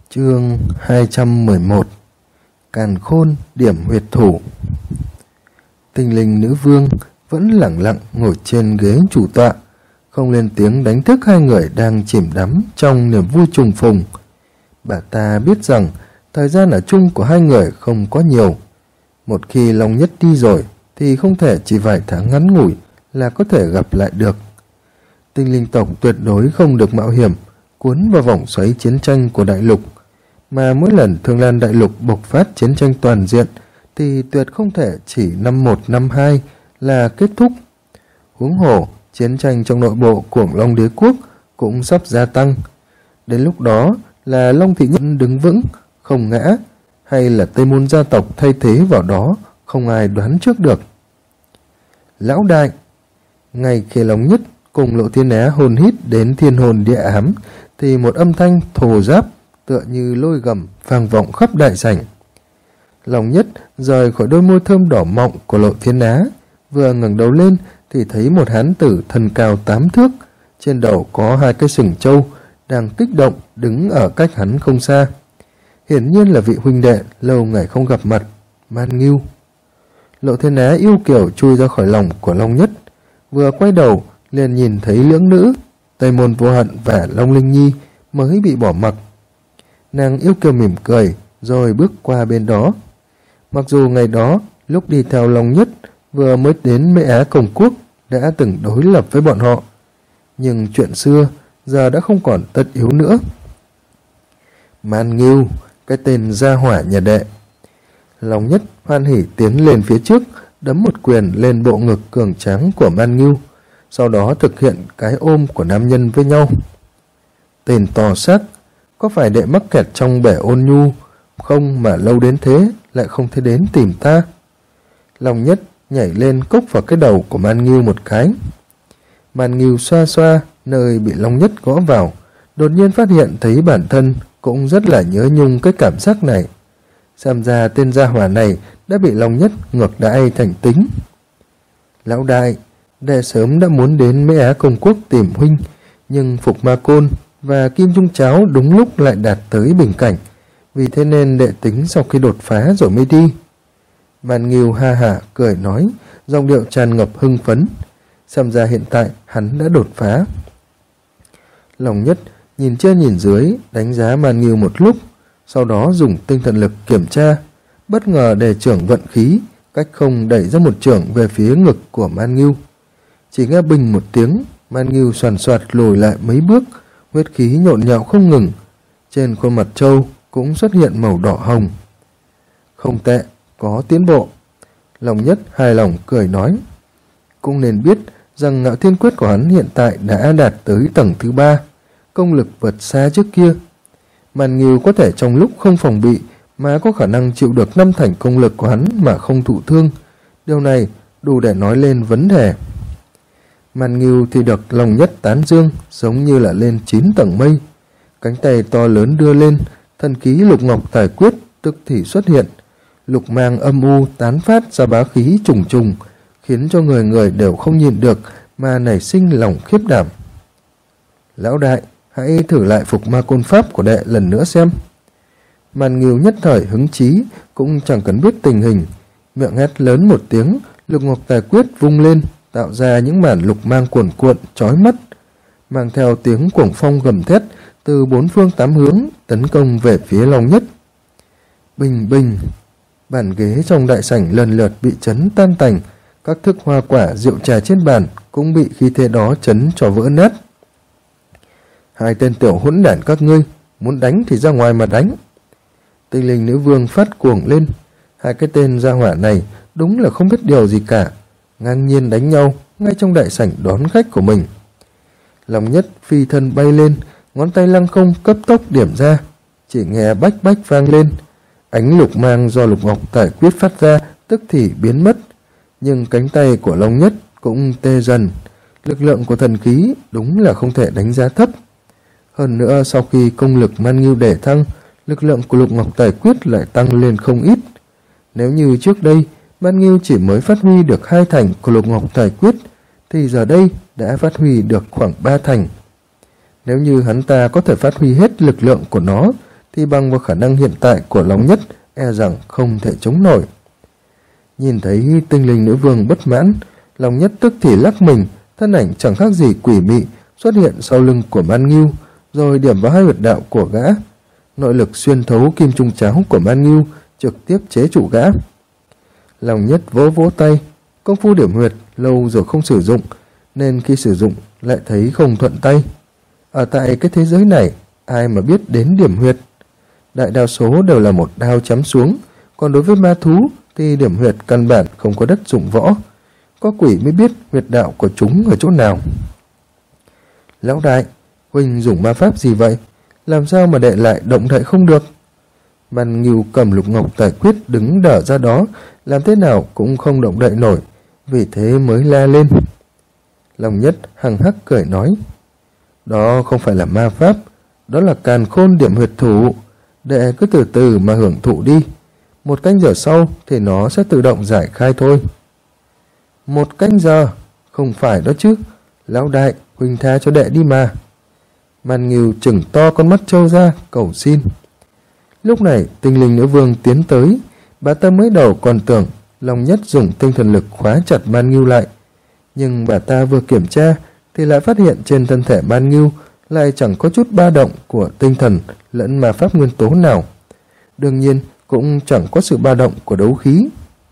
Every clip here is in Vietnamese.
Chương 211 Càn Khôn điểm huyệt thủ. Tinh linh nữ vương vẫn lẳng lặng ngồi trên ghế chủ tọa, không lên tiếng đánh thức hai người đang chìm đắm trong niềm vui trùng phùng. Bà ta biết rằng thời gian ở chung của hai người không có nhiều. Một khi Long Nhất đi rồi thì không thể chỉ vài tháng ngắn ngủi là có thể gặp lại được. Tinh linh tộc tuyệt đối không được mạo hiểm cuốn vào vòng xoáy chiến tranh của đại lục, mà mỗi lần Thương Lan đại lục bộc phát chiến tranh toàn diện thì tuyệt không thể chỉ năm 1 năm 2 là kết thúc. Huống hồ chiến tranh trong nội bộ của Long đế quốc cũng sắp gia tăng. Đến lúc đó là Long thị nhân đứng vững không ngã, hay là Tây Môn gia tộc thay thế vào đó, không ai đoán trước được. Lão đại, ngay khi Long Nhất cùng Lộ Thiên Á hồn hít đến thiên hồn địa ám thì một âm thanh thô ráp tựa như lôi gầm vang vọng khắp đại sảnh. Long Nhất rời khỏi đôi môi thơm đỏ mọng của Lộ Thiên Á, vừa ngẩng đầu lên thì thấy một hán tử thân cao 8 thước, trên đầu có 2 cái sừng trâu, đang kích động đứng ở cách hắn không xa. Hiển nhiên là vị huynh đệ lâu ngày không gặp mặt, Man Ngưu. Lộ Thiên Á yêu kiều chui ra khỏi lòng của Long Nhất, vừa quay đầu liền nhìn thấy lưỡng nữ Tây Môn Vô Hận và Long Linh Nhi mới bị bỏ mặc. Nàng yêu kiều mỉm cười rồi bước qua bên đó. Mặc dù ngày đó lúc đi theo Long Nhất vừa mới đến Mễ Á Công Quốc đã từng đối lập với bọn họ, nhưng chuyện xưa giờ đã không còn tất yếu nữa. Man Ngưu, cái tên gia hỏa nhà đệ. Long Nhất hoan hỉ tiến lên phía trước, đấm một quyền lên bộ ngực cường tráng của Man Ngưu, sau đó thực hiện cái ôm của nam nhân với nhau. Tên to xác, có phải đệ mắc kẹt trong bể ôn nhu không mà lâu đến thế lại không thấy đến tìm ta? Long Nhất nhảy lên cốc vào cái đầu của Man Ngưu một cái. Man Ngưu xoa xoa nơi bị Long Nhất gõ vào, đột nhiên phát hiện thấy bản thân cũng rất là nhớ nhung cái cảm giác này. Xem ra tên gia hỏa này đã bị Long Nhất ngược đãi thành tính. Lão đại, đệ sớm đã muốn đến Mễ Á Công Quốc tìm huynh, nhưng Phục Ma Côn và Kim Trung Cháo đúng lúc lại đạt tới bình cảnh, vì thế nên đệ tính sau khi đột phá rồi mới đi. Man Ngưu ha hả cười nói, giọng điệu tràn ngập hưng phấn. Xem ra hiện tại hắn đã đột phá. Long Nhất nhìn trên nhìn dưới đánh giá Man Ngưu một lúc, sau đó dùng tinh thần lực kiểm tra, bất ngờ đề trưởng vận khí, cách không đẩy ra một chưởng về phía ngực của Man Ngưu. Chỉ nghe bình một tiếng, Man Ngưu soàn soạt lùi lại mấy bước, huyết khí nhộn nhạo không ngừng, trên khuôn mặt trâu cũng xuất hiện màu đỏ hồng. Không tệ, có tiến bộ. Long Nhất hài lòng cười nói. Cũng nên biết rằng Ngạo Thiên Quyết của hắn hiện tại đã đạt tới tầng thứ 3, công lực vượt xa trước kia. Man Ngưu có thể trong lúc không phòng bị mà có khả năng chịu được 5 thành công lực của hắn mà không thụ thương. Điều này đủ để nói lên vấn đề. Man Ngưu thì được Long Nhất tán dương giống như là lên 9 tầng mây. Cánh tay to lớn đưa lên, thần khí Lục Ngọc Tài Quyết tức thì xuất hiện. Lục mang âm u tán phát ra bá khí trùng trùng, khiến cho người người đều không nhịn được mà nảy sinh lòng khiếp đảm. Lão đại, hãy thử lại Phục Ma Côn Pháp của đệ lần nữa xem. Man Ngưu nhất thời hứng chí, cũng chẳng cần biết tình hình, miệng hét lớn một tiếng, Lục Ngọc Tài Quyết vung lên, tạo ra những màn lục mang cuồn cuộn chói mắt, mang theo tiếng cuồng phong gầm thét từ 4 phương 8 hướng tấn công về phía Long Nhất. Bình bình, bàn ghế trong đại sảnh lần lượt bị chấn tan tành, các thức hoa quả rượu trà trên bàn cũng bị khí thế đó chấn cho vỡ nát. Hai tên tiểu hỗn đản các ngươi, muốn đánh thì ra ngoài mà đánh. Tinh linh nữ vương phát cuồng lên. Hai cái tên gia hỏa này đúng là không biết điều gì cả, ngang nhiên đánh nhau ngay trong đại sảnh đón khách của mình. Long Nhất phi thân bay lên, ngón tay lăng không cấp tốc điểm ra, chỉ nghe bách bách vang lên. Ánh lục mang do Lục Ngọc Tài Quyết phát ra tức thì biến mất, nhưng cánh tay của Long Nhất cũng tê dần. Lực lượng của thần khí đúng là không thể đánh giá thấp. Hơn nữa sau khi công lực Man Ngưu để thăng, lực lượng của Lục Ngọc Tài Quyết lại tăng lên không ít. Nếu như trước đây Man Ngưu chỉ mới phát huy được 2 thành của Lục Ngọc Tài Quyết, thì giờ đây đã phát huy được khoảng 3 thành. Nếu như hắn ta có thể phát huy hết lực lượng của nó, thì bằng vào khả năng hiện tại của Long Nhất e rằng không thể chống nổi. Nhìn thấy tinh linh nữ vương bất mãn, Long Nhất tức thì lắc mình, thân ảnh chẳng khác gì quỷ mị xuất hiện sau lưng của Man Ngưu, rồi điểm vào hai huyệt đạo của gã. Nội lực xuyên thấu kim trung cháo của Man Ngưu trực tiếp chế trụ gã. Long Nhất vỗ vỗ tay, công phu điểm huyệt lâu rồi không sử dụng, nên khi sử dụng lại thấy không thuận tay. Ở tại cái thế giới này, ai mà biết đến điểm huyệt? Đại đa số đều là một đao chém xuống, còn đối với ma thú thì điểm huyệt căn bản không có đất dụng võ. Có quỷ mới biết huyệt đạo của chúng ở chỗ nào. Lão đại, huynh dùng ma pháp gì vậy? Làm sao mà đệ lại động đậy không được? Man Ngưu cầm lục ngọc tài quyết đứng đỡ ra đó, làm thế nào cũng không động đậy nổi, vì thế mới la lên. Long Nhất hằng hắc cười nói, đó không phải là ma pháp, đó là càn khôn điểm huyệt thủ, đệ cứ từ từ mà hưởng thụ đi, 1 canh giờ sau thì nó sẽ tự động giải khai thôi. 1 canh giờ? Không phải đó chứ, lão đại, huynh tha cho đệ đi mà. Man Ngưu chừng to con mắt trâu ra cầu xin. Lúc này tinh linh nữ vương tiến tới, bà ta mới đầu còn tưởng Long Nhất dùng tinh thần lực khóa chặt Man Ngưu lại, nhưng bà ta vừa kiểm tra thì lại phát hiện trên thân thể Man Ngưu lại chẳng có chút ba động của tinh thần lẫn ma pháp nguyên tố nào, đương nhiên cũng chẳng có sự ba động của đấu khí.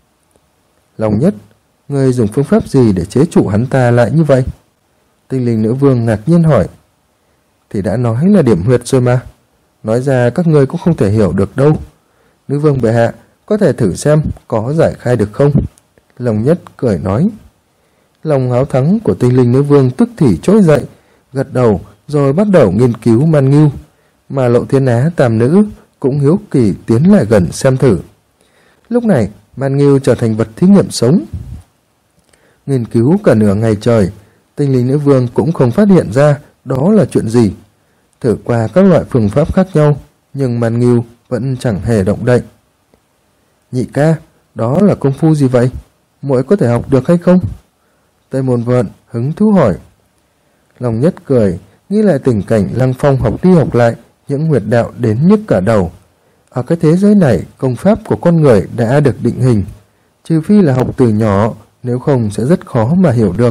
Long Nhất, ngươi dùng phương pháp gì để chế trụ hắn ta lại như vậy? Tinh linh nữ vương ngạc nhiên hỏi. Thì đã nói là điểm huyệt rồi mà, nói ra các ngươi cũng không thể hiểu được đâu. Nữ vương bệ hạ, có thể thử xem có giải khai được không? Long Nhất cười nói. Lòng háo thắng của tinh linh nữ vương tức thì trỗi dậy, gật đầu rồi bắt đầu nghiên cứu Man Ngưu, mà Lộ Thiên Á tam nữ cũng hiếu kỳ tiến lại gần xem thử. Lúc này Man Ngưu trở thành vật thí nghiệm sống. Nghiên cứu cả nửa ngày trời, tinh linh nữ vương cũng không phát hiện ra đó là chuyện gì. Thử qua các loại phương pháp khác nhau, nhưng Man Ngưu vẫn chẳng hề động đậy. Nhị ca, đó là công phu gì vậy? Muội có thể học được hay không? Tây Môn Vận hứng thú hỏi. Long Nhất cười, nghĩ lại tình cảnh Lăng Phong học đi học lại những huyệt đạo đến nhức cả đầu. Ở cái thế giới này, công pháp của con người đã được định hình, trừ phi là học từ nhỏ, nếu không sẽ rất khó mà hiểu được.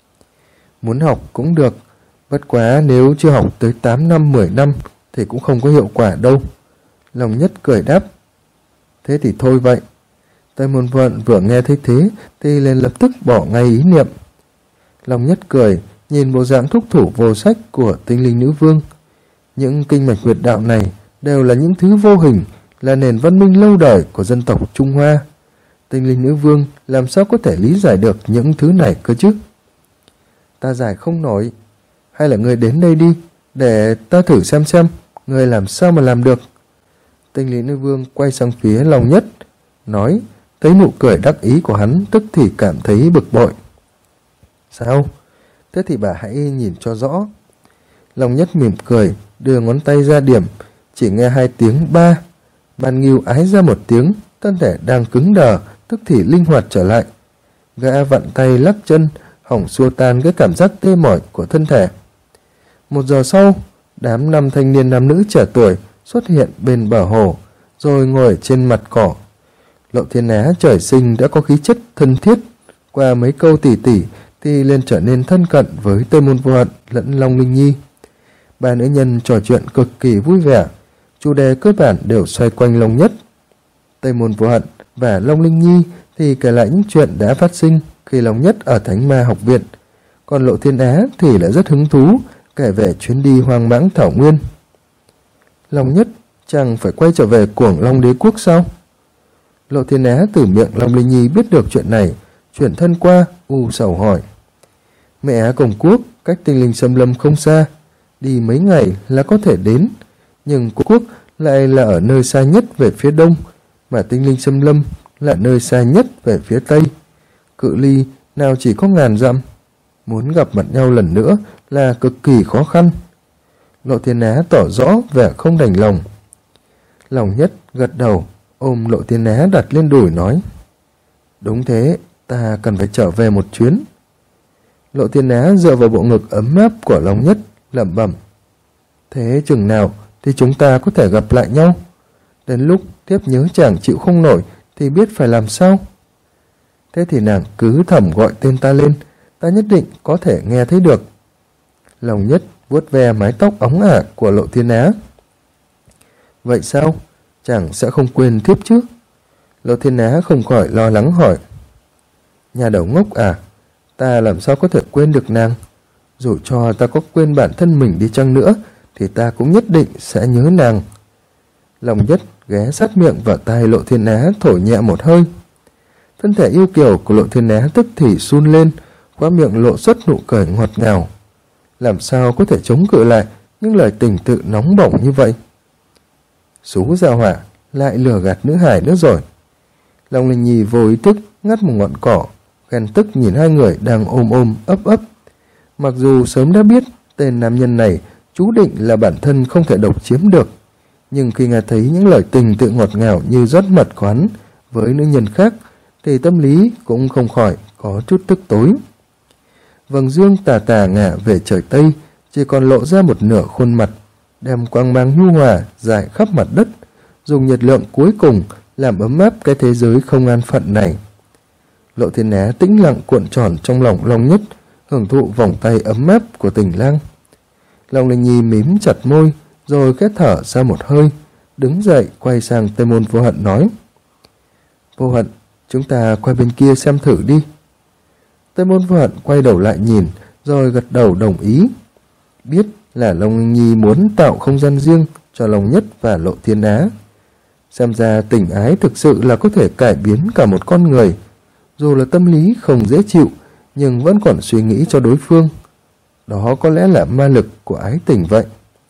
Muốn học cũng được, bất quá nếu chưa học tới 8 năm 10 năm thì cũng không có hiệu quả đâu. Long Nhất cười đáp. Thế thì thôi vậy. Tây Môn Vận vừa nghe thấy thế thì liền lập tức bỏ ngay ý niệm. Long Nhất cười, nhìn bộ dạng thúc thủ vô sách của tinh linh nữ vương. Những kinh mạch huyệt đạo này đều là những thứ vô hình, là nền văn minh lâu đời của dân tộc Trung Hoa. Tinh linh nữ vương làm sao có thể lý giải được những thứ này cơ chứ? Ta giải không nổi. Hay là ngươi đến đây đi, để ta thử xem ngươi làm sao mà làm được. Tinh linh nữ vương quay sang phía Long Nhất, nói, thấy nụ cười đắc ý của hắn tức thì cảm thấy bực bội. Sao? Thế thì bà hãy nhìn cho rõ. Long Nhất mỉm cười, đưa ngón tay ra điểm, chỉ nghe 2 tiếng ba. Man Ngưu ái ra một tiếng, thân thể đang cứng đờ tức thì linh hoạt trở lại. Gã vặn tay lắc chân, hỏng xua tan cái cảm giác tê mỏi của thân thể. 1 giờ sau, đám 5 thanh niên nam nữ trẻ tuổi xuất hiện bên bờ hồ, rồi ngồi trên mặt cỏ. Lộ Thiên Á trời sinh đã có khí chất thân thiết, qua mấy câu tỉ tỉ thì liền trở nên thân cận với Tây Môn Vô Hận lẫn Long Linh Nhi. 3 nữ nhân trò chuyện cực kỳ vui vẻ, chủ đề cơ bản đều xoay quanh Long Nhất. Tây Môn Vô Hận và Long Linh Nhi thì kể lại những chuyện đã phát sinh khi Long Nhất ở Thánh Ma học viện, còn Lộ Thiên Á thì lại rất hứng thú kể về chuyến đi hoang mãng thảo nguyên. Long Nhất chẳng phải quay trở về Cuồng Long Đế quốc sao? Lộ Thiên Á từ miệng Long Linh Nhi biết được chuyện này, chuyển thân qua u sầu hỏi. Mẹ Á Công Quốc cách Tinh Linh Xâm Lâm không xa, đi mấy ngày là có thể đến, nhưng quốc lại là ở nơi xa nhất về phía đông, mà Tinh Linh Xâm Lâm là nơi xa nhất về phía tây. Cự ly nào chỉ có 1000 dặm, muốn gặp mặt nhau lần nữa là cực kỳ khó khăn. Lộ Thiên Á tỏ rõ vẻ không đành lòng. Long Nhất gật đầu, ôm Lộ Thiên Á đặt lên đùi nói. Đúng thế, ta cần phải trở về một chuyến. Lộ Thiên Á dựa vào bộ ngực ấm áp của Long Nhất, lẩm bẩm. Thế chừng nào thì chúng ta có thể gặp lại nhau. Đến lúc Thiếp nhớ chàng chịu không nổi thì biết phải làm sao. Thế thì nàng cứ thầm gọi tên ta lên, ta nhất định có thể nghe thấy được. Lòng Nhất vuốt ve mái tóc óng ả của Lộ Thiên Á. Vậy sao? Chàng sẽ không quên Thiếp chứ? Lộ Thiên Á không khỏi lo lắng hỏi. Nhà đầu ngốc à, ta làm sao có thể quên được nàng? Dù cho ta có quên bản thân mình đi chăng nữa thì ta cũng nhất định sẽ nhớ nàng. Lòng Nhất ghé sát miệng vào tai Lộ Thiên Á thổi nhẹ một hơi. Thân thể yêu kiều của Lộ Thiên Á tức thì run lên, khóe miệng lộ xuất nụ cười ngọt ngào. Làm sao có thể chống cự lại những lời tình tự nóng bỏng như vậy? Xú gia hỏa lại lừa gạt nữ hải nữa rồi. Long Linh Nhi vô ý thức ngắt một ngọn cỏ, ghen tức nhìn hai người đang ôm ấp. Mặc dù sớm đã biết tên nam nhân này chú định là bản thân không thể độc chiếm được, nhưng khi nghe thấy những lời tình tự ngọt ngào như rót mật của hắn với nữ nhân khác thì tâm lý cũng không khỏi có chút tức tối. Vầng dương tà tà ngả về trời Tây, chỉ còn lộ ra một nửa khuôn mặt, đem quang mang nhu hòa rải khắp mặt đất, dùng nhiệt lượng cuối cùng làm ấm áp cái thế giới không an phận này. Lộ Thiên Á tĩnh lặng cuộn tròn trong lòng Long Nhất, hưởng thụ vòng tay ấm áp của tình lang. Long Linh Nhi mím chặt môi, rồi khẽ thở ra một hơi, đứng dậy quay sang Tây Môn Vô Hận nói. Vô Hận, chúng ta qua bên kia xem thử đi. Tây Môn Vô Hận quay đầu lại nhìn, rồi gật đầu đồng ý. Biết là Long Linh Nhi muốn tạo không gian riêng cho Long Nhất và Lộ Thiên Á. Xem ra tình ái thực sự là có thể cải biến cả một con người. Dù là tâm lý không dễ chịu, nhưng vẫn còn suy nghĩ cho đối phương. Đó có lẽ là ma lực của ái tình vậy.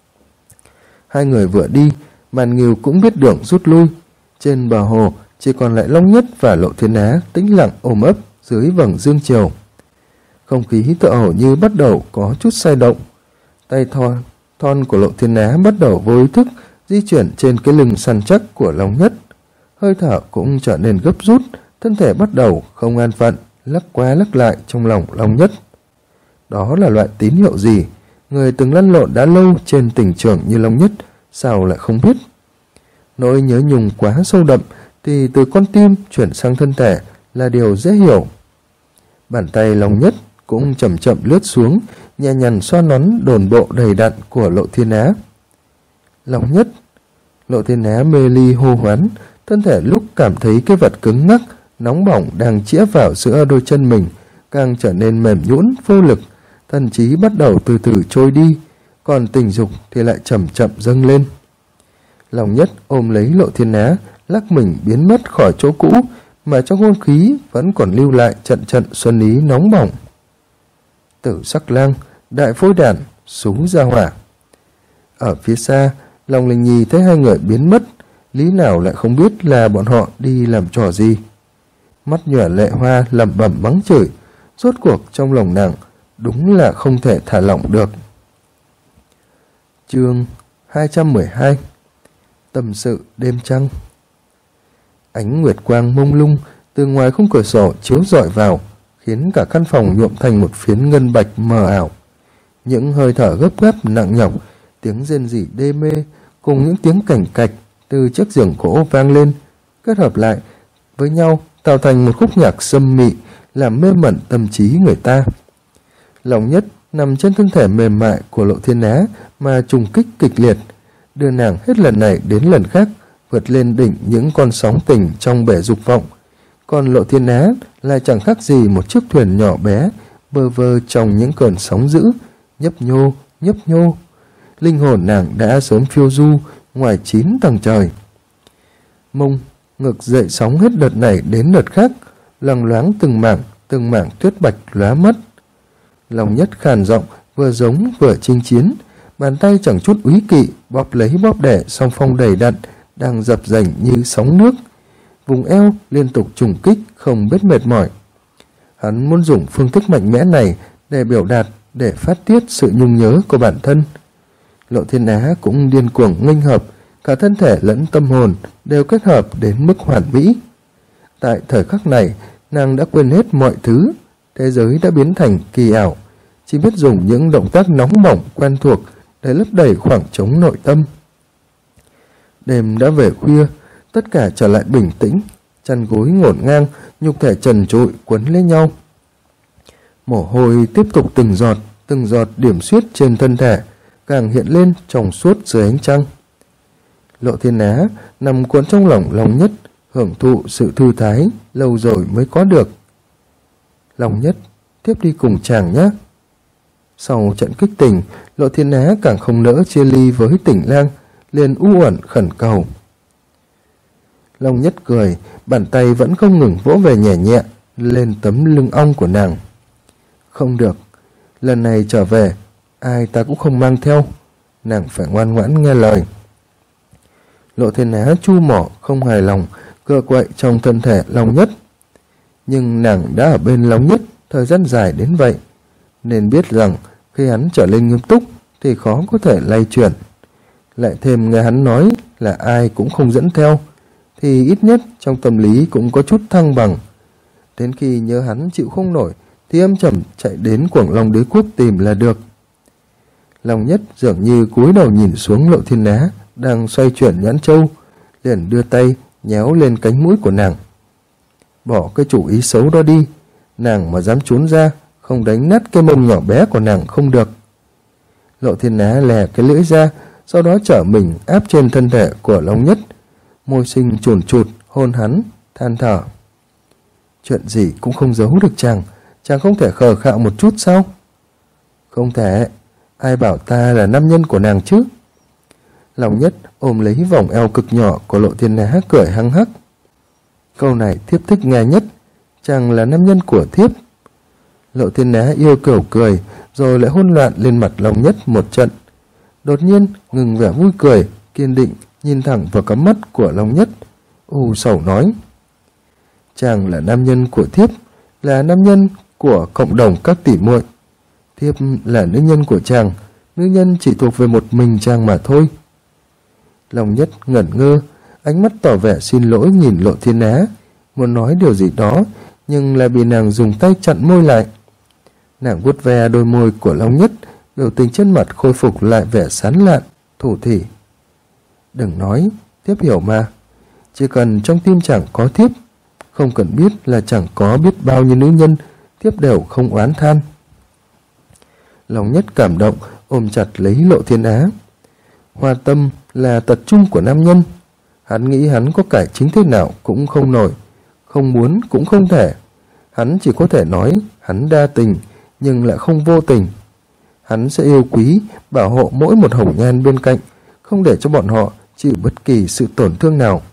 Hai người vừa đi, Màn Ngưu cũng biết đường rút lui. Trên bờ hồ chỉ còn lại Long Nhất và Lộ Thiên Á tĩnh lặng ôm ấp dưới vầng dương chiều. Không khí tựa hồ như bắt đầu có chút sai động. Tay thon của Lộ Thiên Á bắt đầu vô ý thức di chuyển trên cái lưng săn chắc của Long Nhất. Hơi thở cũng trở nên gấp rút, thân thể bắt đầu không an phận, lắc qua lắc lại trong lòng Long Nhất. Đó là loại tín hiệu gì? Người từng lăn lộn đã lâu trên tình trường như Long Nhất sao lại không biết? Nỗi nhớ nhung quá sâu đậm thì từ con tim chuyển sang thân thể là điều dễ hiểu. Bàn tay Long Nhất cũng chậm chậm lướt xuống, nhẹ nhàng xoa nắn đồn bộ đầy đặn của Lộ Thiên Á. Long Nhất. Lộ Thiên Á mê ly hô hoán, thân thể lúc cảm thấy cái vật cứng ngắc, nóng bỏng đang chĩa vào giữa đôi chân mình, càng trở nên mềm nhũn vô lực, thần trí bắt đầu từ từ trôi đi, còn tình dục thì lại chậm chậm dâng lên. Long Nhất ôm lấy Lộ Thiên Á, lắc mình biến mất khỏi chỗ cũ, mà trong không khí vẫn còn lưu lại trận trận xuân ý nóng bỏng. Tử Sắc Lang, đại phôi đản, xú gia hỏa. Ở phía xa, Long Linh Nhi thấy hai người biến mất, lý nào lại không biết là bọn họ đi làm trò gì. Mắt nhòa lệ hoa lẩm bẩm mắng chửi, rốt cuộc trong lòng nàng đúng là không thể thả lỏng được. Chương 212. Tâm sự đêm trăng. Ánh nguyệt quang mông lung từ ngoài khung cửa sổ chiếu rọi vào, khiến cả căn phòng nhuộm thành một phiến ngân bạch mờ ảo. Những hơi thở gấp gáp nặng nhọc, tiếng rên rỉ đê mê cùng những tiếng cảnh cạch từ chiếc giường gỗ vang lên, kết hợp lại với nhau tạo thành một khúc nhạc sâm mị, làm mê mẩn tâm trí người ta. Long Nhất nằm trên thân thể mềm mại của Lộ Thiên Á mà trùng kích kịch liệt, đưa nàng hết lần này đến lần khác vượt lên đỉnh những con sóng tình trong bể dục vọng. Còn Lộ Thiên Á lại chẳng khác gì một chiếc thuyền nhỏ bé bơ vơ trong những cơn sóng dữ, nhấp nhô. Linh hồn nàng đã sớm phiêu du ngoài 9 tầng trời. Mông ngực dậy sóng hết đợt này đến đợt khác, lằng loáng từng mảng tuyết bạch lóa mắt. Long Nhất khàn giọng, vừa giống vừa chinh chiến, bàn tay chẳng chút úy kỵ bóp lấy bóp đẻ song phong đầy đặn đang dập dềnh như sóng nước, vùng eo liên tục trùng kích không biết mệt mỏi. Hắn muốn dùng phương thức mạnh mẽ này để biểu đạt, để phát tiết sự nhung nhớ của bản thân. Lộ Thiên Á cũng điên cuồng nghênh hợp, cả thân thể lẫn tâm hồn đều kết hợp đến mức hoàn mỹ. Tại thời khắc này, nàng đã quên hết mọi thứ, thế giới đã biến thành kỳ ảo, chỉ biết dùng những động tác nóng bỏng quen thuộc để lấp đầy khoảng trống nội tâm. Đêm đã về khuya, tất cả trở lại bình tĩnh, chăn gối ngổn ngang, nhục thể trần trụi quấn lấy nhau. Mồ hôi tiếp tục từng giọt điểm xuyết trên thân thể, càng hiện lên trong suốt dưới ánh trăng. Lộ Thiên Á nằm cuộn trong lòng Long Nhất, hưởng thụ sự thư thái lâu rồi mới có được. Long Nhất, tiếp đi cùng chàng nhé. Sau trận kích tình, Lộ Thiên Á càng không nỡ chia ly với Tỉnh Lang, liền u uẩn khẩn cầu. Long Nhất cười, bàn tay vẫn không ngừng vỗ về nhẹ nhẹ lên tấm lưng ong của nàng. Không được, lần này trở về, ai ta cũng không mang theo, nàng phải ngoan ngoãn nghe lời. Lộ Thiên Á chu mỏ không hài lòng, cựa quậy trong thân thể Long Nhất. Nhưng nàng đã ở bên Long Nhất thời gian dài đến vậy, nên biết rằng khi hắn trở lên nghiêm túc thì khó có thể lay chuyển. Lại thêm nghe hắn nói là ai cũng không dẫn theo, thì ít nhất trong tâm lý cũng có chút thăng bằng. Đến khi nhớ hắn chịu không nổi thì âm chậm chạy đến Cuồng Long Đế Quốc tìm là được. Long Nhất dường như cúi đầu nhìn xuống Lộ Thiên Á đang xoay chuyển nhãn châu, liền đưa tay nhéo lên cánh mũi của nàng. Bỏ cái chủ ý xấu đó đi, nàng mà dám trốn ra, không đánh nát cái mông nhỏ bé của nàng không được. Lộ Thiên Á lè cái lưỡi ra, sau đó trở mình áp trên thân thể của Long Nhất, môi xinh chùn chụt hôn hắn, than thở. Chuyện gì cũng không giấu được chàng không thể khờ khạo một chút sao? Không thể, ai bảo ta là nam nhân của nàng chứ? Long Nhất ôm lấy vòng eo cực nhỏ của Lộ Thiên Á cười hăng hắc. Câu này thiếp thích nghe nhất, chàng là nam nhân của thiếp. Lộ Thiên Á yêu kiểu cười, rồi lại hôn loạn lên mặt Long Nhất một trận. Đột nhiên ngừng vẻ vui cười, kiên định nhìn thẳng vào cắm mắt của Long Nhất, u sầu nói: chàng là nam nhân của thiếp, là nam nhân của cộng đồng các tỷ muội. Thiếp là nữ nhân của chàng, nữ nhân chỉ thuộc về một mình chàng mà thôi. Long Nhất ngẩn ngơ, ánh mắt tỏ vẻ xin lỗi nhìn Lộ Thiên Á, muốn nói điều gì đó nhưng lại bị nàng dùng tay chặn môi lại. Nàng vuốt ve đôi môi của Long Nhất, biểu tình trên mặt khôi phục lại vẻ sán lạn, thủ thỉ. Đừng nói, thiếp hiểu mà. Chỉ cần trong tim chẳng có thiếp, không cần biết là chẳng có biết bao nhiêu nữ nhân, thiếp đều không oán than. Long Nhất cảm động, ôm chặt lấy Lộ Thiên Á. Hoa tâm là tật chung của nam nhân. Hắn nghĩ hắn có cải chính thế nào cũng không nổi, không muốn cũng không thể. Hắn chỉ có thể nói hắn đa tình, nhưng lại không vô tình. Hắn sẽ yêu quý, bảo hộ mỗi một hồng nhan bên cạnh, không để cho bọn họ chịu bất kỳ sự tổn thương nào.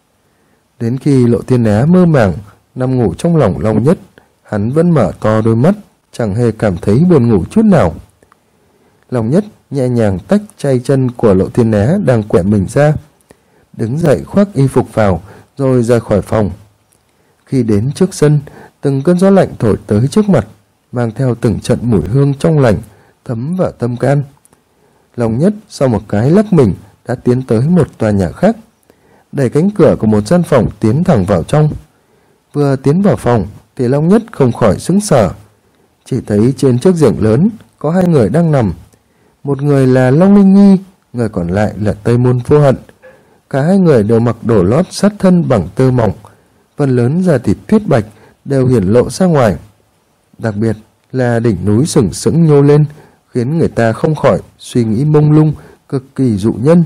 Đến khi Lộ Thiên Á mơ màng nằm ngủ trong lòng Long Nhất, hắn vẫn mở to đôi mắt, chẳng hề cảm thấy buồn ngủ chút nào. Long Nhất nhẹ nhàng tách tay chân của Lộ Thiên Á đang quẹ mình ra, đứng dậy khoác y phục vào, rồi ra khỏi phòng. Khi đến trước sân, từng cơn gió lạnh thổi tới trước mặt, mang theo từng trận mùi hương trong lành, thấm vào tâm can. Long Nhất sau một cái lắc mình đã tiến tới một tòa nhà khác, đẩy cánh cửa của một gian phòng tiến thẳng vào trong. Vừa tiến vào phòng thì Long Nhất không khỏi sững sờ, chỉ thấy trên chiếc giường lớn có hai người đang nằm. Một người là Long Linh Nhi, người còn lại là Tây Môn Vô Hận. Cả hai người đều mặc đồ lót sát thân bằng tơ mỏng, phần lớn da thịt tuyết bạch đều hiển lộ ra ngoài. Đặc biệt là đỉnh núi sừng sững nhô lên, khiến người ta không khỏi suy nghĩ mông lung, cực kỳ dụ nhân.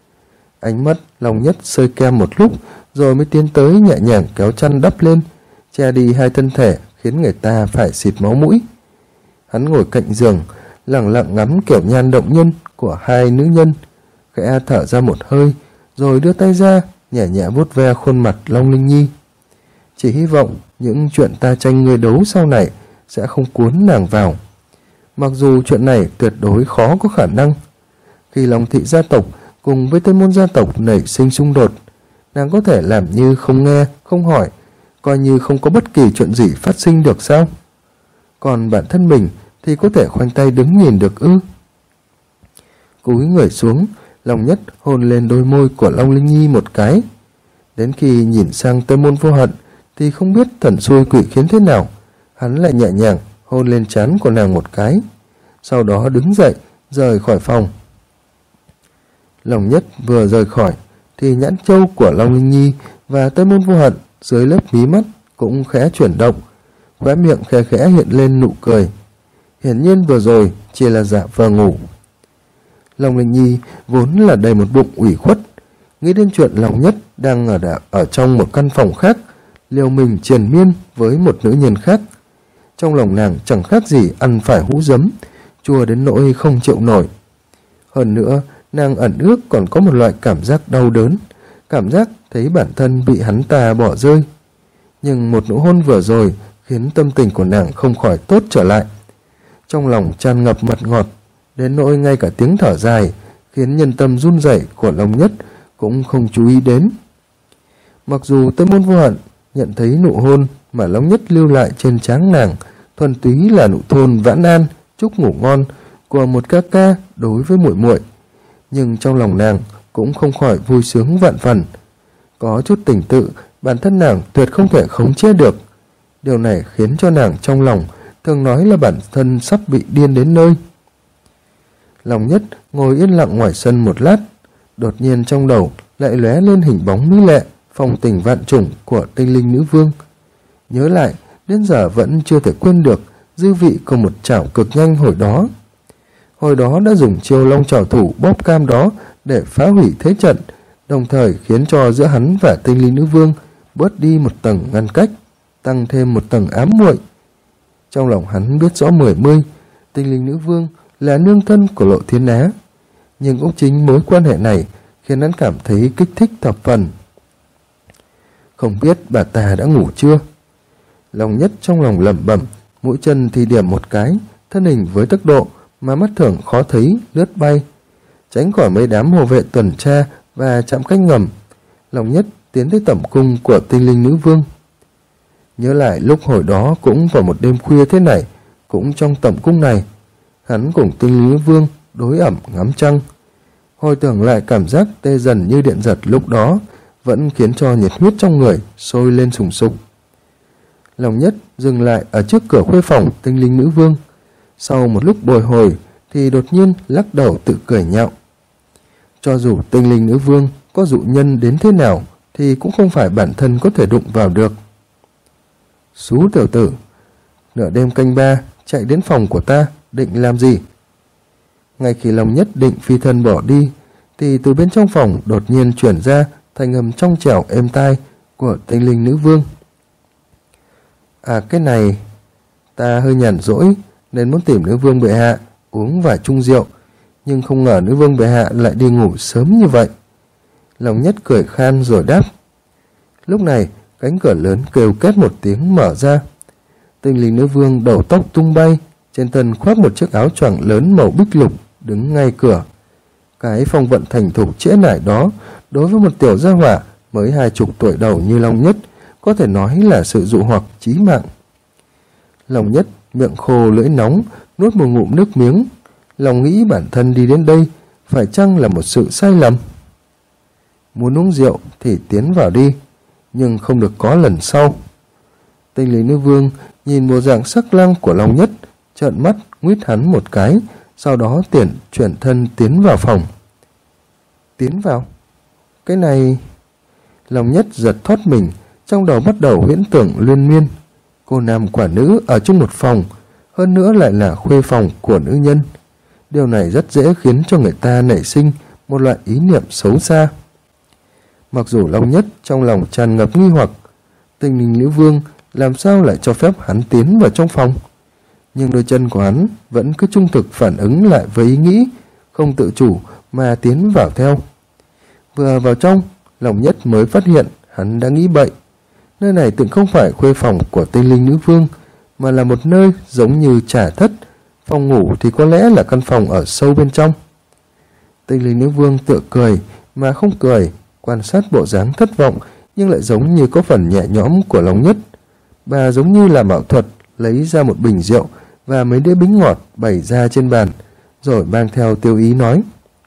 Ánh mắt Long Nhất sơi kem một lúc, rồi mới tiến tới nhẹ nhàng kéo chăn đắp lên, che đi hai thân thể, khiến người ta phải xịt máu mũi. Hắn ngồi cạnh giường, lặng lặng ngắm kiểu nhan động nhân của hai nữ nhân, khẽ thở ra một hơi, rồi đưa tay ra nhẹ nhẹ vuốt ve khuôn mặt Long Linh Nhi. Chỉ hy vọng những chuyện ta tranh người đấu sau này sẽ không cuốn nàng vào. Mặc dù chuyện này tuyệt đối khó có khả năng. Khi Long thị gia tộc cùng với Tây Môn gia tộc nảy sinh xung đột, nàng có thể làm như không nghe, không hỏi, coi như không có bất kỳ chuyện gì phát sinh được sao? Còn bản thân mình thì có thể khoanh tay đứng nhìn được ư? Cúi người xuống, Long Nhất hôn lên đôi môi của Long Linh Nhi một cái. Đến khi nhìn sang Tây Môn Vô Hận thì không biết thần xui quỷ khiến thế nào, hắn lại nhẹ nhàng hôn lên trán của nàng một cái, sau đó đứng dậy rời khỏi phòng. Long Nhất vừa rời khỏi thì nhãn châu của Long Linh Nhi và Tây Môn Vô Hận dưới lớp mí mắt cũng khẽ chuyển động, khóe miệng khẽ khẽ hiện lên nụ cười. Hiển nhiên vừa rồi chỉ là giả vờ ngủ. Long Linh Nhi vốn là đầy một bụng ủy khuất, nghĩ đến chuyện Long Nhất đang ở trong một căn phòng khác, liều mình triền miên với một nữ nhân khác. Trong lòng nàng chẳng khác gì ăn phải hũ giấm, chua đến nỗi không chịu nổi. Hơn nữa, nàng ẩn ước còn có một loại cảm giác đau đớn, cảm giác thấy bản thân bị hắn ta bỏ rơi. Nhưng một nụ hôn vừa rồi khiến tâm tình của nàng không khỏi tốt trở lại. Trong lòng tràn ngập mật ngọt, đến nỗi ngay cả tiếng thở dài khiến nhân tâm run rẩy của Long Nhất cũng không chú ý đến. Mặc dù Tây Môn Vô Hận nhận thấy nụ hôn mà Long Nhất lưu lại trên trán nàng thuần túy là nụ hôn vãn an, chúc ngủ ngon của một ca ca đối với muội muội, nhưng trong lòng nàng cũng không khỏi vui sướng vạn phần. Có chút tình tự bản thân nàng tuyệt không thể khống chế được. Điều này khiến cho nàng trong lòng thường nói là bản thân sắp bị điên đến nơi. Long Nhất ngồi yên lặng ngoài sân một lát, đột nhiên trong đầu lại lóe lên hình bóng mỹ lệ phong tình vạn trùng của Tinh Linh Nữ Vương. Nhớ lại đến giờ vẫn chưa thể quên được dư vị của một chảo cực nhanh hồi đó. Hồi đó đã dùng chiêu long trảo thủ bóp cam đó để phá hủy thế trận, đồng thời khiến cho giữa hắn và Tinh Linh Nữ Vương bớt đi một tầng ngăn cách, tăng thêm một tầng ám muội. Trong lòng hắn biết rõ mười mươi, Tinh Linh Nữ Vương là nương thân của Lộ Thiên Á, nhưng cũng chính mối quan hệ này khiến hắn cảm thấy kích thích thập phần. Không biết bà ta đã ngủ chưa? Long Nhất trong lòng lẩm bẩm, mũi chân thì điểm một cái, thân hình với tốc độ mà mắt thường khó thấy lướt bay, tránh khỏi mấy đám hộ vệ tuần tra và chạm cách ngầm. Long Nhất tiến tới tẩm cung của Tinh Linh Nữ Vương. Nhớ lại lúc hồi đó cũng vào một đêm khuya thế này, cũng trong tẩm cung này, hắn cùng Tinh Linh Nữ Vương đối ẩm ngắm trăng. Hồi tưởng lại cảm giác tê dần như điện giật lúc đó vẫn khiến cho nhiệt huyết trong người sôi lên sùng sục. Long Nhất dừng lại ở trước cửa khuê phòng Tinh Linh Nữ Vương. Sau một lúc bồi hồi thì đột nhiên lắc đầu tự cười nhạo. Cho dù Tinh Linh Nữ Vương có dụ nhân đến thế nào thì cũng không phải bản thân có thể đụng vào được. Xú tiểu tử, nửa đêm canh ba chạy đến phòng của ta định làm gì? Ngay khi Long Nhất định phi thân bỏ đi thì từ bên trong phòng đột nhiên chuyển ra thanh âm trong trẻo êm tai của Tinh Linh Nữ Vương. À, cái này, ta hơi nhàn rỗi nên muốn tìm Nữ Vương bệ hạ uống vài chung rượu, nhưng không ngờ Nữ Vương bệ hạ lại đi ngủ sớm như vậy. Long Nhất cười khan rồi đáp. Lúc này cánh cửa lớn kêu két một tiếng mở ra. Tinh Linh Nữ Vương đầu tóc tung bay, trên thân khoác một chiếc áo choàng lớn màu bích lục, đứng ngay cửa. Cái phong vận thành thục trễ nải đó đối với một tiểu gia hỏa mới 20 tuổi đầu như Long Nhất có thể nói là sự dụ hoặc chí mạng. Long Nhất miệng khô lưỡi nóng, nuốt một ngụm nước miếng, lòng nghĩ bản thân đi đến đây phải chăng là một sự sai lầm. Muốn uống rượu thì tiến vào đi, nhưng không được có lần sau. Tinh Linh Nữ Vương nhìn bộ dạng sắc lang của Long Nhất, trợn mắt nguyết hắn một cái, sau đó chuyển thân tiến vào phòng. Tiến vào? Cái này... Long Nhất giật thoát mình, trong đầu bắt đầu huyễn tưởng liên miên. Cô nam quả nữ ở chung một phòng, hơn nữa lại là khuê phòng của nữ nhân. Điều này rất dễ khiến cho người ta nảy sinh một loại ý niệm xấu xa. Mặc dù Long Nhất trong lòng tràn ngập nghi hoặc, Tinh Linh Nữ Vương làm sao lại cho phép hắn tiến vào trong phòng, nhưng đôi chân của hắn vẫn cứ trung thực phản ứng lại với ý nghĩ, không tự chủ mà tiến vào theo. Vừa vào trong, Long Nhất mới phát hiện hắn đã nghĩ bậy. Nơi này tưởng không phải khuê phòng của Tinh Linh Nữ Vương, mà là một nơi giống như trà thất. Phòng ngủ thì có lẽ là căn phòng ở sâu bên trong. Tinh Linh Nữ Vương tựa cười mà không cười, quan sát bộ dáng thất vọng nhưng lại giống như có phần nhẹ nhõm của Long Nhất. Bà giống như làm ảo thuật lấy ra một bình rượu và mấy đĩa bánh ngọt bày ra trên bàn, rồi mang theo tiêu ý nói: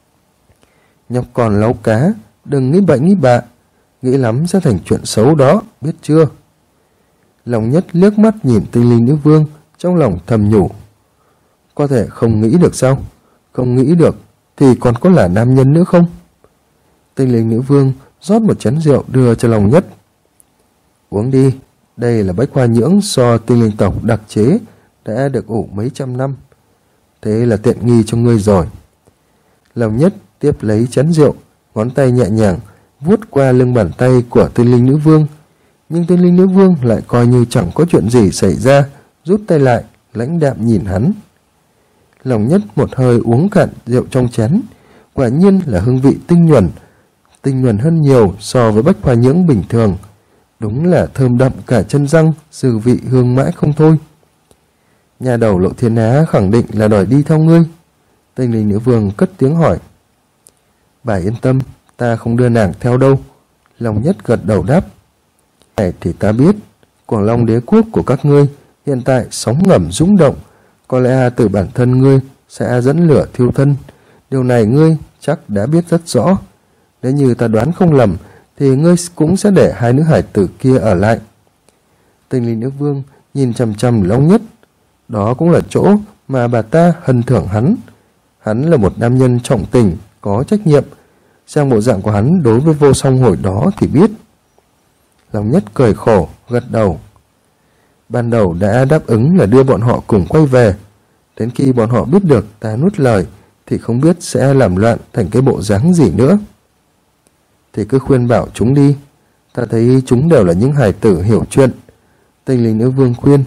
Nhóc con láu cá, đừng nghĩ bậy nghĩ bạ, nghĩ lắm sẽ thành chuyện xấu đó, biết chưa? Long Nhất liếc mắt nhìn Tinh Linh Nữ Vương, trong lòng thầm nhủ: có thể không nghĩ được sao? Không nghĩ được thì còn có là nam nhân nữa không? Tinh linh nữ vương rót một chén rượu đưa cho Long Nhất. Uống đi, đây là bách hoa nhưỡng do tinh linh tộc đặc chế, đã được ủ mấy trăm năm. Thế là tiện nghi cho ngươi rồi. Long Nhất tiếp lấy chén rượu, ngón tay nhẹ nhàng vuốt qua lưng bàn tay của tinh linh nữ vương. Nhưng tinh linh nữ vương lại coi như chẳng có chuyện gì xảy ra, rút tay lại, lãnh đạm nhìn hắn. Long Nhất một hơi uống cạn rượu trong chén, quả nhiên là hương vị tinh nhuần hơn nhiều so với bách hoa nhưỡng bình thường. Đúng là thơm đậm cả chân răng, dư vị hương mãi không thôi. Nhà đầu Lộ Thiên Á khẳng định là đòi đi theo ngươi. Tinh linh nữ vương cất tiếng hỏi. Bà yên tâm, ta không đưa nàng theo đâu. Long Nhất gật đầu đáp. Này thì ta biết, Quảng Long đế quốc của các ngươi hiện tại sóng ngầm rung động, có lẽ từ bản thân ngươi sẽ dẫn lửa thiêu thân. Điều này ngươi chắc đã biết rất rõ. Nếu như ta đoán không lầm thì ngươi cũng sẽ để hai nữ hải tử kia ở lại. Tinh linh nữ vương nhìn chằm chằm Long Nhất. Đó cũng là chỗ mà bà ta hân thưởng hắn. Hắn là một nam nhân trọng tình, có trách nhiệm. Xem bộ dạng của hắn đối với Vô Song hồi đó thì biết. Long Nhất cười khổ, gật đầu. Ban đầu đã đáp ứng là đưa bọn họ cùng quay về. Đến khi bọn họ biết được ta nuốt lời thì không biết sẽ làm loạn thành cái bộ dáng gì nữa. Thì cứ khuyên bảo chúng đi. Ta thấy chúng đều là những hài tử hiểu chuyện. Tinh linh nữ vương khuyên.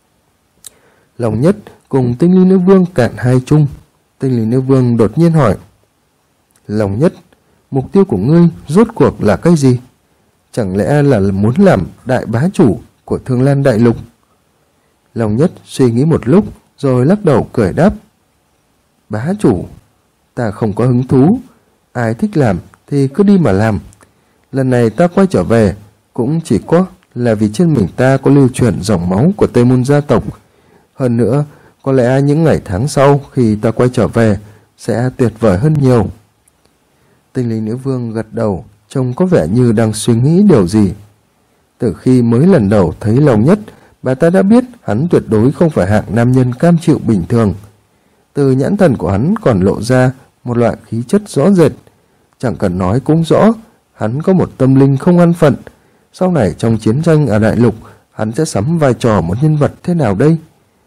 Long Nhất cùng tinh linh nữ vương cạn hai chung. Tinh linh nữ vương đột nhiên hỏi. Long Nhất, mục tiêu của ngươi rốt cuộc là cái gì? Chẳng lẽ là muốn làm đại bá chủ của Thương Lan Đại Lục? Long Nhất suy nghĩ một lúc rồi lắc đầu cười đáp. Bá chủ, ta không có hứng thú. Ai thích làm thì cứ đi mà làm. Lần này ta quay trở về cũng chỉ có là vì trên mình ta có lưu truyền dòng máu của Tây Môn gia tộc. Hơn nữa, có lẽ những ngày tháng sau khi ta quay trở về sẽ tuyệt vời hơn nhiều. Tinh linh nữ vương gật đầu, trông có vẻ như đang suy nghĩ điều gì. Từ khi mới lần đầu thấy Long Nhất, bà ta đã biết hắn tuyệt đối không phải hạng nam nhân cam chịu bình thường. Từ nhãn thần của hắn còn lộ ra một loại khí chất rõ rệt. Chẳng cần nói cũng rõ, hắn có một tâm linh không an phận. Sau này trong chiến tranh ở Đại Lục, hắn sẽ sắm vai trò một nhân vật thế nào đây?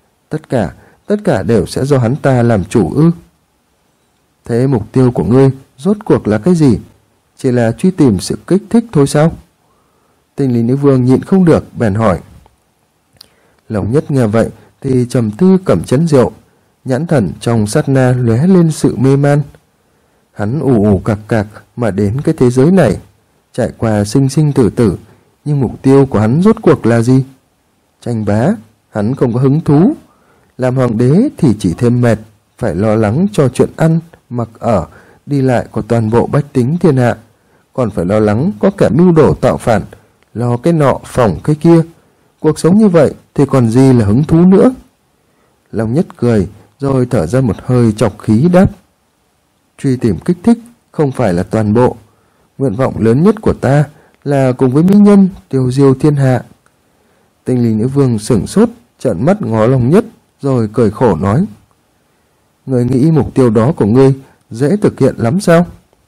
Tất cả đều sẽ do hắn ta làm chủ ư? Thế mục tiêu của ngươi rốt cuộc là cái gì? Chỉ là truy tìm sự kích thích thôi sao? Tinh linh nữ vương nhịn không được bèn hỏi. Long Nhất nghe vậy thì trầm tư cầm chén rượu, nhãn thần trong sát na lóe lên sự mê man. Hắn ù ù cạc cạc mà đến cái thế giới này, trải qua sinh sinh tử tử, nhưng mục tiêu của hắn rốt cuộc là gì? Tranh bá, hắn không có hứng thú. Làm hoàng đế thì chỉ thêm mệt, phải lo lắng cho chuyện ăn, mặc ở, đi lại của toàn bộ bách tính thiên hạ. Còn phải lo lắng có kẻ mưu đồ tạo phản, lo cái nọ phỏng cái kia. Cuộc sống như vậy thì còn gì là hứng thú nữa? Long Nhất cười, rồi thở ra một hơi trọc khí đáp. Truy tìm kích thích không phải là toàn bộ. Nguyện vọng lớn nhất của ta là cùng với mỹ nhân tiêu diêu thiên hạ. Tinh linh nữ vương sửng sốt, trợn mắt ngó Long Nhất, rồi cười khổ nói. Người nghĩ mục tiêu đó của ngươi dễ thực hiện lắm sao?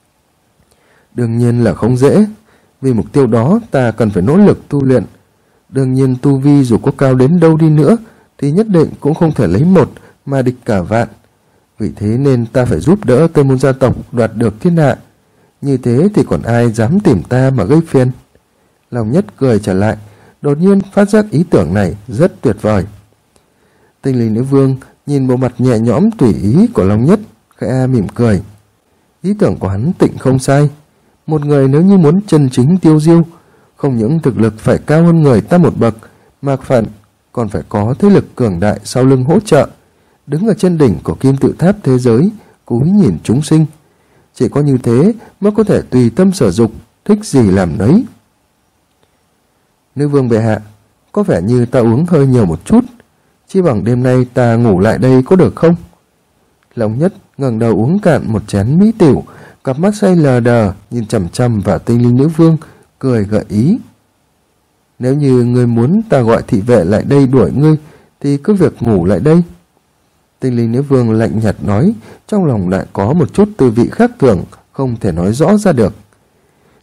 Đương nhiên là không dễ. Vì mục tiêu đó ta cần phải nỗ lực tu luyện. Đương nhiên tu vi dù có cao đến đâu đi nữa thì nhất định cũng không thể lấy một mà địch cả vạn. Vì thế nên ta phải giúp đỡ Tây Môn gia tộc đoạt được thiên hạ. Như thế thì còn ai dám tìm ta mà gây phiền? Long Nhất cười trở lại, đột nhiên phát giác ý tưởng này rất tuyệt vời. Tinh linh nữ vương nhìn bộ mặt nhẹ nhõm tùy ý của Long Nhất, khẽ mỉm cười. Ý tưởng của hắn tịnh không sai. Một người nếu như muốn chân chính tiêu diêu, không những thực lực phải cao hơn người ta một bậc, mà còn phải có thế lực cường đại sau lưng hỗ trợ, đứng ở trên đỉnh của kim tự tháp thế giới, cúi nhìn chúng sinh. Chỉ có như thế mới có thể tùy tâm sở dục, thích gì làm nấy. Nữ vương bệ hạ, có vẻ như ta uống hơi nhiều một chút, chi bằng đêm nay ta ngủ lại đây có được không? Long Nhất ngẩng đầu uống cạn một chén mỹ tiểu, cặp mắt say lờ đờ nhìn chằm chằm vào tinh linh nữ vương, cười gợi ý. Nếu như ngươi muốn ta gọi thị vệ lại đây đuổi ngươi thì cứ việc ngủ lại đây. Tinh linh nữ vương lạnh nhạt nói, trong lòng lại có một chút tư vị khác thường, không thể nói rõ ra được.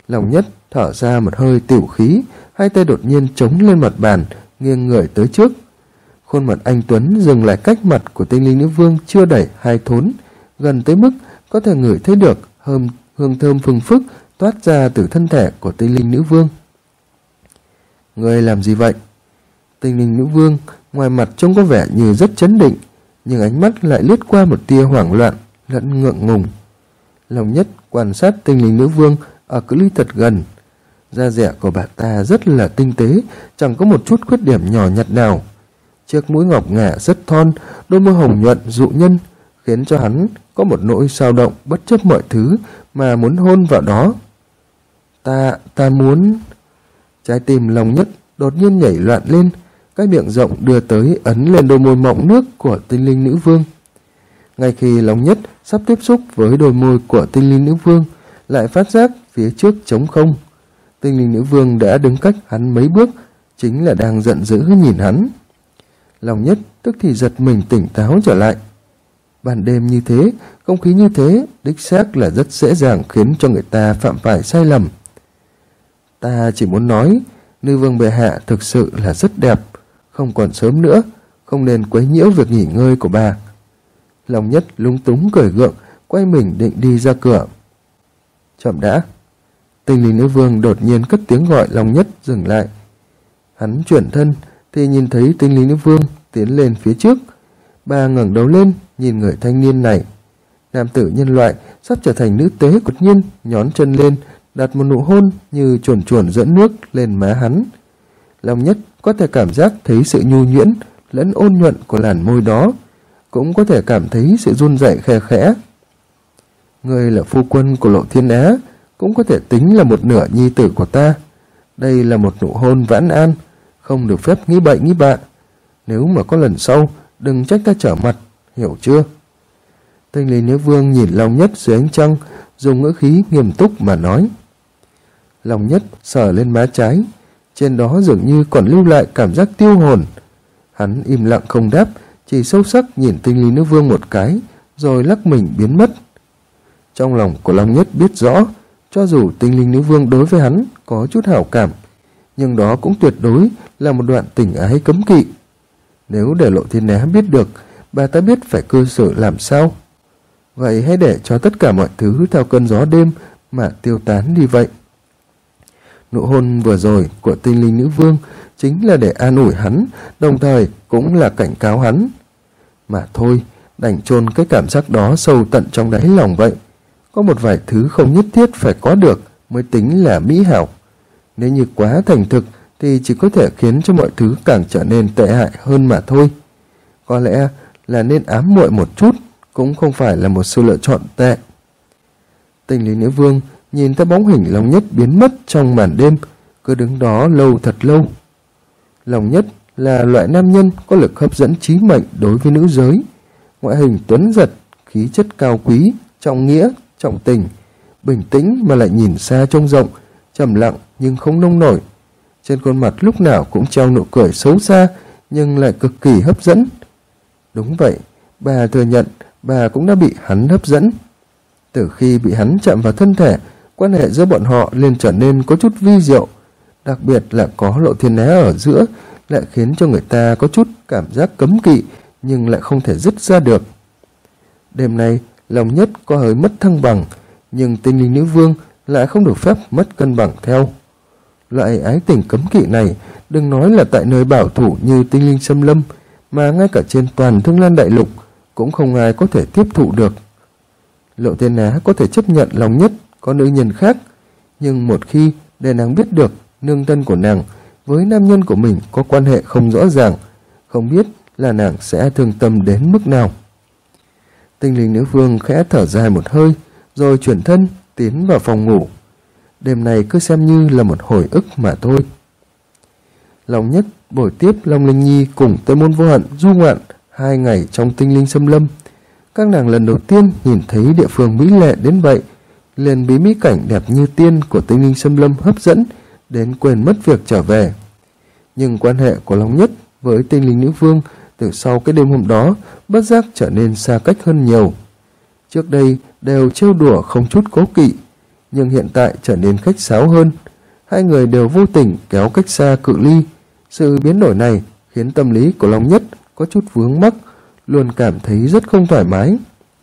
Lòng Nhất thở ra một hơi tửu khí, hai tay đột nhiên chống lên mặt bàn, nghiêng người tới trước. Khuôn mặt anh tuấn dừng lại cách mặt của tinh linh nữ vương chưa đẩy 2 thốn, gần tới mức có thể ngửi thấy được hương thơm phừng phức toát ra từ thân thể của tinh linh nữ vương. Người làm gì vậy? Tinh linh nữ vương ngoài mặt trông có vẻ như rất trấn định, nhưng ánh mắt lại lướt qua một tia hoảng loạn lẫn ngượng ngùng. Lòng Nhất quan sát tinh linh nữ vương ở cự ly thật gần. Da dẻ của bà ta rất là tinh tế, chẳng có một chút khuyết điểm nhỏ nhặt nào. Chiếc mũi ngọc ngà rất thon, đôi môi hồng nhuận dụ nhân, khiến cho hắn có một nỗi xao động bất chấp mọi thứ mà muốn hôn vào đó. Ta muốn... Trái tim Lòng Nhất đột nhiên nhảy loạn lên, cái miệng rộng đưa tới ấn lên đôi môi mọng nước của tinh linh nữ vương. Ngay khi Lòng Nhất sắp tiếp xúc với đôi môi của tinh linh nữ vương, lại phát giác phía trước trống không. Tinh linh nữ vương đã đứng cách hắn mấy bước, chính là đang giận dữ nhìn hắn. Lòng Nhất tức thì giật mình tỉnh táo trở lại. Ban đêm như thế, không khí như thế, đích xác là rất dễ dàng khiến cho người ta phạm phải sai lầm. Ta chỉ muốn nói, nữ vương bệ hạ thực sự là rất đẹp, không còn sớm nữa, không nên quấy nhiễu việc nghỉ ngơi của bà. Lòng Nhất lúng túng cười gượng, quay mình định đi ra cửa. Chậm đã. Tinh linh nữ vương đột nhiên cất tiếng gọi Lòng Nhất dừng lại. Hắn chuyển thân thì nhìn thấy tinh linh nữ vương tiến lên phía trước. Bà ngẩng đầu lên nhìn người thanh niên này. Nam tử nhân loại sắp trở thành nữ tế đột nhiên nhón chân lên, đặt một nụ hôn như chuồn chuồn dẫn nước lên má hắn. Lòng Nhất có thể cảm giác thấy sự nhu nhuyễn lẫn ôn nhuận của làn môi đó, cũng có thể cảm thấy sự run rẩy khe khẽ. Người là phu quân của Lộ Thiên Á, cũng có thể tính là một nửa nhi tử của ta. Đây là một nụ hôn vãn an, không được phép nghĩ bậy nghĩ bạ. Nếu mà có lần sau, đừng trách ta trở mặt, hiểu chưa? Tinh linh nữ vương nhìn Lòng Nhất dưới ánh trăng, dùng ngữ khí nghiêm túc mà nói. Lòng Nhất sờ lên má trái, trên đó dường như còn lưu lại cảm giác tiêu hồn. Hắn im lặng không đáp, chỉ sâu sắc nhìn tinh linh nữ vương một cái, rồi lắc mình biến mất. Trong lòng của Lòng Nhất biết rõ, cho dù tinh linh nữ vương đối với hắn có chút hảo cảm, nhưng đó cũng tuyệt đối là một đoạn tình ái cấm kỵ. Nếu để Lộ Thiên Á biết được, bà ta biết phải cư xử làm sao. Vậy hãy để cho tất cả mọi thứ theo cơn gió đêm mà tiêu tán đi vậy. Nụ hôn vừa rồi của tinh linh nữ vương chính là để an ủi hắn, đồng thời cũng là cảnh cáo hắn. Mà thôi, đành chôn cái cảm giác đó sâu tận trong đáy lòng vậy. Có một vài thứ không nhất thiết phải có được mới tính là mỹ hảo. Nếu như quá thành thực thì chỉ có thể khiến cho mọi thứ càng trở nên tệ hại hơn mà thôi. Có lẽ là nên ám muội một chút cũng không phải là một sự lựa chọn tệ. Tinh linh nữ vương nhìn thấy bóng hình Lòng Nhất biến mất trong màn đêm, cứ đứng đó lâu thật lâu. Lòng Nhất là loại nam nhân có lực hấp dẫn chí mệnh đối với nữ giới. Ngoại hình tuấn giật, khí chất cao quý, trọng nghĩa, trọng tình, bình tĩnh mà lại nhìn xa trông rộng, trầm lặng nhưng không nông nổi. Trên khuôn mặt lúc nào cũng treo nụ cười xấu xa nhưng lại cực kỳ hấp dẫn. Đúng vậy, bà thừa nhận bà cũng đã bị hắn hấp dẫn. Từ khi bị hắn chạm vào thân thể, quan hệ giữa bọn họ liền trở nên có chút vi diệu, đặc biệt là có Lộ Thiên Á ở giữa, lại khiến cho người ta có chút cảm giác cấm kỵ nhưng lại không thể dứt ra được. Đêm nay, Lòng Nhất có hơi mất thăng bằng, nhưng tinh linh nữ vương lại không được phép mất cân bằng theo. Loại ái tình cấm kỵ này, đừng nói là tại nơi bảo thủ như tinh linh xâm lâm, mà ngay cả trên toàn Thương Lan Đại Lục cũng không ai có thể tiếp thụ được. Lộ Thiên Á có thể chấp nhận Lòng Nhất có nữ nhân khác, nhưng một khi để nàng biết được nương thân của nàng với nam nhân của mình có quan hệ không rõ ràng, không biết là nàng sẽ thương tâm đến mức nào. Tinh linh nữ vương khẽ thở dài một hơi, rồi chuyển thân tiến vào phòng ngủ. Đêm này cứ xem như là một hồi ức mà thôi. Lòng Nhất bồi tiếp Long Linh Nhi cùng tới Môn Vô Hận du ngoạn 2 ngày trong tinh linh xâm lâm. Các nàng lần đầu tiên nhìn thấy địa phương mỹ lệ đến vậy, liền bị mỹ cảnh đẹp như tiên của tinh linh xâm lâm hấp dẫn đến quên mất việc trở về. Nhưng quan hệ của Lòng Nhất với tinh linh nữ vương từ sau cái đêm hôm đó bất giác trở nên xa cách hơn nhiều. Trước đây đều trêu đùa không chút cố kỵ, nhưng hiện tại trở nên khách sáo hơn. Hai người đều vô tình kéo cách xa cự ly. Sự biến đổi này khiến tâm lý của Long Nhất có chút vướng mắc, luôn cảm thấy rất không thoải mái.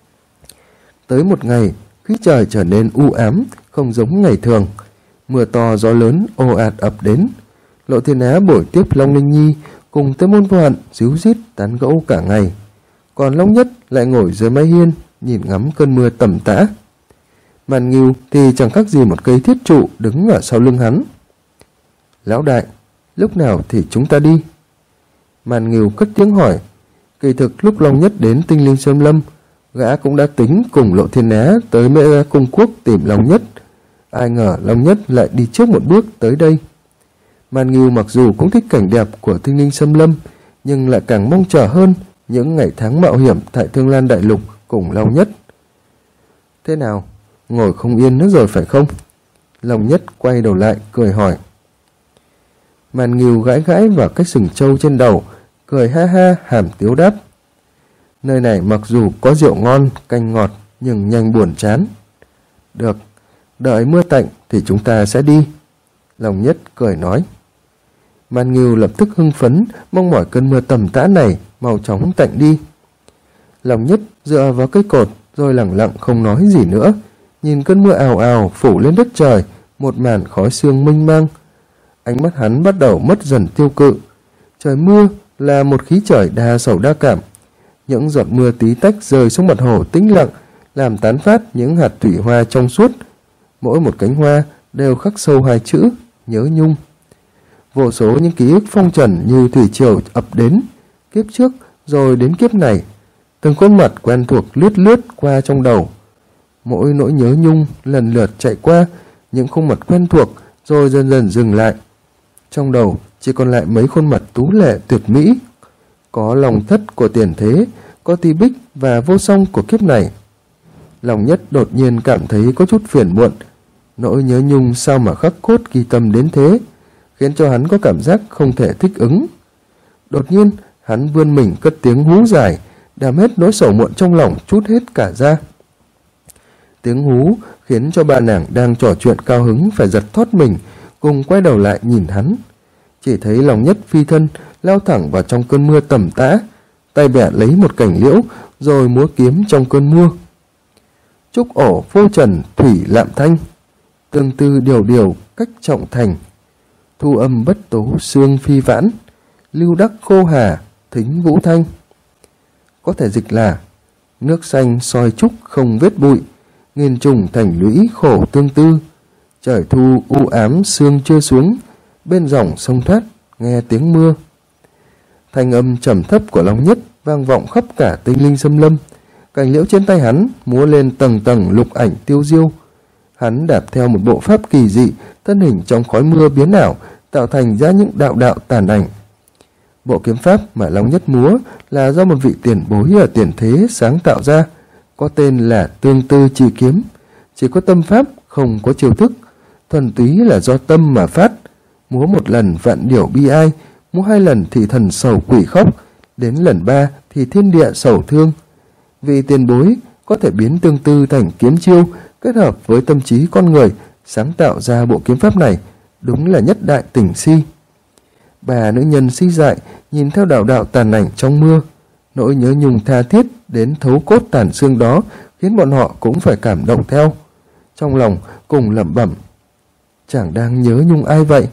Tới một ngày, khí trời trở nên u ám, không giống ngày thường. Mưa to gió lớn ồ ạt ập đến. Lộ Thiên Á buổi tiếp Long Linh Nhi cùng tới Môn Vô Hạn díu dít tán gẫu cả ngày. Còn Long Nhất lại ngồi dưới mái hiên nhìn ngắm cơn mưa tầm tã. Màn Ngưu thì chẳng khác gì một cây thiết trụ đứng ở sau lưng hắn. Lão đại, lúc nào thì chúng ta đi? Màn Ngưu cất tiếng hỏi. Kỳ thực lúc Long Nhất đến Tinh Linh Sơn Lâm, gã cũng đã tính cùng Lộ Thiên Á tới Mễ Gia Cung Quốc tìm Long Nhất. Ai ngờ Long Nhất lại đi trước một bước tới đây. Màn Ngưu mặc dù cũng thích cảnh đẹp của Tinh Linh Sơn Lâm, nhưng lại càng mong chờ hơn những ngày tháng mạo hiểm tại Thương Lan Đại Lục cùng Long Nhất. Thế nào? Ngồi không yên nữa rồi phải không? Long Nhất quay đầu lại cười hỏi. Màn Ngưu gãi gãi vào cái sừng trâu trên đầu, cười ha ha hàm tiếu đáp. Nơi này mặc dù có rượu ngon, canh ngọt, nhưng nhanh buồn chán. Được, đợi mưa tạnh thì chúng ta sẽ đi. Long Nhất cười nói. Màn Ngưu lập tức hưng phấn, mong mỏi cơn mưa tầm tã này mau chóng tạnh đi. Long Nhất dựa vào cây cột rồi lẳng lặng không nói gì nữa, nhìn cơn mưa ào ào phủ lên đất trời, một màn khói sương mênh mang. Ánh mắt hắn bắt đầu mất dần tiêu cự. Trời mưa là một khí trời đa sầu đa cảm. Những giọt mưa tí tách rơi xuống mặt hồ tĩnh lặng, làm tán phát những hạt thủy hoa trong suốt. Mỗi một cánh hoa đều khắc sâu hai chữ nhớ nhung. Vô số những ký ức phong trần như thủy triều ập đến, kiếp trước rồi đến kiếp này. Từng khuôn mặt quen thuộc lướt lướt qua trong đầu. Mỗi nỗi nhớ nhung lần lượt chạy qua những khuôn mặt quen thuộc rồi dần dần dừng lại. Trong đầu chỉ còn lại mấy khuôn mặt tú lệ tuyệt mỹ. Có Long Thất của tiền thế, có Ti Bích và Vô Song của kiếp này. Long Nhất đột nhiên cảm thấy có chút phiền muộn. Nỗi nhớ nhung sao mà khắc cốt ghi tâm đến thế, khiến cho hắn có cảm giác không thể thích ứng. Đột nhiên hắn vươn mình cất tiếng hú dài, đàm hết nỗi sầu muộn trong lòng trút hết cả ra. Tiếng hú khiến cho ba nàng đang trò chuyện cao hứng phải giật thót mình, cùng quay đầu lại nhìn hắn. Chỉ thấy Long Nhất phi thân lao thẳng vào trong cơn mưa tầm tã, tay bẻ lấy một cành liễu rồi múa kiếm trong cơn mưa. Trúc ổ vô trần thủy lạm thanh, tương tư điều điều cách trọng thành. Thu âm bất tố xương phi vãn, lưu đắc khô hà thính vũ thanh. Có thể dịch là nước xanh soi trúc không vết bụi, nghìn trùng thành lũy khổ tương tư. Trời thu u ám sương chưa xuống, bên dòng sông thoát nghe tiếng mưa. Thanh âm trầm thấp của Long Nhất vang vọng khắp cả Tinh Linh Xâm Lâm. Cành liễu trên tay hắn múa lên tầng tầng lục ảnh tiêu diêu. Hắn đạp theo một bộ pháp kỳ dị, thân hình trong khói mưa biến ảo, tạo thành ra những đạo đạo tàn ảnh. Bộ kiếm pháp mà Long Nhất múa là do một vị tiền bối ở tiền thế sáng tạo ra, có tên là Tương Tư Chỉ Kiếm. Chỉ có tâm pháp, không có chiêu thức, thuần túy là do tâm mà phát. Múa một lần vạn điểu bi ai, múa hai lần thì thần sầu quỷ khóc, đến lần ba thì thiên địa sầu thương. Vị tiền bối có thể biến tương tư thành kiếm chiêu, kết hợp với tâm trí con người, sáng tạo ra bộ kiếm pháp này, đúng là nhất đại tình si. Bà nữ nhân si dại nhìn theo đạo đạo tàn ảnh trong mưa, nỗi nhớ nhung tha thiết đến thấu cốt tàn xương đó khiến bọn họ cũng phải cảm động theo. Trong lòng cùng lẩm bẩm, chàng đang nhớ nhung ai vậy?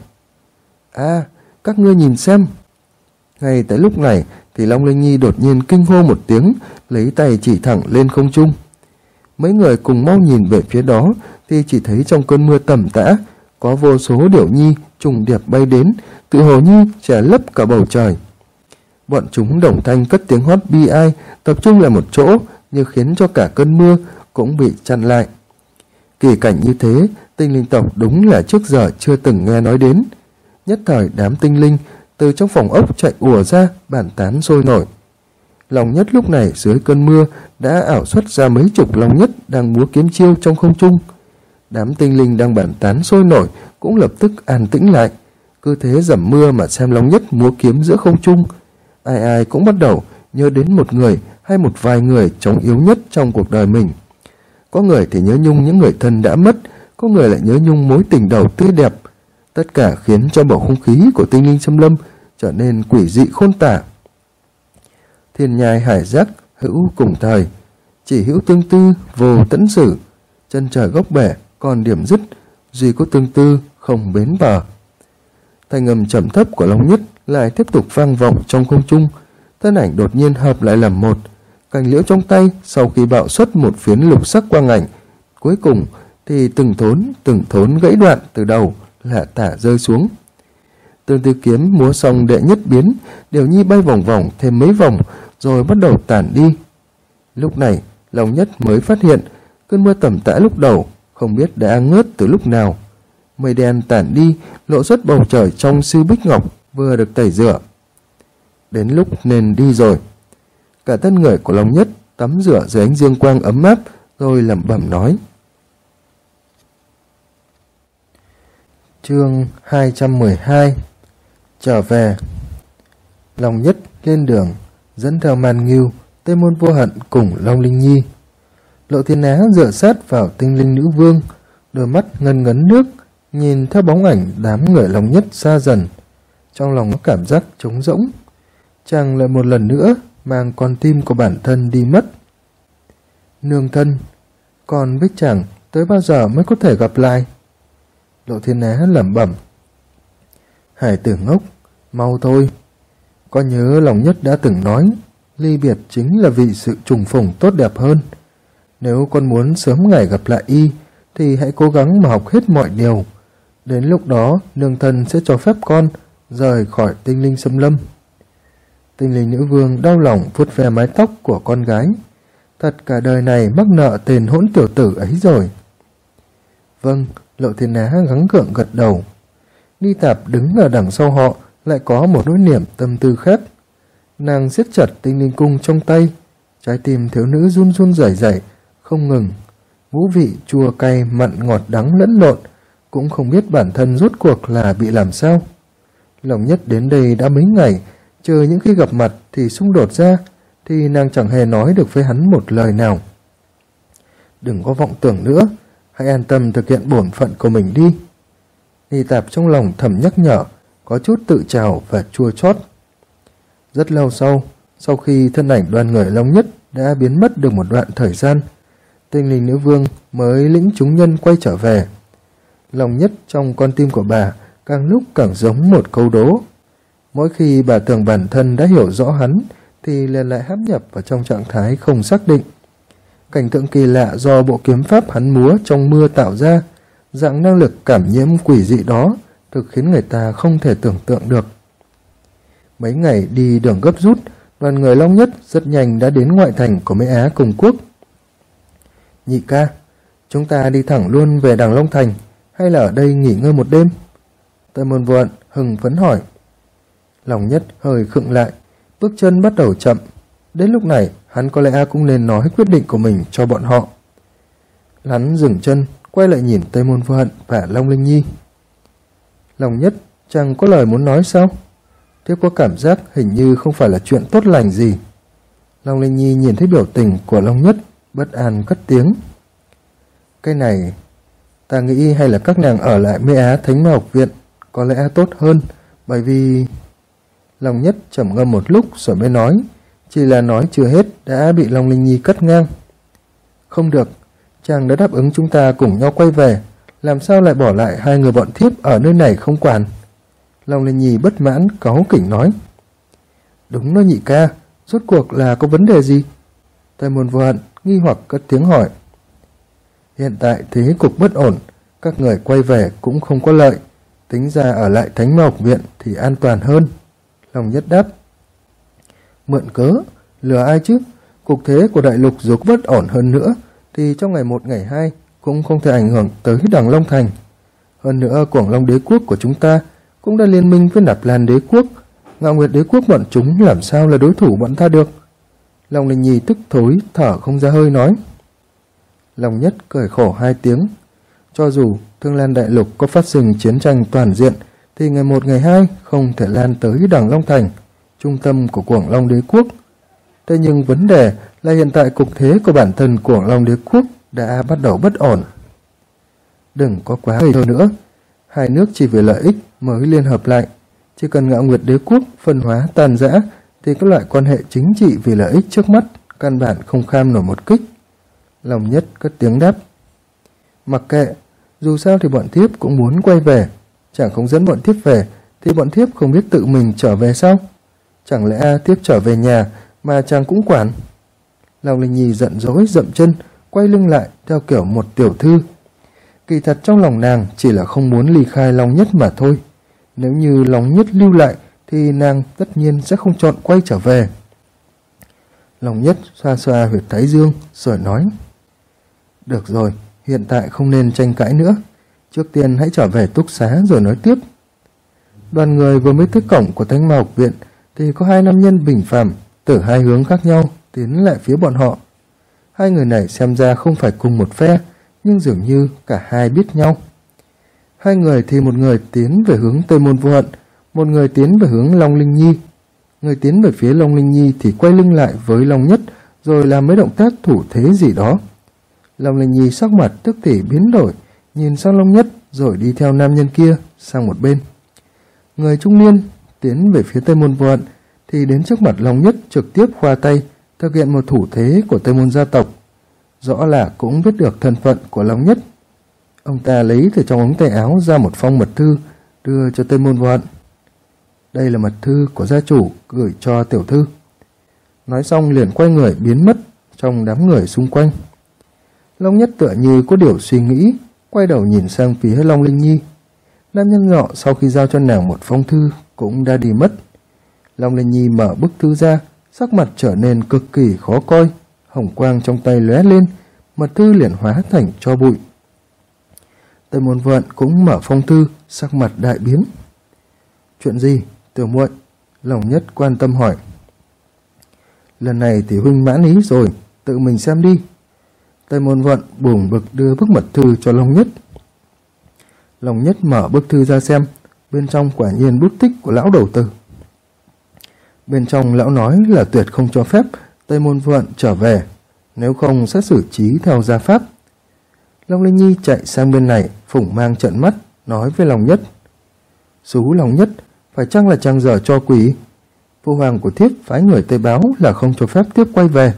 À, các ngươi nhìn xem. Ngay tại lúc này thì Long Linh Nhi đột nhiên kinh hô một tiếng, lấy tay chỉ thẳng lên không trung. Mấy người cùng mau nhìn về phía đó thì chỉ thấy trong cơn mưa tầm tã có vô số điểu nhi trùng điệp bay đến, tự hồ như che lấp cả bầu trời. Bọn chúng đồng thanh cất tiếng hót bi ai, tập trung lại một chỗ, như khiến cho cả cơn mưa cũng bị chặn lại. Kỳ cảnh như thế, tinh linh tộc đúng là trước giờ chưa từng nghe nói đến. Nhất thời đám tinh linh từ trong phòng ốc chạy ùa ra, bàn tán sôi nổi. Long Nhất lúc này dưới cơn mưa đã ảo xuất ra mấy chục Long Nhất đang múa kiếm chiêu trong không trung. Đám tinh linh đang bàn tán sôi nổi cũng lập tức an tĩnh lại, cứ thế dầm mưa mà xem Long Nhất múa kiếm giữa không trung. Ai ai cũng bắt đầu nhớ đến một người hay một vài người trọng yếu nhất trong cuộc đời mình. Có người thì nhớ nhung những người thân đã mất, có người lại nhớ nhung mối tình đầu tươi đẹp. Tất cả khiến cho bầu không khí của tinh linh xâm lâm trở nên quỷ dị khôn tả. Thiên nhai hải giác hữu cùng thời, chỉ hữu tương tư vô tẫn sử. Chân trời góc bể còn điểm dứt, duy có tương tư không bến bờ. Thanh âm trầm thấp của Long Nhất lại tiếp tục vang vọng trong không trung. Thân ảnh đột nhiên hợp lại làm một. Cành liễu trong tay sau khi bạo xuất một phiến lục sắc quang ảnh, cuối cùng thì từng thốn gãy đoạn từ đầu là tả rơi xuống. Tương tư kiếm múa xong đệ nhất biến, Điều Nhi bay vòng vòng thêm mấy vòng rồi bắt đầu tản đi. Lúc này Long Nhất mới phát hiện cơn mưa tầm tã lúc đầu không biết đã ngớt từ lúc nào. Mây đen tản đi, lộ xuất bầu trời trong sư bích ngọc vừa được tẩy rửa. Đến lúc nên đi rồi. Cả thân người của Long Nhất tắm rửa dưới ánh dương quang ấm áp, rồi lẩm bẩm nói. Chương 212. Trở về. Long Nhất lên đường, dẫn theo Man Ngưu, Tây Môn Vô Hận cùng Long Linh Nhi. Lộ Thiên Á dựa sát vào tinh linh nữ vương, đôi mắt ngân ngấn nước, nhìn theo bóng ảnh đám người Long Nhất xa dần. Trong lòng có cảm giác trống rỗng. Chàng lại một lần nữa mang con tim của bản thân đi mất. Nương thân, còn với chàng tới bao giờ mới có thể gặp lại? Lộ Thiên Á lẩm bẩm. Hải tử ngốc, mau thôi. Có nhớ Long Nhất đã từng nói, ly biệt chính là vì sự trùng phùng tốt đẹp hơn. Nếu con muốn sớm ngày gặp lại y, thì hãy cố gắng mà học hết mọi điều. Đến lúc đó, nương thân sẽ cho phép con rời khỏi tinh linh xâm lâm. Tinh linh nữ vương đau lòng vuốt ve mái tóc của con gái. Thật cả đời này mắc nợ tên hỗn tiểu tử ấy rồi. Vâng, Lộ Thiên Á gắng gượng gật đầu. Ni Tạp đứng ở đằng sau họ lại có một nỗi niềm tâm tư khác. Nàng siết chặt tinh linh cung trong tay, trái tim thiếu nữ run run rẩy rẩy không ngừng. Ngũ vị chua cay mặn ngọt đắng lẫn lộn, cũng không biết bản thân rốt cuộc là bị làm sao. Long Nhất đến đây đã mấy ngày, chờ những khi gặp mặt thì xung đột ra, thì nàng chẳng hề nói được với hắn một lời nào. Đừng có vọng tưởng nữa, hãy an tâm thực hiện bổn phận của mình đi. Ni Tạp trong lòng thầm nhắc nhở, có chút tự trào và chua chót. Rất lâu sau khi thân ảnh đoàn người Long Nhất đã biến mất được một đoạn thời gian, tinh linh nữ vương mới lĩnh chúng nhân quay trở về. Long Nhất trong con tim của bà càng lúc càng giống một câu đố. Mỗi khi bà tưởng bản thân đã hiểu rõ hắn, thì liền lại hãm nhập vào trong trạng thái không xác định. Cảnh tượng kỳ lạ do bộ kiếm pháp hắn múa trong mưa tạo ra, dạng năng lực cảm nhiễm quỷ dị đó, thực khiến người ta không thể tưởng tượng được. Mấy ngày đi đường gấp rút, đoàn người Long Nhất rất nhanh đã đến ngoại thành của Mễ Á Công Quốc. Nhị ca, chúng ta đi thẳng luôn về Đằng Long Thành, hay là ở đây nghỉ ngơi một đêm? Tây Môn Vô Hận hưng phấn hỏi. Long Nhất hơi khựng lại, bước chân bắt đầu chậm. Đến lúc này, hắn có lẽ cũng nên nói quyết định của mình cho bọn họ. Hắn dừng chân, quay lại nhìn Tây Môn Vô Hận và Long Linh Nhi. Long Nhất chẳng có lời muốn nói sao? Tiếp có cảm giác hình như không phải là chuyện tốt lành gì. Long Linh Nhi nhìn thấy biểu tình của Long Nhất, bất an cất tiếng. Cái này, ta nghĩ hay là các nàng ở lại Mễ Á Thánh Ma Học Viện có lẽ tốt hơn, bởi vì... Long Nhất trầm ngâm một lúc rồi mới nói, chỉ là nói chưa hết đã bị Long Linh Nhi cắt ngang. Không được, chàng đã đáp ứng chúng ta cùng nhau quay về, làm sao lại bỏ lại hai người bọn thiếp ở nơi này không quản? Long Linh Nhi bất mãn cáu kỉnh nói. Đúng đó nhị ca, rốt cuộc là có vấn đề gì? Tây Môn Vô Hận nghi hoặc cất tiếng hỏi. Hiện tại thế cục bất ổn, các người quay về cũng không có lợi, tính ra ở lại Thánh Ma Học Viện thì an toàn hơn. Long Nhất đáp. Mượn cớ, lừa ai chứ? Cục thế của đại lục dù có bất ổn hơn nữa, thì trong ngày 1 ngày 2 cũng không thể ảnh hưởng tới Đằng Long Thành. Hơn nữa, Quảng Long Đế Quốc của chúng ta cũng đã liên minh với Nạp Lan Đế Quốc, Ngạo Nguyệt Đế Quốc bọn chúng làm sao là đối thủ bọn ta được? Long Linh Nhi tức thối, thở không ra hơi nói. Long Nhất cười khổ 2 tiếng. Cho dù Thương Lan Đại Lục có phát sinh chiến tranh toàn diện, thì ngày 1 ngày 2 không thể lan tới Đằng Long Thành, trung tâm của Quảng Long Đế Quốc. Thế nhưng vấn đề là hiện tại cục thế của bản thân Quảng Long Đế Quốc đã bắt đầu bất ổn. đừng có quá ngây thơ nữa. Hai nước chỉ vì lợi ích mới liên hợp lại. Chỉ cần Ngạo Nguyệt Đế quốc phân hóa tan rã thì các loại quan hệ chính trị vì lợi ích trước mắt căn bản không kham nổi một kích. Long Nhất cất tiếng đáp. Mặc kệ, dù sao thì bọn thiếp cũng muốn quay về. Chẳng không dẫn bọn thiếp về thì bọn thiếp không biết tự mình trở về sao? Chẳng lẽ thiếp trở về nhà mà chàng cũng quản? Long Linh Nhi giận dỗi dậm chân, quay lưng lại theo kiểu một tiểu thư. Kỳ thật trong lòng nàng chỉ là không muốn ly khai Long Nhất mà thôi. Nếu như Long Nhất lưu lại thì nàng tất nhiên sẽ không chọn quay trở về. Long Nhất xoa xoa huyệt thái dương rồi nói. Được rồi, hiện tại không nên tranh cãi nữa. Trước tiên hãy trở về túc xá rồi nói tiếp. Đoàn người vừa mới tới cổng của Thanh Ma học viện thì có hai nam nhân bình phàm từ hai hướng khác nhau tiến lại phía bọn họ. Hai người này xem ra không phải cùng một phe, nhưng dường như cả hai biết nhau. Hai người thì một người tiến về hướng Tây Môn Vô Hận, một người tiến về hướng Long Linh Nhi. Người tiến về phía Long Linh Nhi thì quay lưng lại với Long Nhất rồi làm mấy động tác thủ thế gì đó. Long Linh Nhi sắc mặt tức thì biến đổi, nhìn sang Long Nhất rồi đi theo nam nhân kia sang một bên. Người trung niên tiến về phía Tây Môn Vô Hận thì đến trước mặt Long Nhất trực tiếp khoa tay thực hiện một thủ thế của Tây Môn gia tộc. Rõ là cũng biết được thân phận của Long Nhất. Ông ta lấy từ trong ống tay áo ra một phong mật thư đưa cho Tây Môn Vô Hận. Đây là mật thư của gia chủ gửi cho tiểu thư. Nói xong liền quay người biến mất trong đám người xung quanh. Long Nhất tựa như có điều suy nghĩ, quay đầu nhìn sang phía Long Linh Nhi. Nam nhân nọ sau khi giao cho nàng một phong thư cũng đã đi mất. Long Linh Nhi mở bức thư ra, sắc mặt trở nên cực kỳ khó coi, hồng quang trong tay lóe lên, mật thư liền hóa thành tro bụi. Tây Môn Vô Hận cũng mở phong thư, sắc mặt đại biến. Chuyện gì, tiểu muội? Long Nhất quan tâm hỏi. Lần này thì huynh mãn ý rồi, tự mình xem đi. Tây Môn Vô Hận buồn bực đưa bức mật thư cho Long Nhất. Long Nhất mở bức thư ra xem, bên trong quả nhiên bút tích của lão đầu tử. Bên trong lão nói là tuyệt không cho phép Tây Môn Vô Hận trở về, nếu không sẽ xử trí theo gia pháp. Long Linh Nhi chạy sang bên này, phủng mang trợn mắt, nói với Long Nhất. Sú Long Nhất, phải chăng là chàng dở cho quỷ? Phu hoàng của thiếp phái người tới báo là không cho phép thiếp quay về.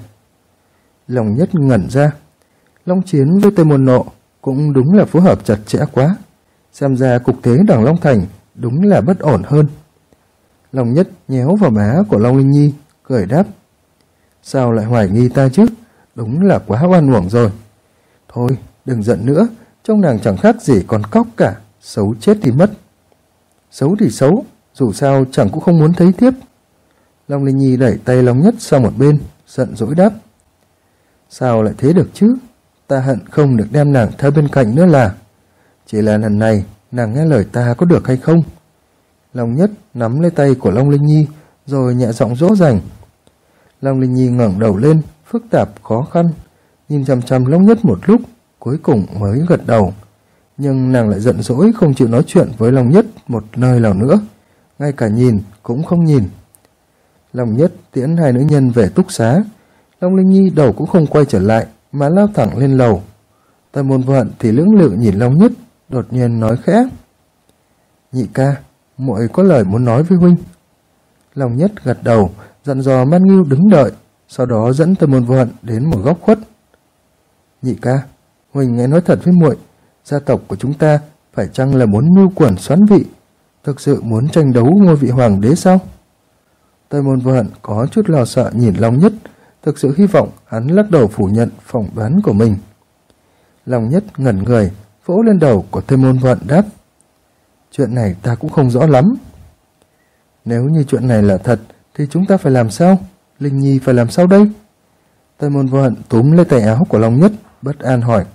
Long Nhất ngẩn ra. Long Chiến với Tây Môn Nộ cũng đúng là phối hợp chặt chẽ quá. Xem ra cục thế đằng Long Thành đúng là bất ổn hơn. Long Nhất nhéo vào má của Long Linh Nhi, cười đáp. Sao lại hoài nghi ta chứ? Đúng là quá oan uổng rồi. Thôi, đừng giận nữa, trông nàng chẳng khác gì con cóc cả, xấu chết thì mất. Xấu thì xấu, dù sao chẳng cũng không muốn thấy tiếp. Long Linh Nhi đẩy tay Long Nhất sang một bên, giận dỗi đáp. Sao lại thế được chứ? Ta hận không được đem nàng theo bên cạnh nữa là. Chỉ là lần này, nàng nghe lời ta có được hay không? Long Nhất nắm lấy tay của Long Linh Nhi, rồi nhẹ giọng dỗ dành. Long Linh Nhi ngẩng đầu lên, phức tạp khó khăn, nhìn chằm chằm Long Nhất một lúc, cuối cùng mới gật đầu. Nhưng nàng lại giận dỗi không chịu nói chuyện với Long Nhất một lời nào nữa, ngay cả nhìn cũng không nhìn. Long Nhất tiễn hai nữ nhân về túc xá. Long Linh Nhi đầu cũng không quay trở lại mà lao thẳng lên lầu. Tây Môn Vô Hận thì lưỡng lự nhìn Long Nhất, đột nhiên nói khẽ. Nhị ca, muội có lời muốn nói với huynh. Long Nhất gật đầu, dặn dò Man Ngưu đứng đợi, sau đó dẫn Tây Môn Vô Hận đến một góc khuất. Nhị ca, huynh nghe nói thật với muội, gia tộc của chúng ta phải chăng là muốn mưu quần xoán vị, thực sự muốn tranh đấu ngôi vị hoàng đế sao? Tây Môn Vô Hận có chút lo sợ nhìn Long Nhất, thực sự hy vọng hắn lắc đầu phủ nhận phỏng đoán của mình. Long Nhất ngẩn người, vỗ lên đầu của Tây Môn Vô Hận đáp. Chuyện này ta cũng không rõ lắm. Nếu như chuyện này là thật thì chúng ta phải làm sao? Linh Nhi phải làm sao đây? Tây Môn Vô Hận túm lấy tay áo của Long Nhất, bất an hỏi.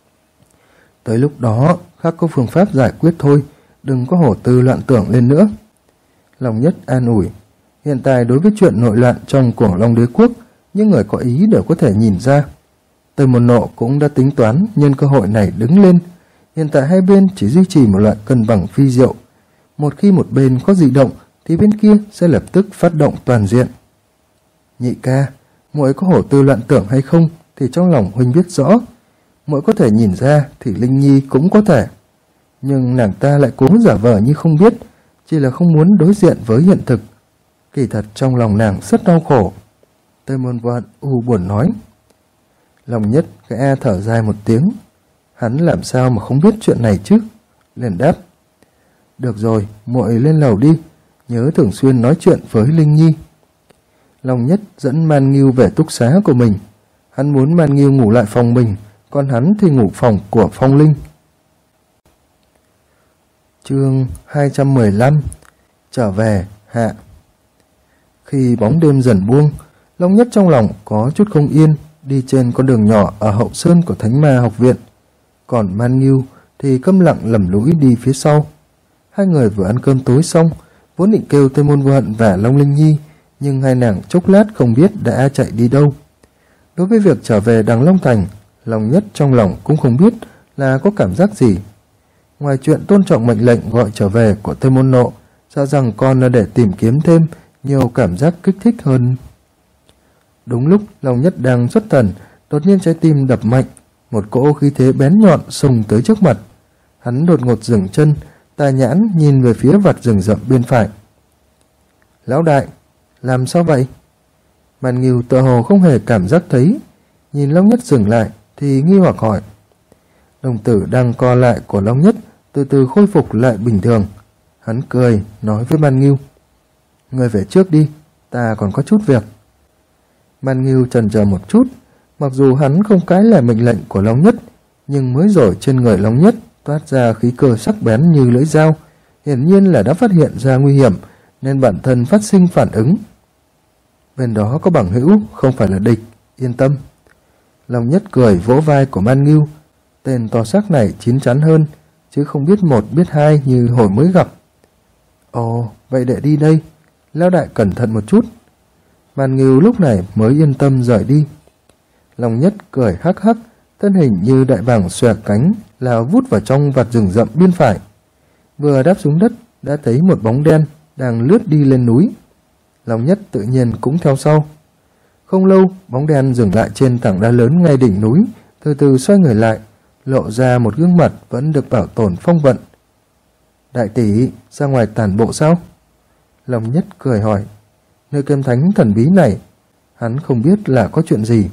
Tới lúc đó khắc có phương pháp giải quyết thôi, đừng có hổ tư loạn tưởng lên nữa. Long Nhất an ủi. Hiện tại đối với chuyện nội loạn trong Cuồng Long Đế quốc, những người có ý đều có thể nhìn ra. Tây Môn Nộ cũng đã tính toán nhân cơ hội này đứng lên. Hiện tại hai bên chỉ duy trì một loại cân bằng phi diệu. Một khi một bên có dị động thì bên kia sẽ lập tức phát động toàn diện. Nhị ca, muội có hổ tư loạn tưởng hay không thì trong lòng huynh biết rõ. muội có thể nhìn ra thì Linh Nhi cũng có thể. Nhưng nàng ta lại cố giả vờ như không biết, chỉ là không muốn đối diện với hiện thực. Kỳ thật trong lòng nàng rất đau khổ. Tây Môn Vô Hận u buồn nói. Long Nhất gã thở dài một tiếng. Hắn làm sao mà không biết chuyện này chứ? Liền đáp. Được rồi, muội lên lầu đi, nhớ thường xuyên nói chuyện với Linh Nhi. Long Nhất dẫn Man Ngưu về túc xá của mình. Hắn muốn Man Ngưu ngủ lại phòng mình, còn hắn thì ngủ phòng của Phong Linh. Chương 215 Trở về hạ. Khi bóng đêm dần buông, Long Nhất trong lòng có chút không yên, đi trên con đường nhỏ ở hậu sơn của Thánh Ma học viện. Còn Man Ngưu thì câm lặng lầm lũi đi phía sau. Hai người vừa ăn cơm tối xong, vốn định kêu Tây Môn Vô Hận và Long Linh Nhi, nhưng hai nàng chốc lát không biết đã chạy đi đâu. Đối với việc trở về Đằng Long Thành, Long Nhất trong lòng cũng không biết là có cảm giác gì. Ngoài chuyện tôn trọng mệnh lệnh gọi trở về của Tây Môn Nộ, sợ rằng còn là để tìm kiếm thêm nhiều cảm giác kích thích hơn. Đúng lúc Long Nhất đang xuất thần, đột nhiên trái tim đập mạnh, một cỗ khí thế bén nhọn xông tới trước mặt. Hắn đột ngột dừng chân, tà nhãn nhìn về phía vạt rừng rậm bên phải. Lão đại, làm sao vậy? Man Ngưu tựa hồ không hề cảm giác thấy, nhìn Long Nhất dừng lại thì nghi hoặc hỏi. Đồng tử đang co lại của Long Nhất từ từ khôi phục lại bình thường. Hắn cười nói với Man Ngưu. Ngươi về trước đi, ta còn có chút việc. Man Ngưu chần chờ một chút, mặc dù hắn không cãi lại mệnh lệnh của Long Nhất, nhưng mới rồi trên người Long Nhất toát ra khí cơ sắc bén như lưỡi dao, hiển nhiên là đã phát hiện ra nguy hiểm, nên bản thân phát sinh phản ứng. Bên đó có bằng hữu, không phải là địch, yên tâm. Long Nhất cười vỗ vai của Man Ngưu. Tên to xác này chín chắn hơn, chứ không biết một biết hai như hồi mới gặp. Ồ, vậy để đi đây, lão đại cẩn thận một chút. Man Ngưu lúc này mới yên tâm rời đi. Long Nhất cười hắc hắc, thân hình như đại bàng xòe cánh, lao vút vào trong vạt rừng rậm bên phải. Vừa đáp xuống đất, đã thấy một bóng đen đang lướt đi lên núi. Long Nhất tự nhiên cũng theo sau. Không lâu, bóng đen dừng lại trên tảng đá lớn ngay đỉnh núi, từ từ xoay người lại, lộ ra một gương mặt vẫn được bảo tồn phong vận. Đại tỷ, ra ngoài tản bộ sao? Long Nhất cười hỏi. Nơi Kiếm Thánh thần bí này, hắn không biết là có chuyện gì.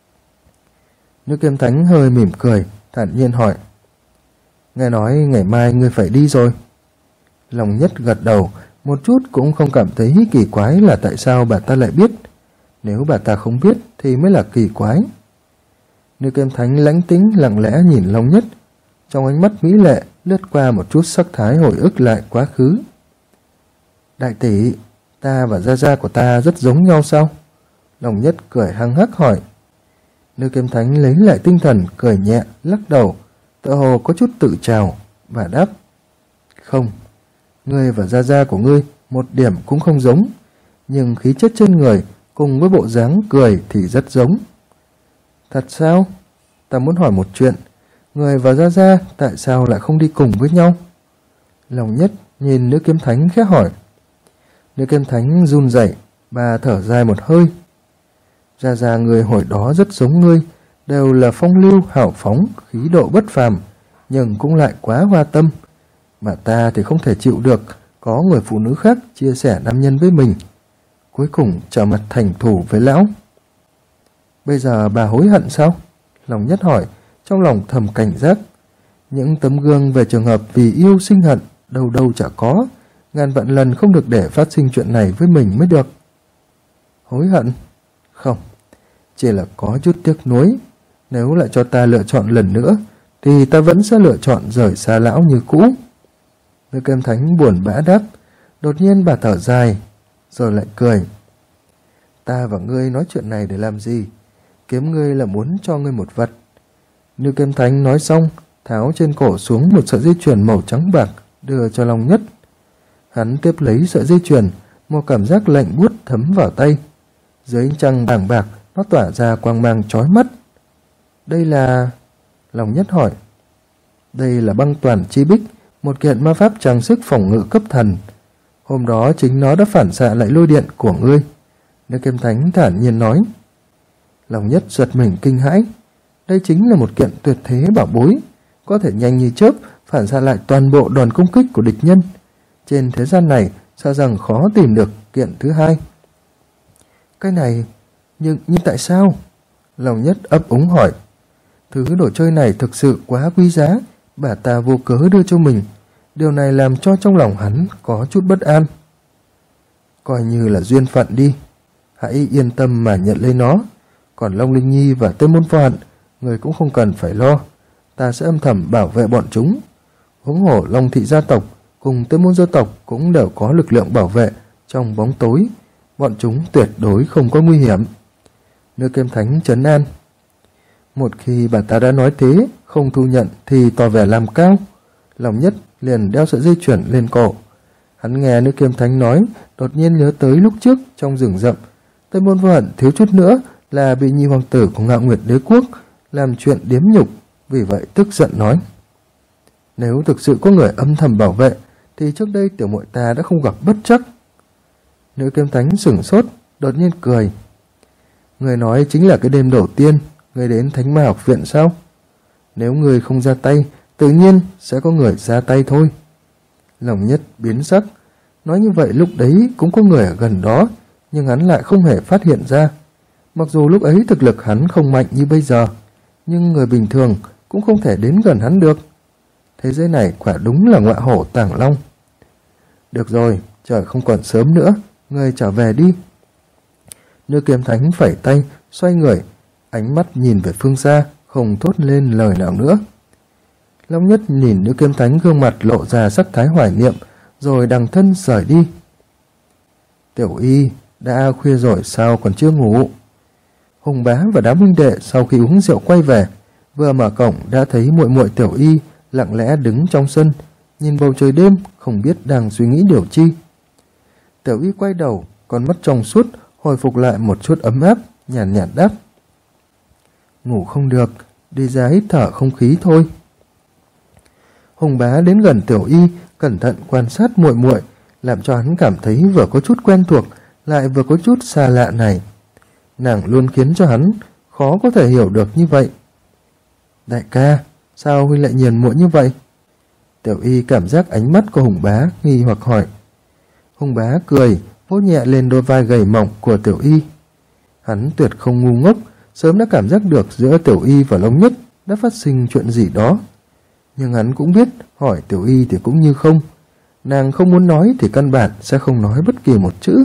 Nữ Kiếm Thánh hơi mỉm cười, thản nhiên hỏi. Nghe nói ngày mai ngươi phải đi rồi. Long Nhất gật đầu, một chút cũng không cảm thấy kỳ quái là tại sao bà ta lại biết. Nếu bà ta không biết thì mới là kỳ quái. Nữ Kiếm Thánh lãnh tĩnh lặng lẽ nhìn Long Nhất, trong ánh mắt mỹ lệ lướt qua một chút sắc thái hồi ức lại quá khứ. Đại tỷ, ta và gia gia của ta rất giống nhau sao? Long Nhất cười hăng hắc hỏi. Nữ Kiếm Thánh lấy lại tinh thần, cười nhẹ, lắc đầu, tựa hồ có chút tự trào, và đáp. Không, ngươi và gia gia của ngươi một điểm cũng không giống, nhưng khí chất trên người cùng với bộ dáng cười thì rất giống. Thật sao? Ta muốn hỏi một chuyện, ngươi và gia gia tại sao lại không đi cùng với nhau? Long Nhất nhìn Nữ Kiếm Thánh khẽ hỏi. Nữ Kiếm Thánh run rẩy, bà thở dài một hơi. Gia gia người hồi đó rất giống ngươi, đều là phong lưu hào phóng, khí độ bất phàm, nhưng cũng lại quá hoa tâm. Mà ta thì không thể chịu được có người phụ nữ khác chia sẻ nam nhân với mình. Cuối cùng trở mặt thành thù với lão. Bây giờ bà hối hận sao? Long Nhất hỏi, trong lòng thầm cảnh giác. Những tấm gương về trường hợp vì yêu sinh hận đâu đâu chả có, ngàn vạn lần không được để phát sinh chuyện này với mình mới được. Hối hận? Không, chỉ là có chút tiếc nuối. Nếu lại cho ta lựa chọn lần nữa thì ta vẫn sẽ lựa chọn rời xa lão như cũ. Nữ Kiếm Thánh buồn bã đáp. Đột nhiên bà thở dài, rồi lại cười. Ta và ngươi nói chuyện này để làm gì? Kiếm ngươi là muốn cho ngươi một vật. Nữ Kiếm Thánh nói xong, tháo trên cổ xuống một sợi dây chuyền màu trắng bạc, đưa cho Long Nhất. Hắn tiếp lấy sợi dây chuyền, một cảm giác lạnh buốt thấm vào tay. Dưới ánh trăng bàng bạc, nó tỏa ra quang mang chói mắt. Đây là... Long Nhất hỏi. Đây là băng toàn chi bích, một kiện ma pháp trang sức phòng ngự cấp thần. Hôm đó chính nó đã phản xạ lại lôi điện của ngươi. Nữ Kiếm Thánh thản nhiên nói. Long Nhất giật mình kinh hãi. Đây chính là một kiện tuyệt thế bảo bối, có thể nhanh như chớp phản xạ lại toàn bộ đòn công kích của địch nhân. Trên thế gian này sợ rằng khó tìm được kiện thứ hai. Cái này, nhưng tại sao? Lòng Nhất ấp úng hỏi. Thứ đồ chơi này thực sự quá quý giá, bà ta vô cớ đưa cho mình. Điều này làm cho trong lòng hắn có chút bất an. Coi như là duyên phận đi, hãy yên tâm mà nhận lấy nó. Còn Long Linh Nhi và Tây Môn Vô Hạn, người cũng không cần phải lo, ta sẽ âm thầm bảo vệ bọn chúng. Huống hồ Long thị gia tộc cùng Tây Môn gia tộc cũng đều có lực lượng bảo vệ trong bóng tối, bọn chúng tuyệt đối không có nguy hiểm. Nữ Kiếm Thánh trấn an. Một khi bà ta đã nói thế, không thu nhận thì tỏ vẻ làm cao. Lòng Nhất liền đeo sợi dây chuyền lên cổ. Hắn nghe Nữ Kiếm Thánh nói, đột nhiên nhớ tới lúc trước trong rừng rậm, Tây Môn Vô Hạn thiếu chút nữa là bị nhị hoàng tử của Ngạo Nguyệt Đế quốc làm chuyện điếm nhục, vì vậy tức giận nói: nếu thực sự có người âm thầm bảo vệ thì trước đây tiểu muội ta đã không gặp bất trắc. Nữ Kiếm Thánh sửng sốt, đột nhiên cười. Người nói chính là cái đêm đầu tiên người đến Thánh Ma học viện sao? Nếu người không ra tay, tự nhiên sẽ có người ra tay thôi. Lòng Nhất biến sắc, nói như vậy lúc đấy cũng có người ở gần đó, nhưng hắn lại không hề phát hiện ra. Mặc dù lúc ấy thực lực hắn không mạnh như bây giờ, nhưng người bình thường cũng không thể đến gần hắn được. Thế giới này quả đúng là ngọa hổ tàng long. Được rồi, trời không còn sớm nữa, người trở về đi. Nữ Kiếm Thánh phẩy tay, xoay người, ánh mắt nhìn về phương xa, không thốt lên lời nào nữa. Long Nhất nhìn Nữ Kiếm Thánh gương mặt lộ ra sắc thái hoài niệm, rồi đằng thân rời đi. Tiểu Y, đã khuya rồi sao còn chưa ngủ? Hùng Bá và đám huynh đệ sau khi uống rượu quay về, vừa mở cổng đã thấy muội muội Tiểu Y lặng lẽ đứng trong sân, nhìn bầu trời đêm, không biết đang suy nghĩ điều chi. Tiểu Y quay đầu, con mắt trong suốt, hồi phục lại một chút ấm áp, nhàn nhạt đáp: ngủ không được, đi ra hít thở không khí thôi. Hùng Bá đến gần Tiểu Y, cẩn thận quan sát muội muội, làm cho hắn cảm thấy vừa có chút quen thuộc, lại vừa có chút xa lạ này. Nàng luôn khiến cho hắn khó có thể hiểu được như vậy. Đại ca, sao huynh lại nhìn muội như vậy? Tiểu Y cảm giác ánh mắt của Hùng Bá, nghi hoặc hỏi. Hùng Bá cười, vỗ nhẹ lên đôi vai gầy mỏng của Tiểu Y. Hắn tuyệt không ngu ngốc, sớm đã cảm giác được giữa Tiểu Y và Long Nhất đã phát sinh chuyện gì đó. Nhưng hắn cũng biết hỏi Tiểu Y thì cũng như không. Nàng không muốn nói thì căn bản sẽ không nói bất kỳ một chữ.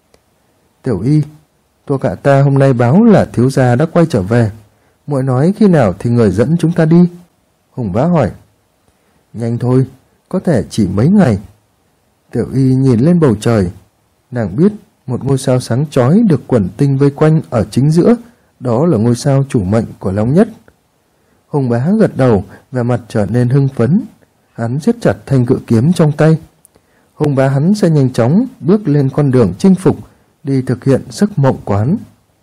Tiểu Y, thuộc hạ ta hôm nay báo là thiếu gia đã quay trở về. Muội nói khi nào thì người dẫn chúng ta đi? Hùng Bá hỏi. Nhanh thôi, có thể chỉ mấy ngày. Tiểu Y nhìn lên bầu trời. Nàng biết một ngôi sao sáng chói được quần tinh vây quanh ở chính giữa, đó là ngôi sao chủ mệnh của Long Nhất. Hùng Bá gật đầu, vẻ mặt trở nên hưng phấn. Hắn siết chặt thanh cự kiếm trong tay. Hùng Bá hắn sẽ nhanh chóng bước lên con đường chinh phục, đi thực hiện giấc mộng của hắn.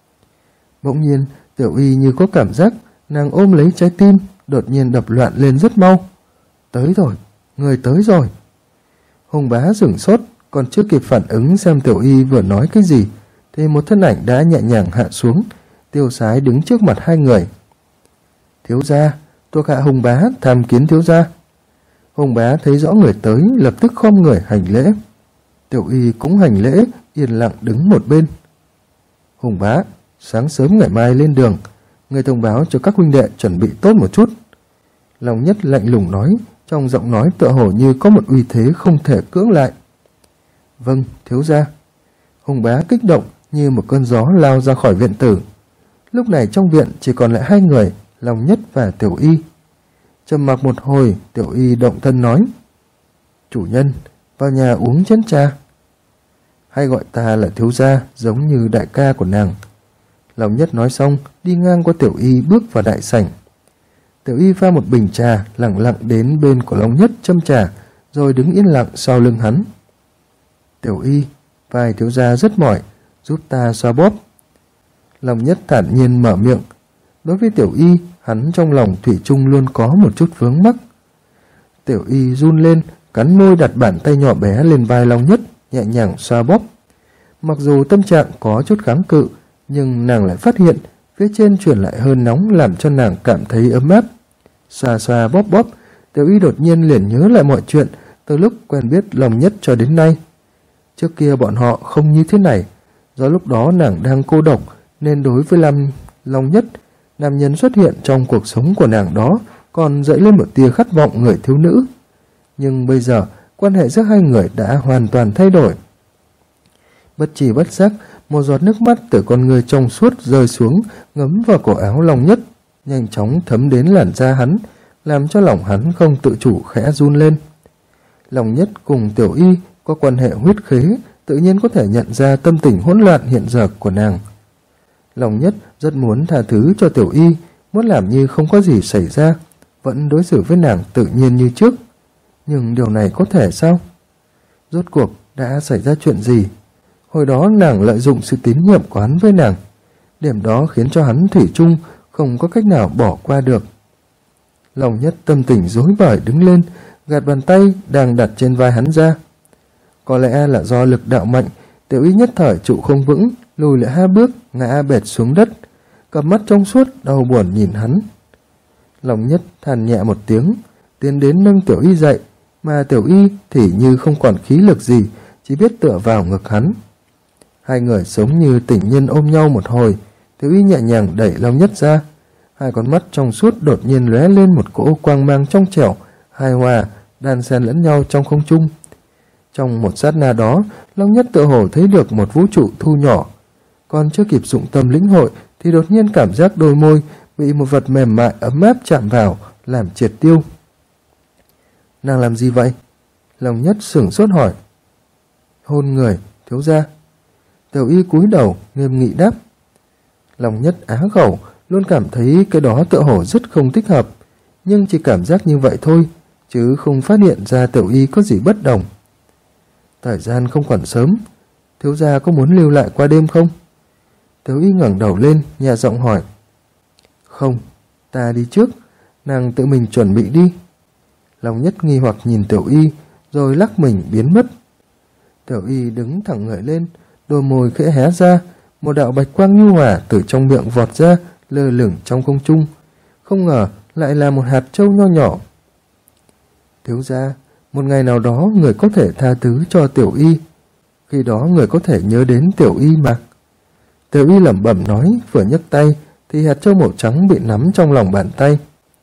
Bỗng nhiên, Tiểu Y như có cảm giác, nàng ôm lấy trái tim, đột nhiên đập loạn lên rất mau. Tới rồi, người tới rồi. Hùng Bá sửng sốt, còn chưa kịp phản ứng xem Tiểu Y vừa nói cái gì, thì một thân ảnh đã nhẹ nhàng hạ xuống, tiêu sái đứng trước mặt hai người. Thiếu gia, thuộc hạ Hùng Bá tham kiến thiếu gia. Hùng Bá thấy rõ người tới, lập tức khom người hành lễ. Tiểu Y cũng hành lễ, yên lặng đứng một bên. Hùng Bá, sáng sớm ngày mai lên đường, người thông báo cho các huynh đệ chuẩn bị tốt một chút. Long Nhất lạnh lùng nói, trong giọng nói tựa hồ như có một uy thế không thể cưỡng lại. Vâng, thiếu gia. Hùng Bá kích động như một cơn gió lao ra khỏi viện tử. Lúc này trong viện chỉ còn lại hai người, Long Nhất và Tiểu Y. Trầm mặc một hồi, Tiểu Y động thân nói. Chủ nhân, vào nhà uống chén trà. Hay gọi ta là thiếu gia, giống như đại ca của nàng. Long Nhất nói xong, đi ngang qua Tiểu Y bước vào đại sảnh. Tiểu Y pha một bình trà, lặng lặng đến bên của Long Nhất châm trà, rồi đứng yên lặng sau lưng hắn. Tiểu Y, vai thiếu gia rất mỏi, giúp ta xoa bóp. Long Nhất thản nhiên mở miệng. Đối với Tiểu Y, hắn trong lòng thủy chung luôn có một chút vướng mắc. Tiểu Y run lên, cắn môi đặt bàn tay nhỏ bé lên vai Long Nhất, nhẹ nhàng xoa bóp. Mặc dù tâm trạng có chút kháng cự, nhưng nàng lại phát hiện phía trên truyền lại hơi nóng làm cho nàng cảm thấy ấm áp. Xoa xoa bóp bóp, Tiểu Y đột nhiên liền nhớ lại mọi chuyện từ lúc quen biết Long Nhất cho đến nay. Trước kia bọn họ không như thế này, do lúc đó nàng đang cô độc nên đối với Long Nhất, nam nhân xuất hiện trong cuộc sống của nàng đó còn dậy lên một tia khát vọng người thiếu nữ. Nhưng bây giờ quan hệ giữa hai người đã hoàn toàn thay đổi. Bất tri bất giác, một giọt nước mắt từ con người trong suốt rơi xuống, ngấm vào cổ áo Long Nhất, nhanh chóng thấm đến làn da hắn, làm cho lòng hắn không tự chủ khẽ run lên. Long Nhất cùng Tiểu Y có quan hệ huyết khế, tự nhiên có thể nhận ra tâm tình hỗn loạn hiện giờ của nàng. Long Nhất rất muốn tha thứ cho Tiểu Y, muốn làm như không có gì xảy ra, vẫn đối xử với nàng tự nhiên như trước. Nhưng điều này có thể sao? Rốt cuộc đã xảy ra chuyện gì? Hồi đó nàng lợi dụng sự tín nhiệm của hắn với nàng, điểm đó khiến cho hắn thủy chung không có cách nào bỏ qua được. Long Nhất tâm tình rối bời đứng lên, gạt bàn tay đang đặt trên vai hắn ra. Có lẽ là do lực đạo mạnh, Tiểu Y nhất thời trụ không vững, lùi lại 2 bước, ngã bệt xuống đất, cặp mắt trong suốt đau buồn nhìn hắn. Long Nhất than nhẹ một tiếng, tiến đến nâng Tiểu Y dậy, mà Tiểu Y thì như không còn khí lực gì, chỉ biết tựa vào ngực hắn. Hai người giống như tình nhân ôm nhau một hồi. Tiểu Y nhẹ nhàng đẩy Long Nhất ra, hai con mắt trong suốt đột nhiên lóe lên một cỗ quang mang trong trẻo, hài hòa, đan xen lẫn nhau trong không trung. Trong một sát na đó, Long Nhất tựa hồ thấy được một vũ trụ thu nhỏ. Còn chưa kịp dụng tâm lĩnh hội thì đột nhiên cảm giác đôi môi bị một vật mềm mại ấm áp chạm vào, làm triệt tiêu. Nàng làm gì vậy? Long Nhất sửng sốt hỏi. Hôn người, thiếu gia. Tiểu Y cúi đầu nghiêm nghị đáp. Long Nhất á khẩu, luôn cảm thấy cái đó tựa hồ rất không thích hợp, nhưng chỉ cảm giác như vậy thôi, chứ không phát hiện ra Tiểu Y có gì bất đồng. Thời gian không còn sớm, thiếu gia có muốn lưu lại qua đêm không? Tiểu Y ngẩng đầu lên, nhẹ giọng hỏi. Không, ta đi trước, nàng tự mình chuẩn bị đi. Long Nhất nghi hoặc nhìn Tiểu Y, rồi lắc mình biến mất. Tiểu Y đứng thẳng người lên, đôi môi khẽ hé ra, một đạo bạch quang nhu hòa từ trong miệng vọt ra, lơ lửng trong không trung. Không ngờ lại là một hạt châu nho nhỏ. Thiếu gia, một ngày nào đó người có thể tha thứ cho Tiểu Y, khi đó người có thể nhớ đến Tiểu Y mà. Tiểu Y lẩm bẩm nói, vừa nhấc tay thì hạt châu màu trắng bị nắm trong lòng bàn tay.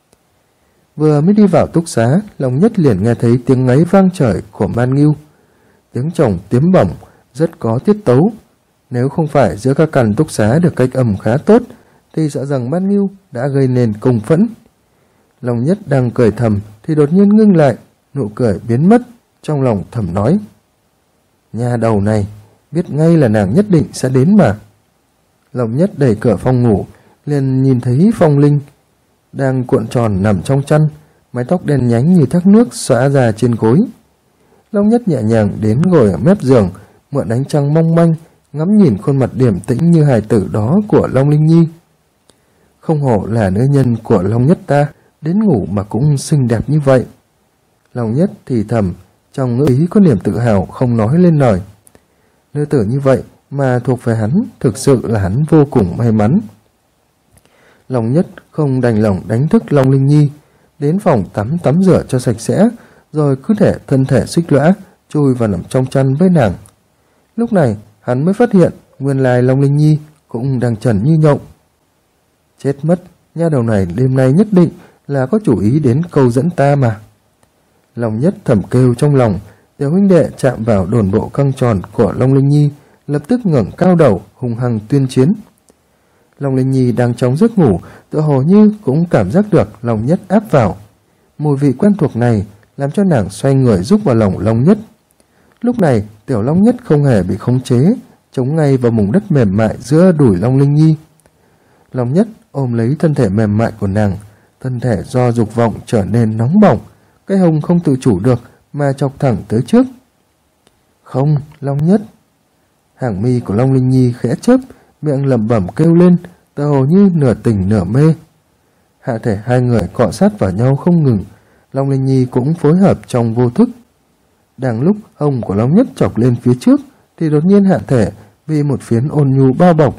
Vừa mới đi vào túc xá, Long Nhất liền nghe thấy tiếng ngáy vang trời của Man Ngưu. Tiếng tròng tiếng bổng, rất có tiết tấu. Nếu không phải giữa các căn túc xá được cách âm khá tốt, thì sợ rằng Man Ngưu đã gây nên công phẫn. Long Nhất đang cười thầm thì đột nhiên ngưng lại, nụ cười biến mất, trong lòng thầm nói. Nhà đầu này, biết ngay là nàng nhất định sẽ đến mà. Long Nhất đẩy cửa phòng ngủ, liền nhìn thấy Phong Linh đang cuộn tròn nằm trong chăn, mái tóc đen nhánh như thác nước xõa ra trên gối. Long Nhất nhẹ nhàng đến ngồi ở mép giường, mượn ánh trăng mong manh, ngắm nhìn khuôn mặt điềm tĩnh như hài tử đó của Long Linh Nhi. Không hổ là nữ nhân của Long Nhất ta, đến ngủ mà cũng xinh đẹp như vậy. Long Nhất thì thầm, trong ngữ ý có niềm tự hào không nói lên lời. Nữ tử như vậy mà thuộc về hắn, thực sự là hắn vô cùng may mắn. Long Nhất không đành lòng đánh thức Long Linh Nhi, đến phòng tắm rửa cho sạch sẽ, rồi cứ để thân thể xích lõa chui vào nằm trong chăn với nàng. Lúc này hắn mới phát hiện nguyên lai Long Linh Nhi cũng đang trần như nhộng. Chết mất, nha đầu này đêm nay nhất định là có chủ ý đến câu dẫn ta mà. Long Nhất thầm kêu trong lòng. Tiểu huynh đệ chạm vào đồn bộ căng tròn của Long Linh Nhi, lập tức ngẩng cao đầu hung hăng tuyên chiến. Long Linh Nhi đang trong giấc ngủ, tựa hồ như cũng cảm giác được Long Nhất áp vào. Mùi vị quen thuộc này làm cho nàng xoay người rúc vào lòng Long Nhất. Lúc này tiểu Long Nhất không hề bị khống chế, chống ngay vào vùng đất mềm mại giữa đùi Long Linh Nhi. Long Nhất ôm lấy thân thể mềm mại của nàng, thân thể do dục vọng trở nên nóng bỏng, cái hông không tự chủ được mà chọc thẳng tới trước. Không, Long Nhất. Hàng mi của Long Linh Nhi khẽ chớp, miệng lẩm bẩm kêu lên, tựa hồ như nửa tỉnh nửa mê. Hạ thể hai người cọ sát vào nhau không ngừng, Long Linh Nhi cũng phối hợp trong vô thức. Đang lúc hông của Long Nhất chọc lên phía trước, thì đột nhiên hạ thể bị một phiến ôn nhu bao bọc,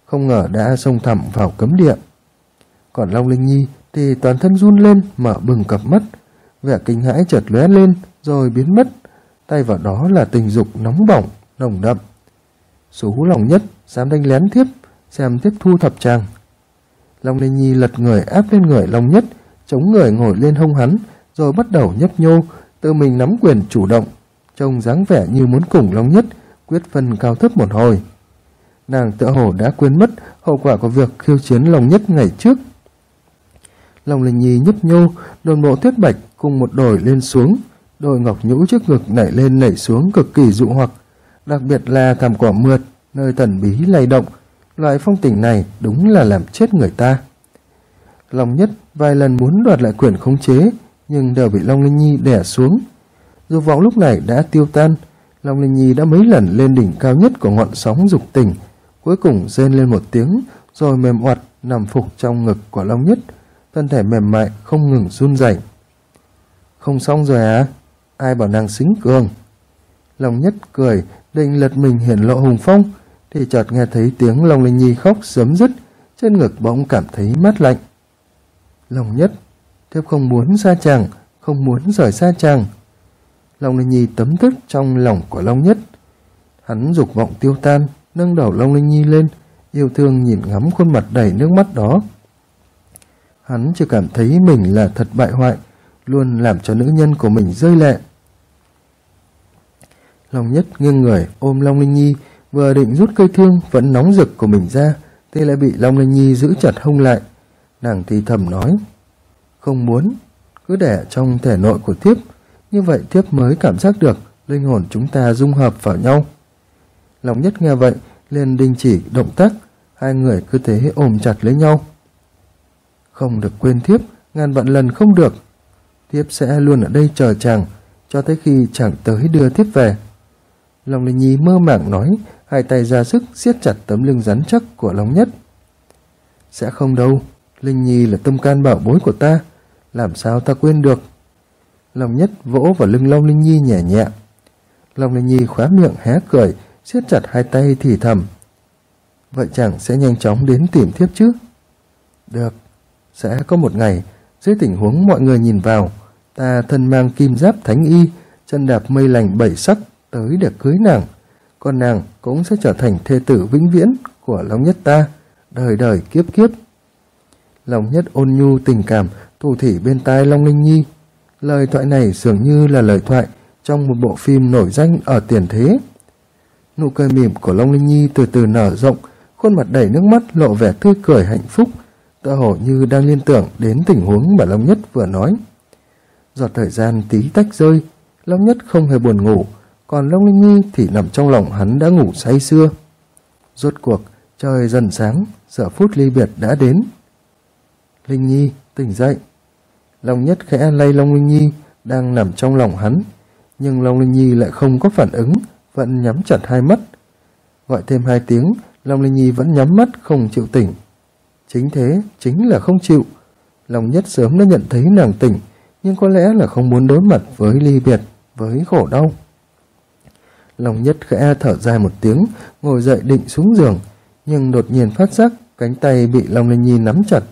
không ngờ đã xông thẳng vào cấm địa. Còn Long Linh Nhi thì toàn thân run lên, mở bừng cặp mắt, vẻ kinh hãi chợt lóe lên rồi biến mất, tay vào đó là tình dục nóng bỏng, nồng đậm. Sú Long Nhất dám đánh lén thiếp, xem tiếp thu thập chàng. Long Linh Nhi lật người áp lên người Long Nhất, chống người ngồi lên hông hắn, rồi bắt đầu nhấp nhô, tự mình nắm quyền chủ động, trông dáng vẻ như muốn cùng Long Nhất quyết phân cao thấp một hồi. Nàng tựa hồ đã quên mất hậu quả của việc khiêu chiến Long Nhất ngày trước. Long Linh Nhi nhấp nhô, đồn bộ tuyết bạch cùng một đồi lên xuống, đôi ngọc nhũ trước ngực nảy lên nảy xuống cực kỳ dụ hoặc, đặc biệt là thảm cỏ mượt, nơi thần bí lay động, loại phong tình này đúng là làm chết người ta. Long Nhất vài lần muốn đoạt lại quyền khống chế, nhưng đều bị Long Linh Nhi đè xuống. Dục vọng lúc này đã tiêu tan, Long Linh Nhi đã mấy lần lên đỉnh cao nhất của ngọn sóng dục tình, cuối cùng rên lên một tiếng, rồi mềm oặt nằm phục trong ngực của Long Nhất, thân thể mềm mại không ngừng run rẩy. Không xong rồi à? Ai bảo nàng xính cường? Long Nhất cười, định lật mình hiển lộ hùng phong, thì chợt nghe thấy tiếng Long Linh Nhi khóc sớm dứt, trên ngực bỗng cảm thấy mát lạnh. Long Nhất, thiếp không muốn xa chàng, không muốn rời xa chàng. Long Linh Nhi tấm thức trong lòng của Long Nhất. Hắn dục vọng tiêu tan, nâng đầu Long Linh Nhi lên, yêu thương nhìn ngắm khuôn mặt đầy nước mắt đó. Hắn chỉ cảm thấy mình là thật bại hoại, luôn làm cho nữ nhân của mình rơi lệ. Long Nhất nghiêng người ôm Long Linh Nhi, vừa định rút cây thương vẫn nóng rực của mình ra, thì lại bị Long Linh Nhi giữ chặt hông lại. Nàng thì thầm nói, không muốn, cứ để trong thể nội của thiếp, như vậy thiếp mới cảm giác được linh hồn chúng ta dung hợp vào nhau. Long Nhất nghe vậy liền đình chỉ động tác, hai người cứ thế ôm chặt lấy nhau. Không được quên thiếp, ngàn vạn lần không được. Thiếp sẽ luôn ở đây chờ chàng, cho tới khi chàng tới đưa thiếp về. Long Linh Nhi mơ màng nói, hai tay ra sức siết chặt tấm lưng rắn chắc của Long Nhất. Sẽ không đâu, Linh Nhi là tâm can bảo bối của ta, làm sao ta quên được. Long Nhất vỗ vào lưng Long Linh Nhi nhẹ nhẹ. Long Linh Nhi khóa miệng hé cười, siết chặt hai tay thì thầm. Vậy chàng sẽ nhanh chóng đến tìm thiếp chứ? Được, sẽ có một ngày, dưới tình huống mọi người nhìn vào, ta thân mang kim giáp thánh y, chân đạp mây lành bảy sắc tới để cưới nàng, còn nàng cũng sẽ trở thành thê tử vĩnh viễn của Long Nhất ta, đời đời kiếp kiếp. Long Nhất ôn nhu tình cảm thủ thỉ bên tai Long Linh Nhi. Lời thoại này dường như là lời thoại trong một bộ phim nổi danh ở tiền thế. Nụ cười mỉm của Long Linh Nhi từ từ nở rộng, khuôn mặt đầy nước mắt lộ vẻ tươi cười hạnh phúc, tựa hồ như đang liên tưởng đến tình huống mà Long Nhất vừa nói. Giọt thời gian tí tách rơi, Long Nhất không hề buồn ngủ, còn Long Linh Nhi thì nằm trong lòng hắn đã ngủ say sưa. Rốt cuộc, trời dần sáng, giờ phút ly biệt đã đến. Linh Nhi, tỉnh dậy. Long Nhất khẽ lay Long Linh Nhi đang nằm trong lòng hắn, nhưng Long Linh Nhi lại không có phản ứng, vẫn nhắm chặt hai mắt. Gọi thêm 2 tiếng, Long Linh Nhi vẫn nhắm mắt không chịu tỉnh. Chính thế, chính là không chịu. Long Nhất sớm đã nhận thấy nàng tỉnh, nhưng có lẽ là không muốn đối mặt với ly biệt, với khổ đau. Long Nhất khẽ thở dài một tiếng, ngồi dậy định xuống giường, nhưng đột nhiên phát giác cánh tay bị Long Linh Nhi nắm chặt.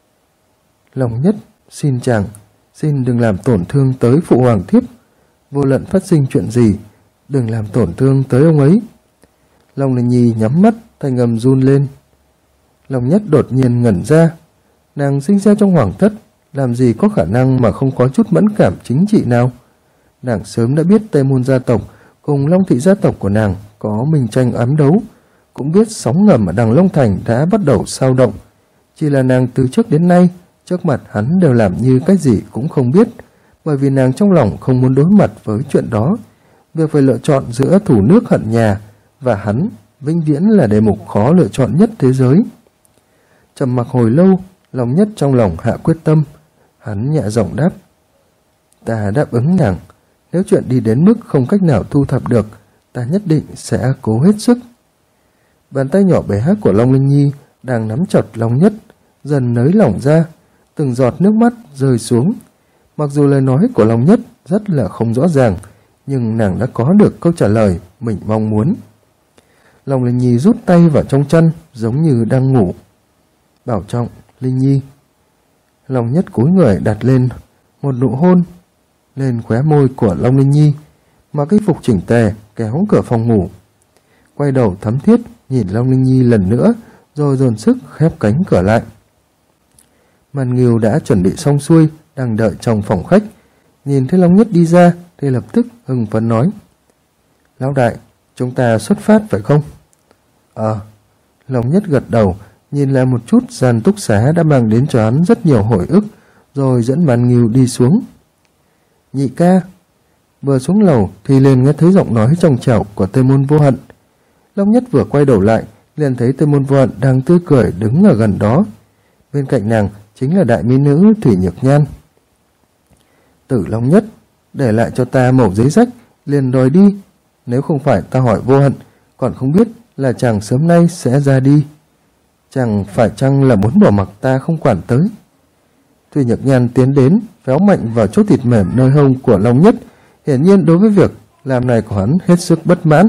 Long Nhất, xin chàng, xin đừng làm tổn thương tới phụ hoàng thiếp. Vô luận phát sinh chuyện gì, đừng làm tổn thương tới ông ấy. Long Linh Nhi nhắm mắt, thanh âm run lên. Long Nhất đột nhiên ngẩn ra. Nàng sinh ra trong hoàng thất, làm gì có khả năng mà không có chút mẫn cảm chính trị nào. Nàng sớm đã biết Tây Môn gia tộc cùng Long thị gia tộc của nàng có minh tranh ám đấu, cũng biết sóng ngầm ở Đằng Long Thành đã bắt đầu sao động. Chỉ là nàng từ trước đến nay, trước mặt hắn đều làm như cái gì cũng không biết, bởi vì nàng trong lòng không muốn đối mặt với chuyện đó. Việc phải lựa chọn giữa thù nước hận nhà và hắn vĩnh viễn là đề mục khó lựa chọn nhất thế giới. Trầm mặc hồi lâu, Long Nhất trong lòng hạ quyết tâm. Hắn nhẹ giọng đáp. Ta đáp ứng nàng, nếu chuyện đi đến mức không cách nào thu thập được, ta nhất định sẽ cố hết sức. Bàn tay nhỏ bé của Long Linh Nhi đang nắm chặt Long Nhất, dần nới lỏng ra, từng giọt nước mắt rơi xuống. Mặc dù lời nói của Long Nhất rất là không rõ ràng, nhưng nàng đã có được câu trả lời mình mong muốn. Lòng Linh Nhi rút tay vào trong chăn giống như đang ngủ. Bảo trọng, Linh Nhi. Long Nhất cúi người đặt lên một nụ hôn lên khóe môi của Long Linh Nhi, mặc y phục chỉnh tề kéo cửa phòng ngủ. Quay đầu thấm thiết nhìn Long Linh Nhi lần nữa, rồi dồn sức khép cánh cửa lại. Màn Ngưu đã chuẩn bị xong xuôi, đang đợi trong phòng khách. Nhìn thấy Long Nhất đi ra thì lập tức hưng phấn nói: Lão đại, chúng ta xuất phát phải không? Long Nhất gật đầu, nhìn lại một chút gian túc xá đã mang đến cho hắn rất nhiều hồi ức, rồi dẫn Màn Ngưu đi xuống. Nhị ca. Vừa xuống lầu thì liền nghe thấy giọng nói trong trẻo của Tây Môn Vô Hận. Long Nhất vừa quay đầu lại liền thấy Tây Môn Vô Hận đang tươi cười đứng ở gần đó. Bên cạnh nàng chính là đại mỹ nữ Thủy Nhược Nhan. Tử Long Nhất, để lại cho ta mẩu giấy rách, liền đòi đi. Nếu không phải ta hỏi Vô Hận, còn không biết là chàng sớm nay sẽ ra đi. Chàng phải chăng là muốn bỏ mặc ta không quản tới? Thủy Nhược Nhan tiến đến, véo mạnh vào chỗ thịt mềm nơi hông của Long Nhất, hiển nhiên đối với việc làm này của hắn hết sức bất mãn.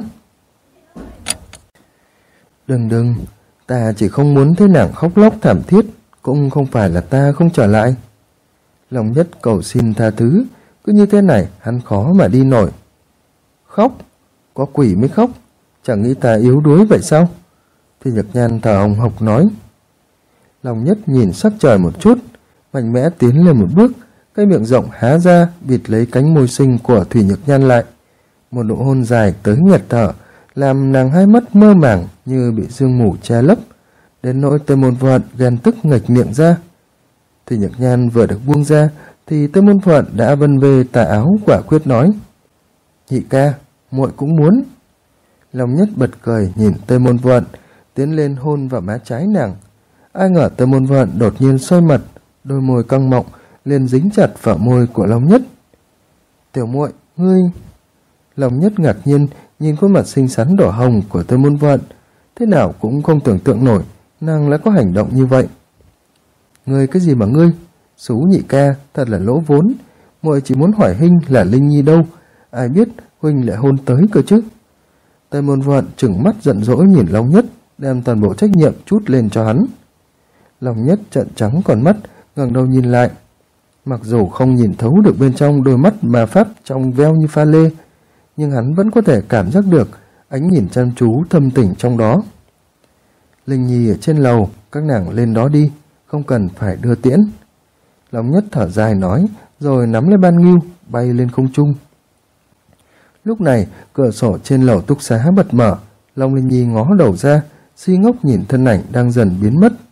Đừng, ta chỉ không muốn thấy nàng khóc lóc thảm thiết, cũng không phải là ta không trở lại. Long Nhất cầu xin tha thứ, cứ như thế này hắn khó mà đi nổi. Khóc? Có quỷ mới khóc, chẳng nghĩ ta yếu đuối vậy sao? Thì Nhược Nhan thở hồng hộc nói. Long Nhất nhìn sắc trời một chút, mạnh mẽ tiến lên một bước, cái miệng rộng há ra bịt lấy cánh môi xinh của Thủy Nhược Nhan lại. Một nụ hôn dài tới nghẹt thở, làm nàng hai mắt mơ màng như bị sương mù che lấp, đến nỗi Tây Môn Vô Hận ghen tức nghệch miệng ra. Thủy Nhược Nhan vừa được buông ra thì Tây Môn Vô Hận đã vân về tà áo quả quyết nói: Nhị ca, muội cũng muốn. Long Nhất bật cười nhìn Tây Môn Vô Hận, tiến lên hôn vào má trái nàng. Ai ngờ Tây Môn Vô Hận đột nhiên xoay mặt, đôi môi căng mọng liền dính chặt vào môi của Long Nhất. Tiểu muội, ngươi... Long Nhất ngạc nhiên nhìn khuôn mặt xinh xắn đỏ hồng của Tây Môn Vô Hận, thế nào cũng không tưởng tượng nổi nàng lại có hành động như vậy. Ngươi cái gì mà ngươi? Xú nhị ca, thật là lỗ vốn. Muội chỉ muốn hỏi huynh là Linh Nhi đâu, ai biết huynh lại hôn tới cơ chứ. Tây Môn Vô Hận trừng mắt giận dỗi nhìn Long Nhất, đem toàn bộ trách nhiệm trút lên cho hắn. Long Nhất trợn trắng con mắt, ngẩng đầu nhìn lại. Mặc dù không nhìn thấu được bên trong đôi mắt ma pháp trong veo như pha lê, nhưng hắn vẫn có thể cảm giác được ánh nhìn chăm chú thâm tình trong đó. Linh Nhi ở trên lầu, các nàng lên đó đi, không cần phải đưa tiễn. Long Nhất thở dài nói, rồi nắm lấy Ban Ngưu bay lên không trung. Lúc này cửa sổ trên lầu túc xá bật mở, Long Linh Nhi ngó đầu ra, si ngốc nhìn thân ảnh đang dần biến mất.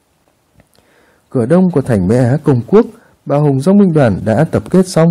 Cửa đông của thành Mễ Á Công Quốc, Bạo Hùng Dòng binh đoàn đã tập kết xong.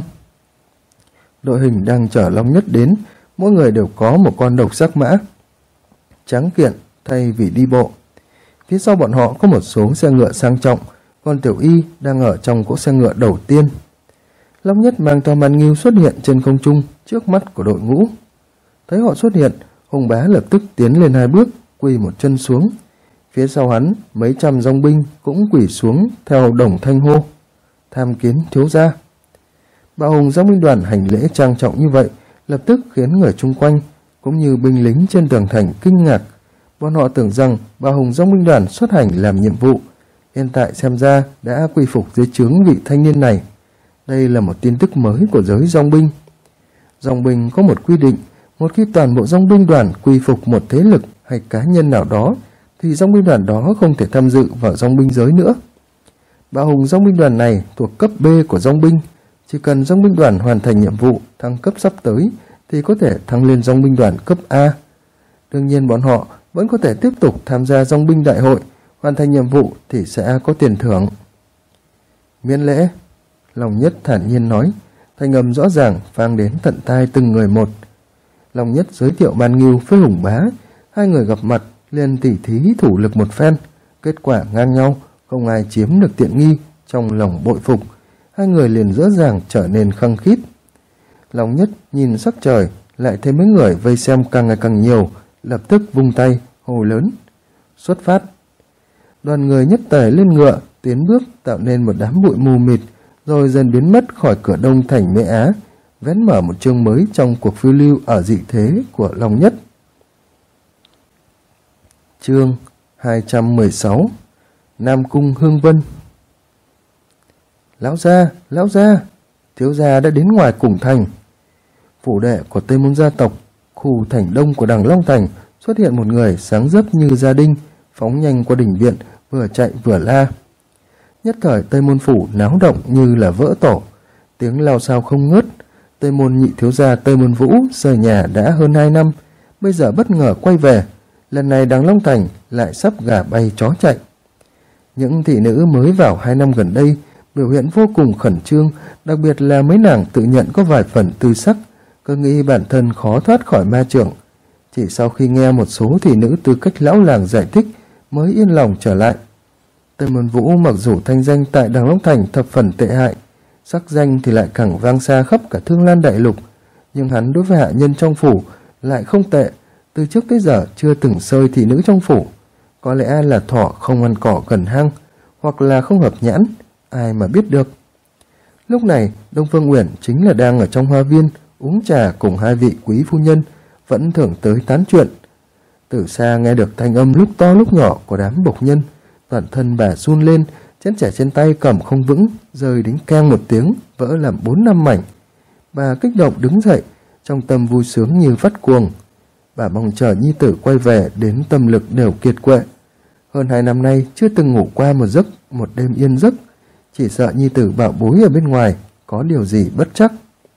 Đội hình đang chở Long Nhất đến, mỗi người đều có một con độc giác mã trắng kiện thay vì đi bộ. Phía sau bọn họ có một số xe ngựa sang trọng, còn Tiểu Y đang ở trong cỗ xe ngựa đầu tiên. Long Nhất mang theo Màn Ngưu xuất hiện trên không trung trước mắt của đội ngũ. Thấy họ xuất hiện, Hùng Bá lập tức tiến lên 2 bước, quỳ một chân xuống. Phía sau hắn, mấy trăm dòng binh cũng quỳ xuống theo đồng thanh hô: Tham kiến thiếu gia. Bạo Hùng Dòng binh đoàn hành lễ trang trọng như vậy, lập tức khiến người chung quanh cũng như binh lính trên tường thành kinh ngạc. Bọn họ tưởng rằng Bạo Hùng Dòng binh đoàn xuất hành làm nhiệm vụ, hiện tại xem ra đã quy phục dưới trướng vị thanh niên này. Đây là một tin tức mới của giới dòng binh. Dòng binh có một quy định, một khi toàn bộ dòng binh đoàn quy phục một thế lực hay cá nhân nào đó, thì dòng binh đoàn đó không thể tham dự vào dòng binh giới nữa. Bạo Hùng dòng binh đoàn này thuộc cấp B của dòng binh, chỉ cần dòng binh đoàn hoàn thành nhiệm vụ thăng cấp sắp tới thì có thể thăng lên dòng binh đoàn cấp A. Đương nhiên bọn họ vẫn có thể tiếp tục tham gia dòng binh đại hội, hoàn thành nhiệm vụ thì sẽ có tiền thưởng. Miễn lễ, Long Nhất thản nhiên nói, thanh âm rõ ràng vang đến tận tai từng người một. Long Nhất giới thiệu Ban Ngưu với Hùng Bá, hai người gặp mặt liền tỉ thí thủ lực một phen, kết quả ngang nhau, không ai chiếm được tiện nghi. Trong lòng bội phục, hai người liền dễ dàng trở nên khăng khít. Long Nhất nhìn sắc trời, lại thấy mấy người vây xem càng ngày càng nhiều, lập tức vung tay hô lớn: Xuất phát! Đoàn người nhất tề lên ngựa, tiến bước tạo nên một đám bụi mù mịt, rồi dần biến mất khỏi cửa đông thành Mễ Á, vén mở một chương mới trong cuộc phiêu lưu ở dị thế của Long Nhất. Chương 216 Nam Cung Hương Vân. Lão gia, thiếu gia đã đến ngoài củng thành. Phủ đệ của Tây Môn gia tộc, khu thành đông của Đằng Long Thành, xuất hiện một người sáng rấp như gia đinh, phóng nhanh qua đình viện, vừa chạy vừa la. Nhất thời Tây Môn phủ náo động như là vỡ tổ, tiếng lao xao không ngớt. Tây Môn nhị thiếu gia Tây Môn Vũ rời nhà đã hơn 2 năm, bây giờ bất ngờ quay về. Lần này Đằng Long Thành lại sắp gà bay chó chạy. Những thị nữ mới vào 2 năm gần đây biểu hiện vô cùng khẩn trương, đặc biệt là mấy nàng tự nhận có vài phần tư sắc, cứ nghĩ bản thân khó thoát khỏi ma chưởng. Chỉ sau khi nghe một số thị nữ tư cách lão làng giải thích mới yên lòng trở lại. Tây Môn Vũ mặc dù thanh danh tại Đằng Long Thành thập phần tệ hại, sắc danh thì lại càng vang xa khắp cả Thương Lan đại lục, nhưng hắn đối với hạ nhân trong phủ lại không tệ. Từ trước tới giờ chưa từng xơi thị nữ trong phủ, có lẽ là thỏ không ăn cỏ gần hang, hoặc là không hợp nhãn, ai mà biết được. Lúc này Đông Phương Uyển chính là đang ở trong hoa viên uống trà cùng 2 vị quý phu nhân, vẫn thường tới tán chuyện. Từ xa nghe được thanh âm lúc to lúc nhỏ của đám bộc nhân, toàn thân bà run lên, chén trà trên tay cầm không vững, rơi đính keng một tiếng, vỡ làm 4-5 mảnh. Bà kích động đứng dậy, trong tâm vui sướng như phát cuồng. Bà mong chờ nhi tử quay về đến tâm lực đều kiệt quệ. Hơn 2 năm nay chưa từng ngủ qua một đêm yên giấc, chỉ sợ nhi tử bảo bối ở bên ngoài có điều gì bất trắc.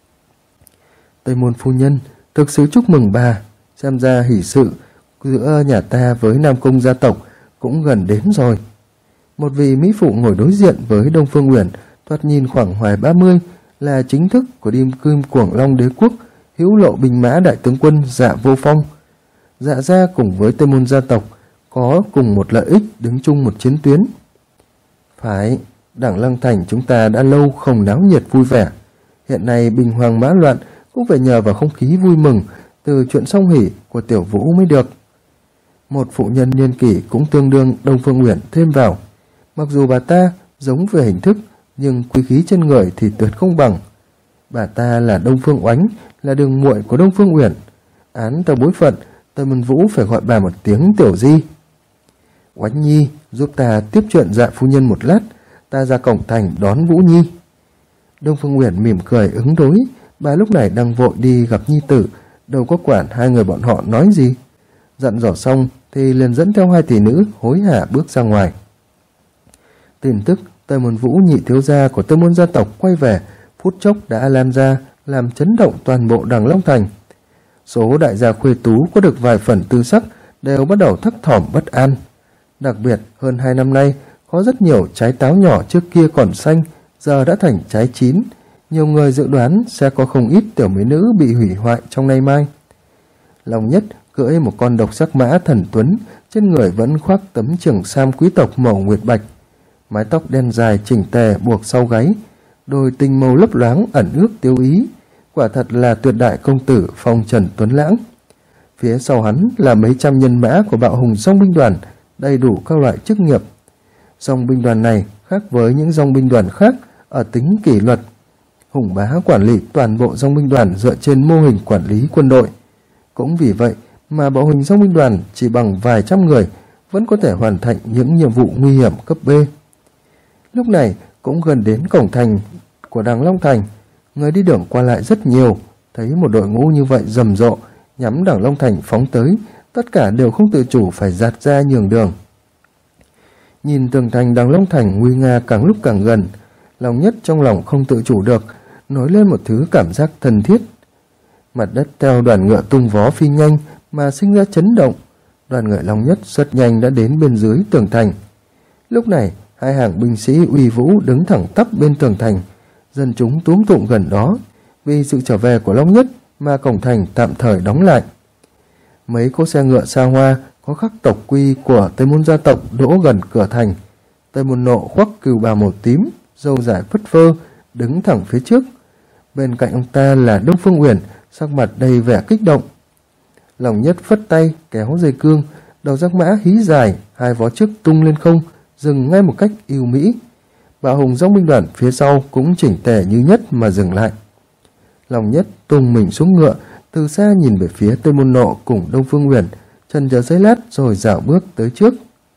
Tây Môn phu nhân, thực sự chúc mừng bà, xem ra hỷ sự giữa nhà ta với Nam Cung gia tộc cũng gần đến rồi. Một vị mỹ phụ ngồi đối diện với Đông Phương Uyển, thoạt nhìn khoảng ngoài 30, là chính thức của Điềm Kim Cuồng Long đế quốc, hữu lộ binh mã đại tướng quân Dạ Vô Phong. Dạ gia cùng với Tây Môn gia tộc có cùng một lợi ích, đứng chung một chiến tuyến. Phải, Đằng Long Thành chúng ta đã lâu không náo nhiệt vui vẻ, hiện nay binh hoàng mã loạn cũng phải nhờ vào không khí vui mừng từ chuyện song hỷ của Tiểu Vũ mới được. Một phụ nhân niên kỷ cũng tương đương Đông Phương Uyển thêm vào. Mặc dù bà ta giống về hình thức, nhưng quý khí trên người thì tuyệt không bằng. Bà ta là Đông Phương Oánh, là đường muội của Đông Phương Uyển. Án theo bối phận, Tây Môn Vũ phải gọi bà một tiếng Tiểu Di. Oánh nhi, giúp ta tiếp chuyện Dạ phu nhân một lát, ta ra cổng thành đón Vũ nhi. Đông Phương Uyển mỉm cười ứng đối. Bà lúc này đang vội đi gặp nhi tử, đâu có quản 2 người bọn họ nói gì. Dặn dò xong thì liền dẫn theo 2 tỷ nữ hối hả bước ra ngoài. Tin tức Tây Môn Vũ nhị thiếu gia của Tây Môn gia tộc quay về phút chốc đã lan ra, làm chấn động toàn bộ Đằng Long Thành. Số đại gia khuê tú có được vài phần tư sắc đều bắt đầu thấp thỏm bất an. Đặc biệt hơn 2 năm nay, có rất nhiều trái táo nhỏ trước kia còn xanh giờ đã thành trái chín. Nhiều người dự đoán sẽ có không ít tiểu mỹ nữ bị hủy hoại trong nay mai. Long Nhất cưỡi một con độc sắc mã thần tuấn, trên người vẫn khoác tấm trường sam quý tộc màu nguyệt bạch, mái tóc đen dài chỉnh tề buộc sau gáy, đôi tinh màu lấp loáng ẩn ước tiêu ý, quả thật là tuyệt đại công tử phong trần tuấn lãng. Phía sau hắn là mấy trăm nhân mã của Bạo Hùng dòng binh đoàn, đầy đủ các loại chức nghiệp. Dòng binh đoàn này khác với những dòng binh đoàn khác ở tính kỷ luật. Hùng bá quản lý toàn bộ dòng binh đoàn dựa trên mô hình quản lý quân đội. Cũng vì vậy mà Bạo Hùng dòng binh đoàn chỉ bằng vài trăm người vẫn có thể hoàn thành những nhiệm vụ nguy hiểm cấp B. Lúc này cũng gần đến cổng thành của Đằng Long Thành, người đi đường qua lại rất nhiều, thấy một đội ngũ như vậy rầm rộ nhắm Đằng Long Thành phóng tới, tất cả đều không tự chủ phải giạt ra nhường đường. Nhìn tường thành Đằng Long Thành nguy nga càng lúc càng gần, Long Nhất trong lòng không tự chủ được nổi lên một thứ cảm giác thân thiết. Mặt đất theo đoàn ngựa tung vó phi nhanh mà sinh ra chấn động. Đoàn ngựa Long Nhất rất nhanh đã đến bên dưới tường thành. Lúc này 2 hàng binh sĩ uy vũ đứng thẳng tắp bên tường thành, dân chúng túm tụm gần đó. Vì sự trở về của Long Nhất mà cổng thành tạm thời đóng lại. Mấy cỗ xe ngựa xa hoa có khắc tộc quy của Tây Môn gia tộc đỗ gần cửa thành. Tây Môn Nộ khoác cừu bào màu tím, râu dài phất phơ, đứng thẳng phía trước. Bên cạnh ông ta là Đông Phương Uyển, sắc mặt đầy vẻ kích động. Long Nhất phất tay kéo dây cương, đầu giác mã hí dài, 2 vó trước tung lên không, dừng ngay một cách ưu mỹ. Bạo Hùng dòng binh đoàn phía sau cũng chỉnh tề như nhất mà dừng lại. Long Nhất tung mình xuống ngựa, từ xa nhìn về phía Tây Môn Nộ cùng Đông Phương Uyển, chần chờ giây lát rồi dạo bước tới trước.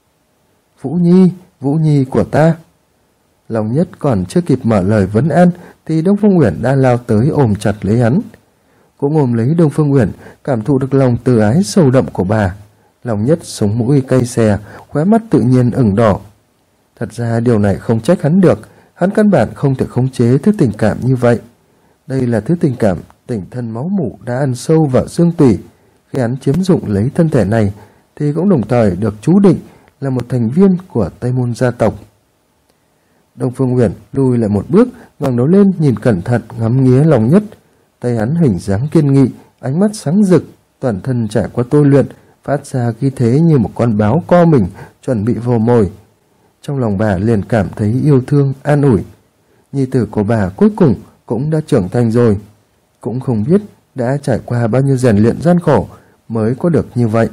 Vũ Nhi của ta. Long Nhất còn chưa kịp mở lời vấn an thì Đông Phương Uyển đã lao tới ôm chặt lấy hắn. Cũng ôm lấy Đông Phương Uyển, cảm thụ được lòng từ ái sâu đậm của bà. Long Nhất sống mũi cay xè, khóe mắt tự nhiên ửng đỏ. Thật ra điều này không trách hắn được, hắn căn bản không thể khống chế thứ tình cảm như vậy. Đây là thứ tình cảm tình thân máu mủ đã ăn sâu vào xương tủy. Khi hắn chiếm dụng lấy thân thể này thì cũng đồng thời được chú định là một thành viên của Tây Môn gia tộc. Đông Phương Uyển lùi lại một bước, ngẩng đầu lên nhìn cẩn thận ngắm nghía Long Nhất. Tay hắn hình dáng kiên nghị, ánh mắt sáng rực, toàn thân trải qua tôi luyện, phát ra khí thế như một con báo co mình chuẩn bị vồ mồi. Trong lòng bà liền cảm thấy yêu thương, an ủi. Nhi tử của bà cuối cùng cũng đã trưởng thành rồi, cũng không biết đã trải qua bao nhiêu rèn luyện gian khổ mới có được như vậy.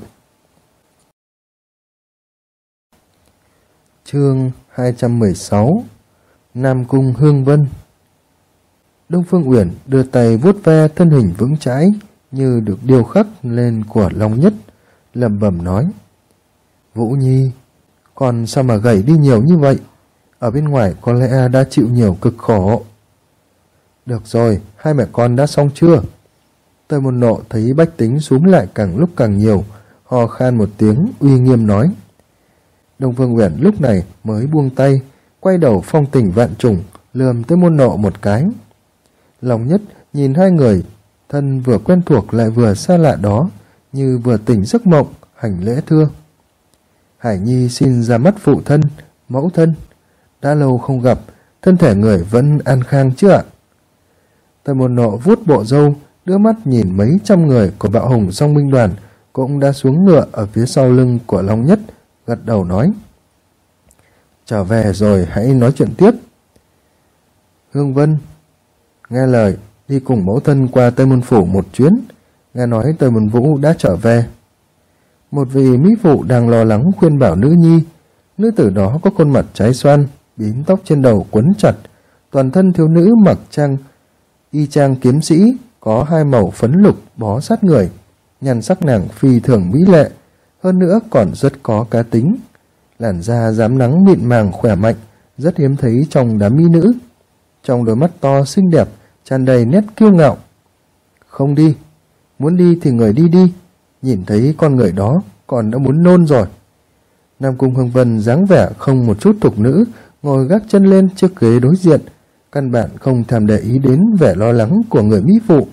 Chương 216. Nam Cung Hương Vân. Đông Phương Uyển đưa tay vuốt ve thân hình vững chãi như được điêu khắc lên của Long Nhất, lẩm bẩm nói: Vũ Nhi, con sao mà gầy đi nhiều như vậy? Ở bên ngoài có lẽ đã chịu nhiều cực khổ. Được rồi, hai mẹ con đã xong chưa? Tây Môn Nộ thấy bách tính xúm lại càng lúc càng nhiều, ho khan một tiếng uy nghiêm nói. Đông Phương Uyển lúc này mới buông tay, quay đầu phong tình vạn trùng lườm Tây Môn Nộ một cái. Long Nhất nhìn hai người thân vừa quen thuộc lại vừa xa lạ đó, như vừa tỉnh giấc mộng, hành lễ thưa: Hải Nhi xin ra mắt phụ thân, mẫu thân. Đã lâu không gặp, thân thể người vẫn an khang chứ ạ? Tây Môn Nộ vuốt bộ râu, đưa mắt nhìn mấy trăm người của Bạo Hùng Song Binh Đoàn cũng đã xuống ngựa ở phía sau lưng của Long Nhất, gật đầu nói: Trở về rồi hãy nói chuyện tiếp. Hương Vân, nghe lời đi cùng mẫu thân qua Tây Môn Phủ một chuyến. Nghe nói Tây Môn Vũ đã trở về. Một vị mỹ phụ đang lo lắng khuyên bảo nữ nhi. Nữ tử đó có khuôn mặt trái xoan, bím tóc trên đầu quấn chặt, toàn thân thiếu nữ mặc y trang kiếm sĩ, có hai màu phấn lục bó sát người. Nhan sắc nàng phi thường mỹ lệ, hơn nữa còn rất có cá tính. Làn da rám nắng mịn màng khỏe mạnh, rất hiếm thấy trong đám mỹ nữ. Trong đôi mắt to xinh đẹp tràn đầy nét kiêu ngạo. Không đi, muốn đi thì người đi đi, nhìn thấy con người đó còn đã muốn nôn rồi. Nam Cung Hương Vân dáng vẻ không một chút thục nữ, ngồi gác chân lên chiếc ghế đối diện, căn bản không thèm để ý đến vẻ lo lắng của người mỹ phụ.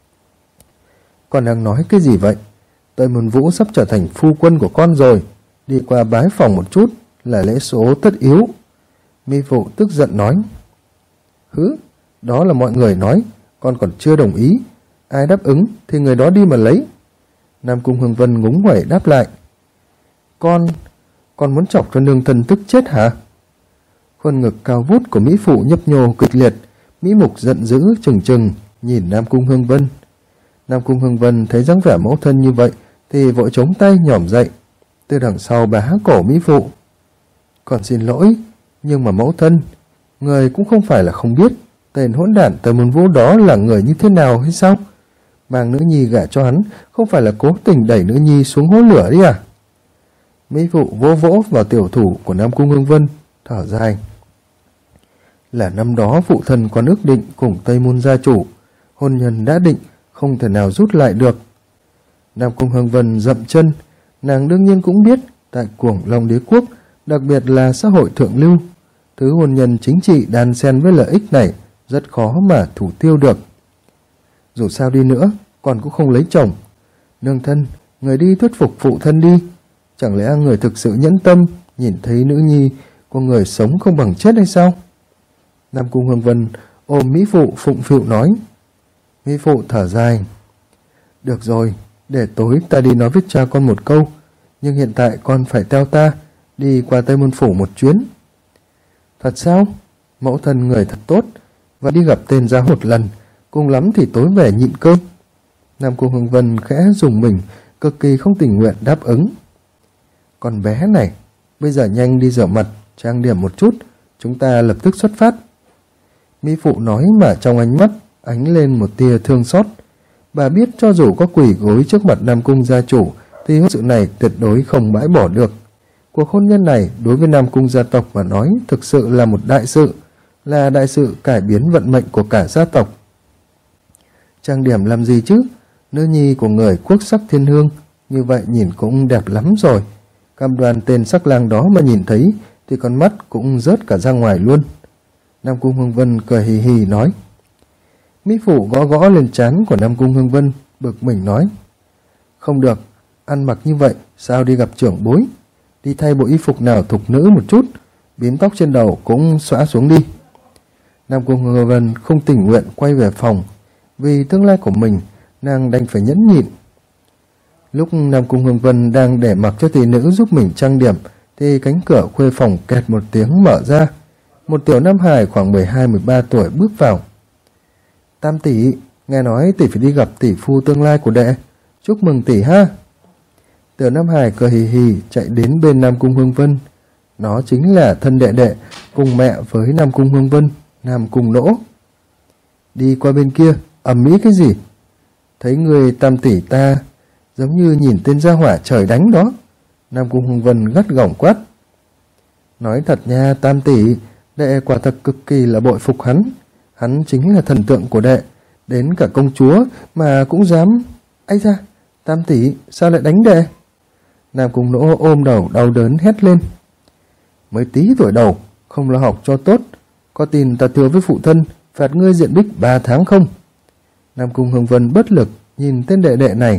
Con đang nói cái gì vậy? Tây Môn Vũ sắp trở thành phu quân của con rồi, đi qua bái phòng một chút là lễ số tất yếu. Mỹ phụ tức giận nói. Hứ, đó là mọi người nói, con còn chưa đồng ý. Ai đáp ứng thì người đó đi mà lấy. Nam Cung Hương Vân ngúng nguẩy đáp lại. Con muốn chọc cho nương thân tức chết hả? Khuôn ngực cao vút của mỹ phụ nhấp nhô kịch liệt, mỹ mục giận dữ trừng trừng nhìn Nam Cung Hương Vân. Nam Cung Hương Vân thấy dáng vẻ mẫu thân như vậy thì vội chống tay nhỏm dậy, từ đằng sau bá cổ mỹ phụ. Còn xin lỗi, nhưng mà mẫu thân, người cũng không phải là không biết tên hỗn đản Tây Môn Vũ đó là người như thế nào hay sao? Mang nữ nhi gả cho hắn không phải là cố tình đẩy nữ nhi xuống hố lửa đi à? Mỹ phụ vỗ vỗ vào tiểu thủ của Nam Cung Hương Vân, thở dài. Là năm đó phụ thân còn ước định cùng Tây Môn gia chủ, hôn nhân đã định, không thể nào rút lại được. Nam Cung Hương Vân dậm chân, nàng đương nhiên cũng biết tại Cuồng Long Đế quốc, đặc biệt là xã hội thượng lưu, thứ hôn nhân chính trị đan xen với lợi ích này rất khó mà thủ tiêu được. Dù sao đi nữa, con cũng không lấy chồng. Nương thân, người đi thuyết phục phụ thân đi. Chẳng lẽ người thực sự nhẫn tâm nhìn thấy nữ nhi của người sống không bằng chết hay sao? Nam Cung Hương Vân ôm mỹ phụ phụng phịu nói. Mỹ phụ thở dài. Được rồi, để tối ta đi nói với cha con một câu, nhưng hiện tại con phải theo ta đi qua Tây Môn Phủ một chuyến. Thật sao? Mẫu thân người thật tốt, và đi gặp tên gia một lần, cùng lắm thì tối về nhịn cơm. Nam Cung Hương Vân khẽ dùng mình, cực kỳ không tình nguyện đáp ứng. Con bé này, bây giờ nhanh đi rửa mặt, trang điểm một chút, chúng ta lập tức xuất phát. Mỹ phụ nói mà trong ánh mắt ánh lên một tia thương xót. Bà biết cho dù có quỳ gối trước mặt Nam Cung gia chủ thì hôn sự này tuyệt đối không bãi bỏ được. Cuộc hôn nhân này đối với Nam Cung gia tộc mà nói thực sự là một đại sự, là đại sự cải biến vận mệnh của cả gia tộc. Trang điểm làm gì chứ? Nữ nhi của người quốc sắc thiên hương, như vậy nhìn cũng đẹp lắm rồi. Cam đoan tên sắc lang đó mà nhìn thấy thì con mắt cũng rớt cả ra ngoài luôn. Nam Cung Hương Vân cười hì hì nói. Mỹ Phụ gõ gõ lên trán của Nam Cung Hương Vân, bực mình nói. Không được, ăn mặc như vậy sao đi gặp trưởng bối? Đi thay bộ y phục nào thục nữ một chút, bím tóc trên đầu cũng xõa xuống đi. Nam Cung Hương Vân không tình nguyện quay về phòng. Vì tương lai của mình, nàng đành phải nhẫn nhịn. Lúc Nam Cung Hương Vân đang để mặc cho tỷ nữ giúp mình trang điểm, thì cánh cửa khuê phòng kẹt một tiếng mở ra. Một tiểu nam hài khoảng 12-13 tuổi bước vào. Tam tỷ, nghe nói tỷ phải đi gặp tỷ phu tương lai của đệ. Chúc mừng tỷ ha. Tiểu nam hài cười hì hì chạy đến bên Nam Cung Hương Vân. Nó chính là thân đệ đệ cùng mẹ với Nam Cung Hương Vân, Nam Cung Lỗ. Đi qua bên kia, ầm ĩ cái gì? Thấy người tam tỷ ta giống như nhìn tên gia hỏa trời đánh đó. Nam Cung Hương Vân gắt gỏng quát. Nói thật nha tam tỷ, đệ quả thật cực kỳ là bội phục hắn. Hắn chính là thần tượng của đệ, đến cả công chúa mà cũng dám. Ây da, tam tỷ sao lại đánh đệ? Nam Cung Lỗ ôm đầu đau đớn hét lên. Mới tí tuổi đầu, không lo học cho tốt. Có tin ta thưa với phụ thân phạt ngươi diện bích 3 tháng không? Nam Cung Hương Vân bất lực nhìn tên đệ đệ này.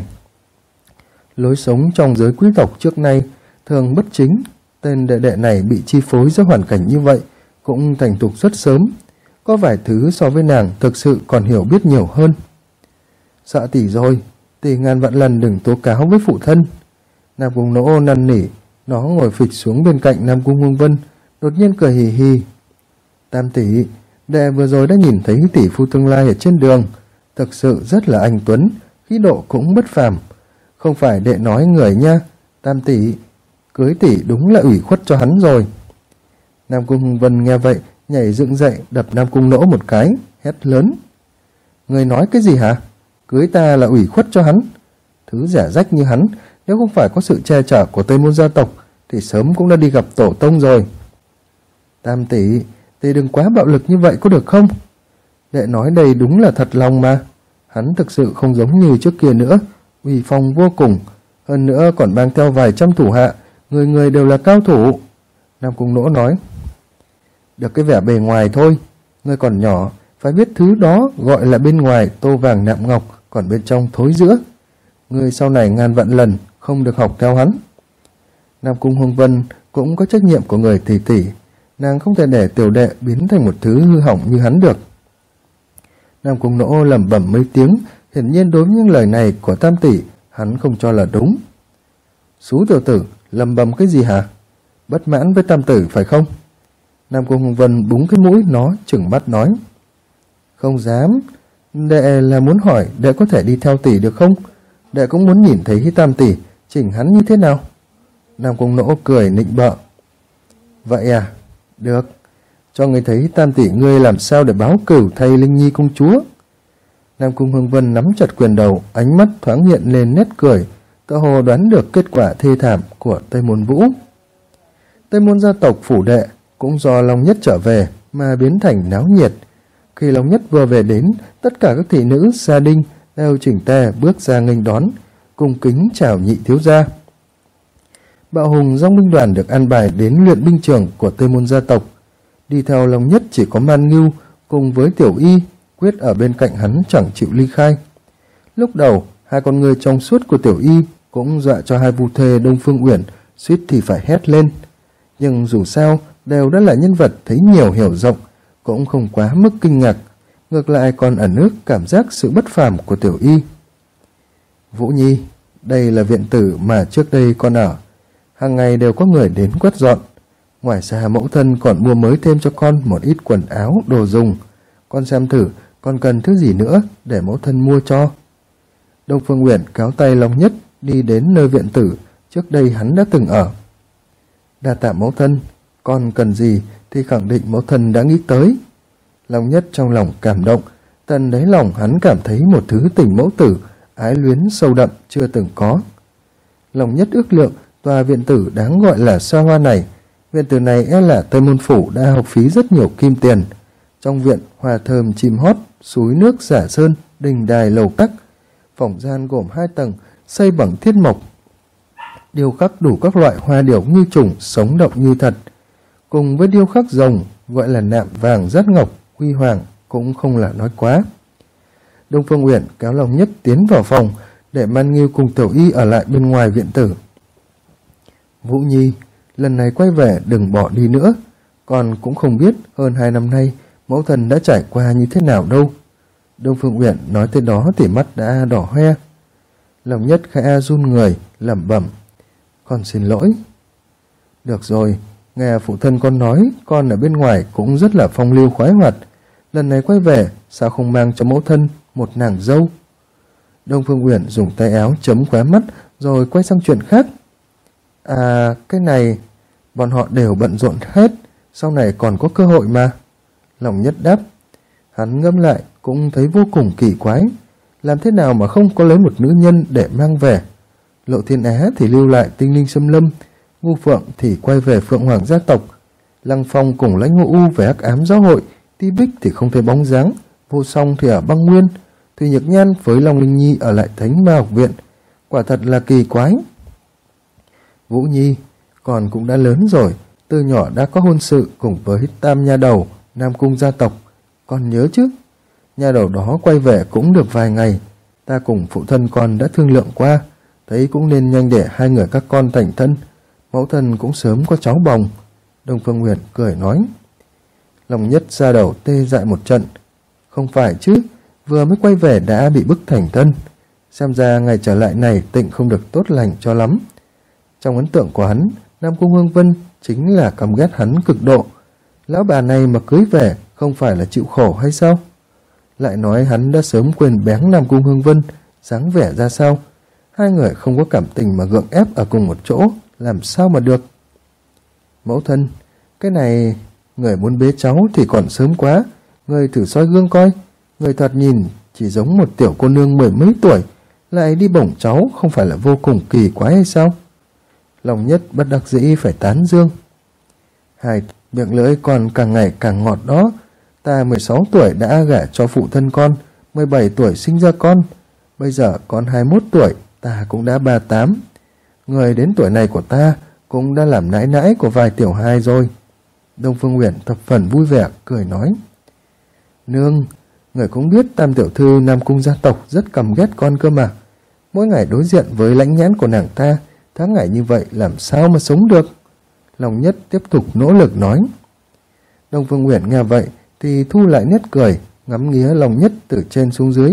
Lối sống trong giới quý tộc trước nay thường bất chính. Tên đệ đệ này bị chi phối giữa hoàn cảnh như vậy cũng thành thục rất sớm. Có vài thứ so với nàng thực sự còn hiểu biết nhiều hơn. Sợ tỷ rồi, tỷ ngàn vạn lần đừng tố cáo với phụ thân. Nam Cung Lỗ năn nỉ. Nó ngồi phịch xuống bên cạnh Nam Cung Hương Vân, đột nhiên cười hì hì. Tam tỷ, đệ vừa rồi đã nhìn thấy tỷ phu tương lai ở trên đường, thực sự rất là anh tuấn, khí độ cũng bất phàm. Không phải đệ nói người nha, tam tỷ, cưới tỷ đúng là ủy khuất cho hắn rồi. Nam Cung Hương Vân nghe vậy, nhảy dựng dậy đập Nam Cung Lỗ một cái, hét lớn. Người nói cái gì hả? Cưới ta là ủy khuất cho hắn? Thứ rẻ rách như hắn, nếu không phải có sự che chở của Tây Môn gia tộc thì sớm cũng đã đi gặp tổ tông rồi. Tam tỷ, tỷ đừng quá bạo lực như vậy có được không? Đệ nói đây đúng là thật lòng mà. Hắn thực sự không giống như trước kia nữa, uy phong vô cùng, hơn nữa còn mang theo vài trăm thủ hạ, người người đều là cao thủ. Nam Cung Lỗ nói. Được cái vẻ bề ngoài thôi, ngươi còn nhỏ, phải biết thứ đó gọi là bên ngoài tô vàng nạm ngọc, còn bên trong thối rữa. Ngươi sau này ngàn vạn lần không được học theo hắn. Nam Cung Hương Vân cũng có trách nhiệm của người tỷ tỷ, nàng không thể để tiểu đệ biến thành một thứ hư hỏng như hắn được. Nam Cung Lỗ lẩm bẩm mấy tiếng, hiển nhiên đối với những lời này của tam tỷ, hắn không cho là đúng. Xú tiểu tử, lẩm bẩm cái gì hả? Bất mãn với tam tử phải không? Nam Cung Hương Vân búng cái mũi nó, trừng mắt nói. Không dám, đệ là muốn hỏi đệ có thể đi theo tỷ được không? Đệ cũng muốn nhìn thấy tam tỷ chỉnh hắn như thế nào. Nam Cung Lỗ cười nịnh bợ. Vậy à? Được, cho người thấy tam tỷ ngươi làm sao để báo cửu thay Linh Nhi công chúa. Nam Cung Hương Vân nắm chặt quyền đầu, ánh mắt thoáng hiện lên nét cười, tựa hồ đoán được kết quả thê thảm của Tây Môn Vũ. Tây Môn gia tộc phủ đệ cũng do Long Nhất trở về mà biến thành náo nhiệt. Khi Long Nhất vừa về đến, tất cả các thị nữ gia đình đều chỉnh tề bước ra nghênh đón, cung kính chào nhị thiếu gia. Bạo Hùng dòng binh đoàn được an bài đến luyện binh trường của Tây Môn gia tộc. Đi theo Long Nhất chỉ có Man Ngưu cùng với Tiểu Y, Quyết ở bên cạnh hắn chẳng chịu ly khai. Lúc đầu, hai con người trong suốt của Tiểu Y cũng dọa cho hai phu thê Đông Phương Uyển suýt thì phải hét lên. Nhưng dù sao, đều đã là nhân vật thấy nhiều hiểu rộng, cũng không quá mức kinh ngạc, ngược lại còn ẩn ước cảm giác sự bất phàm của Tiểu Y. Vũ Nhi, đây là viện tử mà trước đây con ở. Hàng ngày đều có người đến quét dọn. Ngoài ra mẫu thân còn mua mới thêm cho con một ít quần áo, đồ dùng. Con xem thử con cần thứ gì nữa để mẫu thân mua cho. Đông Phương Uyển cáo tay Long Nhất đi đến nơi viện tử trước đây hắn đã từng ở. Đa tạ mẫu thân, con cần gì thì khẳng định mẫu thân đã nghĩ tới. Long Nhất trong lòng cảm động, tận đáy lòng hắn cảm thấy một thứ tình mẫu tử ái luyến sâu đậm chưa từng có. Lòng Nhất ước lượng tòa viện tử đáng gọi là xa hoa này. Viện tử này e là Tây Môn Phủ đã học phí rất nhiều kim tiền. Trong viện hoa thơm chim hót, suối nước giả sơn, đình đài lầu các. Phòng gian gồm 2 tầng, xây bằng thiết mộc, điêu khắc đủ các loại hoa điểu như trùng, sống động như thật. Cùng với điêu khắc rồng, gọi là nạm vàng dát ngọc, huy hoàng, cũng không là nói quá. Đông Phương Uyển kéo Lòng Nhất tiến vào phòng, để Man Nghiêu cùng Tiểu Y ở lại bên ngoài viện tử. Vũ Nhi, lần này quay về đừng bỏ đi nữa. Con cũng không biết hơn 2 năm nay mẫu thân đã trải qua như thế nào đâu. Đông Phương Uyển nói tới đó thì mắt đã đỏ hoe. Lòng Nhất khẽ run người, lẩm bẩm: Con xin lỗi. Được rồi, nghe phụ thân con nói con ở bên ngoài cũng rất là phong lưu khoái hoạt. Lần này quay về sao không mang cho mẫu thân một nàng dâu? Đông Phương Uyển dùng tay áo chấm khóe mắt rồi quay sang chuyện khác. À, cái này bọn họ đều bận rộn hết, sau này còn có cơ hội mà. Lòng Nhất đáp. Hắn ngẫm lại cũng thấy vô cùng kỳ quái. Làm thế nào mà không có lấy một nữ nhân để mang về? Lộ Thiên Á thì lưu lại Tinh Linh Xâm Lâm, Ngu Phượng thì quay về Phượng Hoàng gia tộc, Lăng Phong cùng Lãnh Ngộ U về Hắc Ám giáo hội, Ti Bích thì không thấy bóng dáng, Vô Song thì ở Băng Nguyên, Thùy Nhược Nhan với Long Linh Nhi ở lại Thánh Ma học viện. Quả thật là kỳ quái. Vũ Nhi, con cũng đã lớn rồi, từ nhỏ đã có hôn sự cùng với Tam nha đầu Nam Cung gia tộc. Con nhớ chứ? Nha đầu đó quay về cũng được vài ngày, ta cùng phụ thân con đã thương lượng qua, thấy cũng nên nhanh để 2 người các con thành thân, mẫu thân cũng sớm có cháu bồng. Đông Phương Uyển cười nói. Lòng Nhất ra đầu tê dại một trận. Không phải chứ, vừa mới quay về đã bị bức thành thân. Xem ra ngày trở lại này tịnh không được tốt lành cho lắm. Trong ấn tượng của hắn, Nam Cung Hương Vân chính là căm ghét hắn cực độ. Lão bà này mà cưới về không phải là chịu khổ hay sao? Lại nói hắn đã sớm quên bén Nam Cung Hương Vân dáng vẻ ra sao. 2 người không có cảm tình mà gượng ép ở cùng một chỗ, làm sao mà được? Mẫu thân, cái này người muốn bế cháu thì còn sớm quá. Người thử soi gương coi, người thoạt nhìn chỉ giống một tiểu cô nương 10 mấy tuổi, lại đi bổng cháu, không phải là vô cùng kỳ quái hay sao? Lòng Nhất bất đắc dĩ phải tán dương. Hai miệng lưỡi còn càng ngày càng ngọt đó. Ta 16 tuổi đã gả cho phụ thân con, 17 tuổi sinh ra con, bây giờ con 21 tuổi, ta cũng đã 38. Người đến tuổi này của ta cũng đã làm nãi nãi của vài tiểu hài rồi. Đông Phương Uyển thập phần vui vẻ cười nói. Nương, người cũng biết Tam tiểu thư Nam Cung gia tộc rất căm ghét con cơ mà. Mỗi ngày đối diện với lãnh nhãn của nàng ta, tháng ngày như vậy làm sao mà sống được? Lòng Nhất tiếp tục nỗ lực nói. Đông Phương Uyển nghe vậy thì thu lại nét cười, ngắm nghía Lòng Nhất từ trên xuống dưới.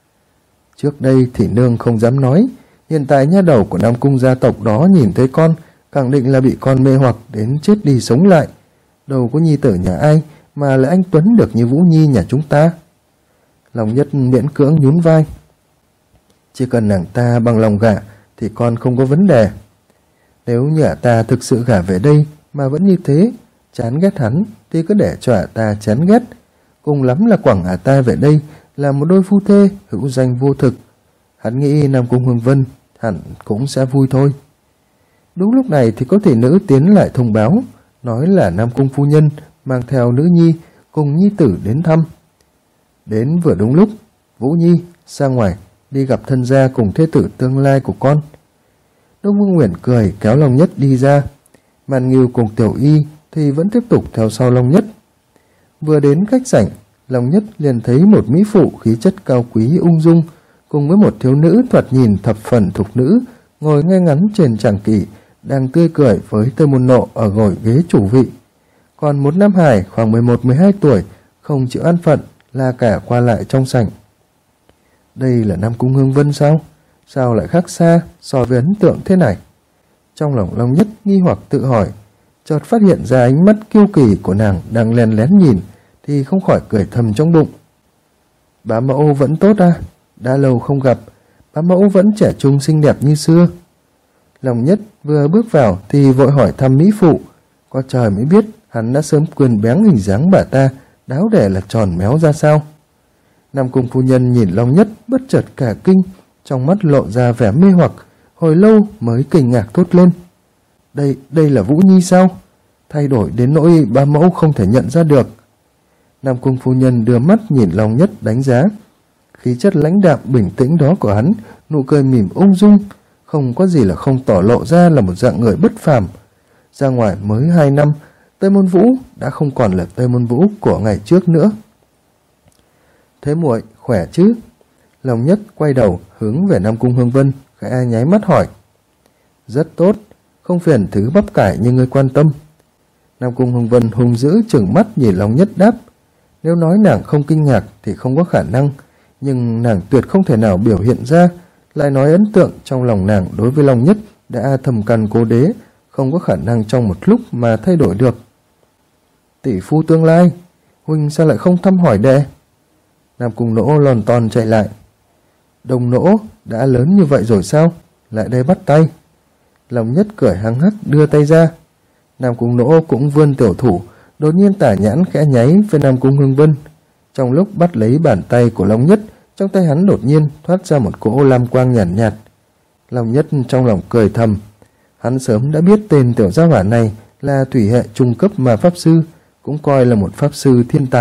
Trước đây thì nương không dám nói, hiện tại nha đầu của Nam Cung gia tộc đó nhìn thấy con, khẳng định là bị con mê hoặc đến chết đi sống lại. Đâu có nhi tử nhà ai mà lại anh Tuấn được như Vũ Nhi nhà chúng ta. Lòng Nhất miễn cưỡng nhún vai. Chỉ cần nàng ta bằng lòng gả thì con không có vấn đề. Nếu như ta thực sự gả về đây mà vẫn như thế, chán ghét hắn thì cứ để cho ta chán ghét. Cùng lắm là quẳng ta về đây là một đôi phu thê hữu danh vô thực. Hắn nghĩ Nam Cung Hương Vân hẳn cũng sẽ vui thôi. Đúng lúc này thì có thị nữ tiến lại thông báo, nói là Nam Cung phu nhân mang theo nữ nhi cùng nhi tử đến thăm. Đến vừa đúng lúc, Vũ Nhi ra ngoài đi gặp thân gia cùng thế tử tương lai của con. Đông Phương Uyển cười kéo Long Nhất đi ra. Man Nghiêu cùng Tiểu Y thì vẫn tiếp tục theo sau Long Nhất. Vừa đến khách sảnh, Long Nhất liền thấy một mỹ phụ khí chất cao quý ung dung cùng với một thiếu nữ thoạt nhìn thập phần thục nữ ngồi ngay ngắn trên tràng kỷ, đang tươi cười với Tây Môn Nộ ở ngồi ghế chủ vị. Còn một nam hài khoảng 11-12 tuổi không chịu an phận la cả qua lại trong sảnh. Đây là Nam Cung Hương Vân sao? Sao lại khác xa so với ấn tượng thế này? Trong lòng Long Nhất nghi hoặc tự hỏi, chợt phát hiện ra ánh mắt kiêu kỳ của nàng đang lén lén nhìn thì không khỏi cười thầm trong bụng. Bá mẫu vẫn tốt à? Đã lâu không gặp, bá mẫu vẫn trẻ trung xinh đẹp như xưa. Long Nhất vừa bước vào thì vội hỏi thăm mỹ phụ. Có trời mới biết hắn đã sớm quên bén hình dáng bà ta đáo để là tròn méo ra sao. Nam Cung phu nhân nhìn Long Nhất bất chợt cả kinh, trong mắt lộ ra vẻ mê hoặc, hồi lâu mới kinh ngạc thốt lên. Đây là Vũ Nhi sao? Thay đổi đến nỗi ba mẫu không thể nhận ra được. Nam Cung phu nhân đưa mắt nhìn Long Nhất đánh giá. Khí chất lãnh đạm bình tĩnh đó của hắn, nụ cười mỉm ung dung, không có gì là không tỏ lộ ra là một dạng người bất phàm. Ra ngoài mới 2 năm, Tây Môn Vũ đã không còn là Tây Môn Vũ của ngày trước nữa. Thế muội khỏe chứ? Long Nhất quay đầu hướng về Nam Cung Hương Vân, khẽ nháy mắt hỏi. Rất tốt, không phiền thứ bắp cải như ngươi quan tâm. Nam Cung Hương Vân hung dữ trừng mắt nhìn Long Nhất đáp. Nếu nói nàng không kinh ngạc thì không có khả năng, nhưng nàng tuyệt không thể nào biểu hiện ra, lại nói ấn tượng trong lòng nàng đối với Long Nhất đã thầm căn cố đế, không có khả năng trong một lúc mà thay đổi được. Tỷ phu tương lai, huynh sao lại không thăm hỏi đệ? Nam Cung Nỗ lòn ton chạy lại. Đồng Nỗ đã lớn như vậy rồi sao? Lại đây bắt tay. Long Nhất cười hăng hắc đưa tay ra. Nam Cung Nỗ cũng vươn tiểu thủ, đột nhiên tả nhãn khẽ nháy với Nam Cung Hương Vân. Trong lúc bắt lấy bàn tay của Long Nhất, trong tay hắn đột nhiên thoát ra một cỗ lam quang nhàn nhạt. Long Nhất trong lòng cười thầm. Hắn sớm đã biết tên tiểu gia hỏa này là thủy hệ trung cấp mà pháp sư, cũng coi là một pháp sư thiên tài.